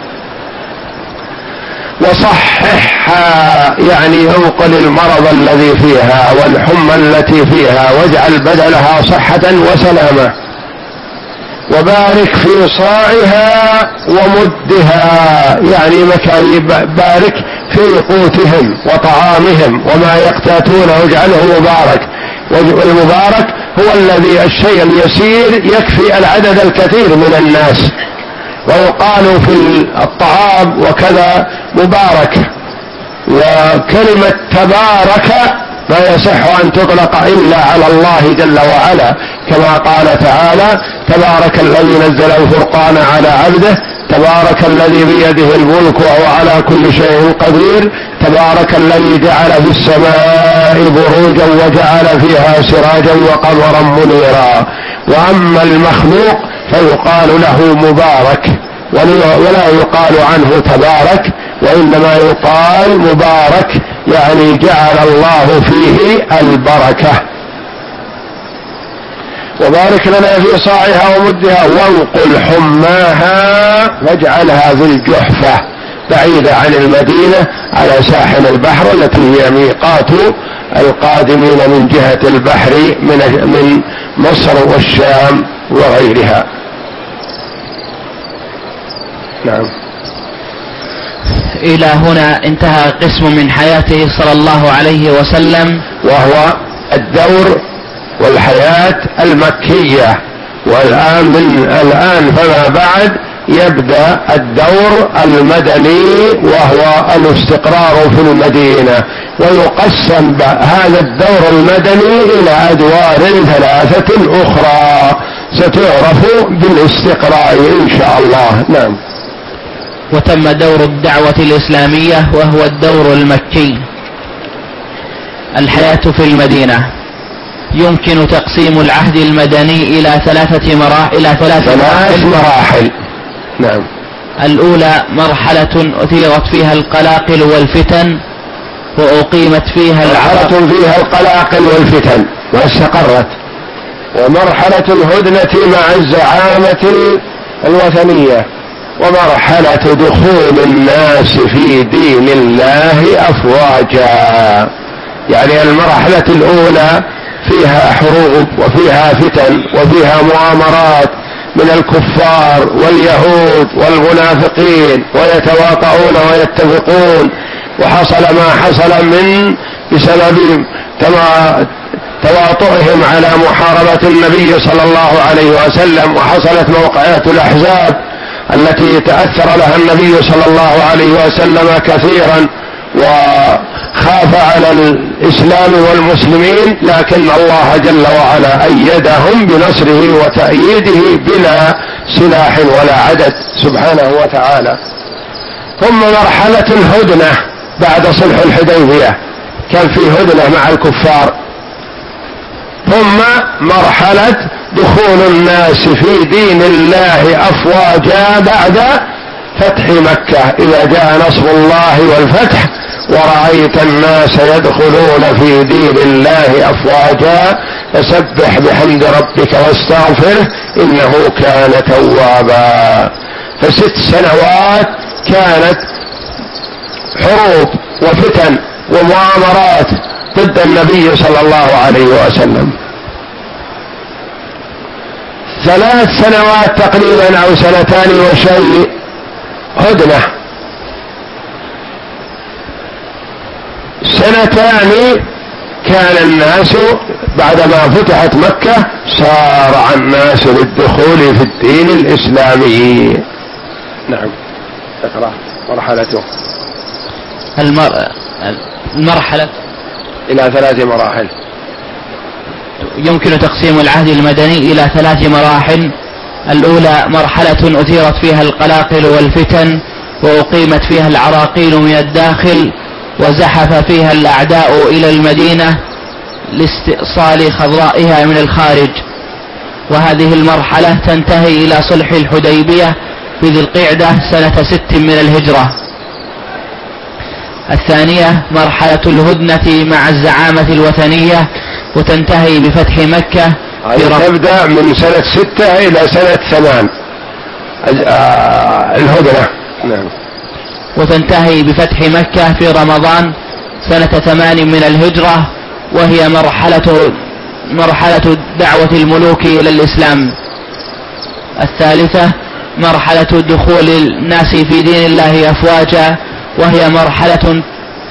وصححها يعني انقل المرض الذي فيها والحمى التي فيها واجعل بدلها صحة وسلامة، وبارك في صاعها ومدها، يعني مكان بارك في قوتهم وطعامهم وما يقتاتون واجعله مبارك. والمبارك هو الذي الشيء اليسير يكفي العدد الكثير من الناس، ويقال في الطعام وكذا مبارك. وكلمة تبارك لا يصح أن تطلق إلا على الله جل وعلا، كما قال تعالى: تبارك الذي نزل الفرقان على عبده، تبارك الذي بيده الملك وهو على كل شيء قدير، تبارك الذي جعل في السماء بروجا وجعل فيها سراجا وقمرا منيرا. وأما المخلوق فيقال له مبارك، ولا يقال عنه تبارك، وإنما يقال مبارك، يعني جعل الله فيه البركة. وبارك لنا في صاعها ومدها، وانقل حماها واجعلها في الجحفة، بعيدة عن المدينة على ساحل البحر، التي هي ميقات القادمين من جهة البحر من من مصر والشام وغيرها. نعم. إلى هنا انتهى قسم من حياته صلى الله عليه وسلم، وهو الدور والحياة المكية. والآن من الآن فما بعد يبدأ الدور المدني، وهو الاستقرار في المدينة. ويقسم هذا الدور المدني إلى أدوار ثلاثة أخرى ستعرف بالاستقراء إن شاء الله. نعم. وتم دور الدعوة الإسلامية وهو الدور المكي. الحياة في المدينة يمكن تقسيم العهد المدني إلى ثلاثة مراحل إلى ثلاث مراحل. مراحل. نعم. الأولى مرحلة أثيرت فيها القلاقل والفتن وأقيمت فيها مرحلة فيها القلاقل والفتن واستقرت، ومرحلة الهدنة مع الزعامة الوثنية، ومرحلة دخول الناس في دين الله أفواجا. يعني المرحلة الأولى فيها حروب وفيها فتن وفيها مؤامرات من الكفار واليهود والمنافقين، ويتواطؤون ويتفقون، وحصل ما حصل من بسبب تواطؤهم على محاربة النبي صلى الله عليه وسلم. وحصلت موقعات الأحزاب التي تأثر لها النبي صلى الله عليه وسلم كثيرا وخاف على الإسلام والمسلمين، لكن الله جل وعلا أيدهم بنصره وتأييده بلا سلاح ولا عدد سبحانه وتعالى. ثم مرحلة الهدنة بعد صلح الحديبية، كان في هدنة مع الكفار. ثم مرحلة دخول الناس في دين الله أفواجا بعد فتح مكة، إذا جاء نصر الله والفتح ورأيت الناس يدخلون في دين الله أفواجا، فسبح بحمد ربك واستغفره إنه كان توابا. فست سنوات كانت حروب وفتن ومؤامرات ضد النبي صلى الله عليه وسلم. ثلاث سنوات تقريبا أو سنتان وشيء هدنة، سنتان كان الناس بعدما فتحت مكة سارع الناس للدخول في الدين الإسلامي. نعم اقرأ مرحلته. المر... المرحلة إلى ثلاث مراحل. يمكن تقسيم العهد المدني إلى ثلاث مراحل. الأولى مرحلة أثيرت فيها القلاقل والفتن وأقيمت فيها العراقيل من الداخل وزحف فيها الأعداء إلى المدينة لاستئصال خضرائها من الخارج، وهذه المرحلة تنتهي إلى صلح الحديبية في ذي القعدة سنة ست من الهجرة. الثانية مرحلة الهدنة مع الزعامة الوثنية وتنتهي بفتح مكة. تبدأ من سنة ستة إلى سنة ثمان الهدنة. نعم. وتنتهي بفتح مكة في رمضان سنة ثمان من الهجرة، وهي مرحلة مرحلة دعوة الملوك إلى الإسلام. الثالثة مرحلة دخول الناس في دين الله أفواجا، وهي مرحلة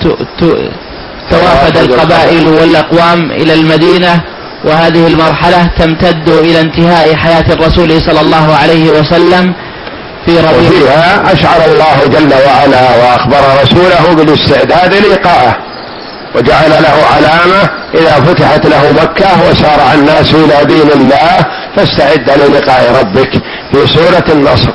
توافد القبائل والأقوام إلى المدينة، وهذه المرحلة تمتد إلى انتهاء حياة الرسول صلى الله عليه وسلم في ربيع. وفيها أشعر الله جل وعلا وأخبر رسوله بالاستعداد للقائه، وجعل له علامة إذا فتحت له مكة وسارع الناس إلى دين الله فاستعد للقاء ربك في سورة النصر.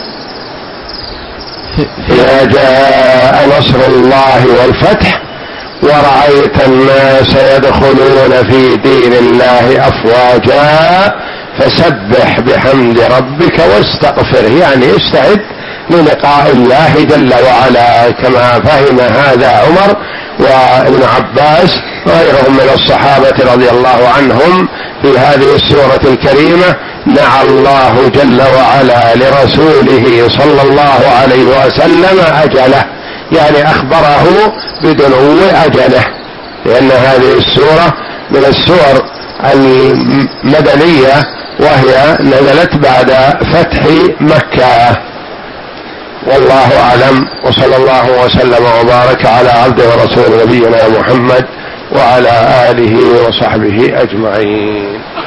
إذا جاء نصر الله والفتح ورأيت الناس يدخلون في دين الله أفواجا فسبح بحمد ربك واستغفره، يعني استعد للقاء الله جل وعلا، كما فهم هذا عمر وابن عباس وغيرهم من الصحابة رضي الله عنهم في هذه السورة الكريمة. نعى الله جل وعلا لرسوله صلى الله عليه وسلم أجله، يعني أخبره بدنو أجله، لأن هذه السورة من السور المدنية وهي نزلت بعد فتح مكة. والله أعلم، وصلى الله وسلم وبارك على عبده ورسول نبينا محمد وعلى آله وصحبه أجمعين.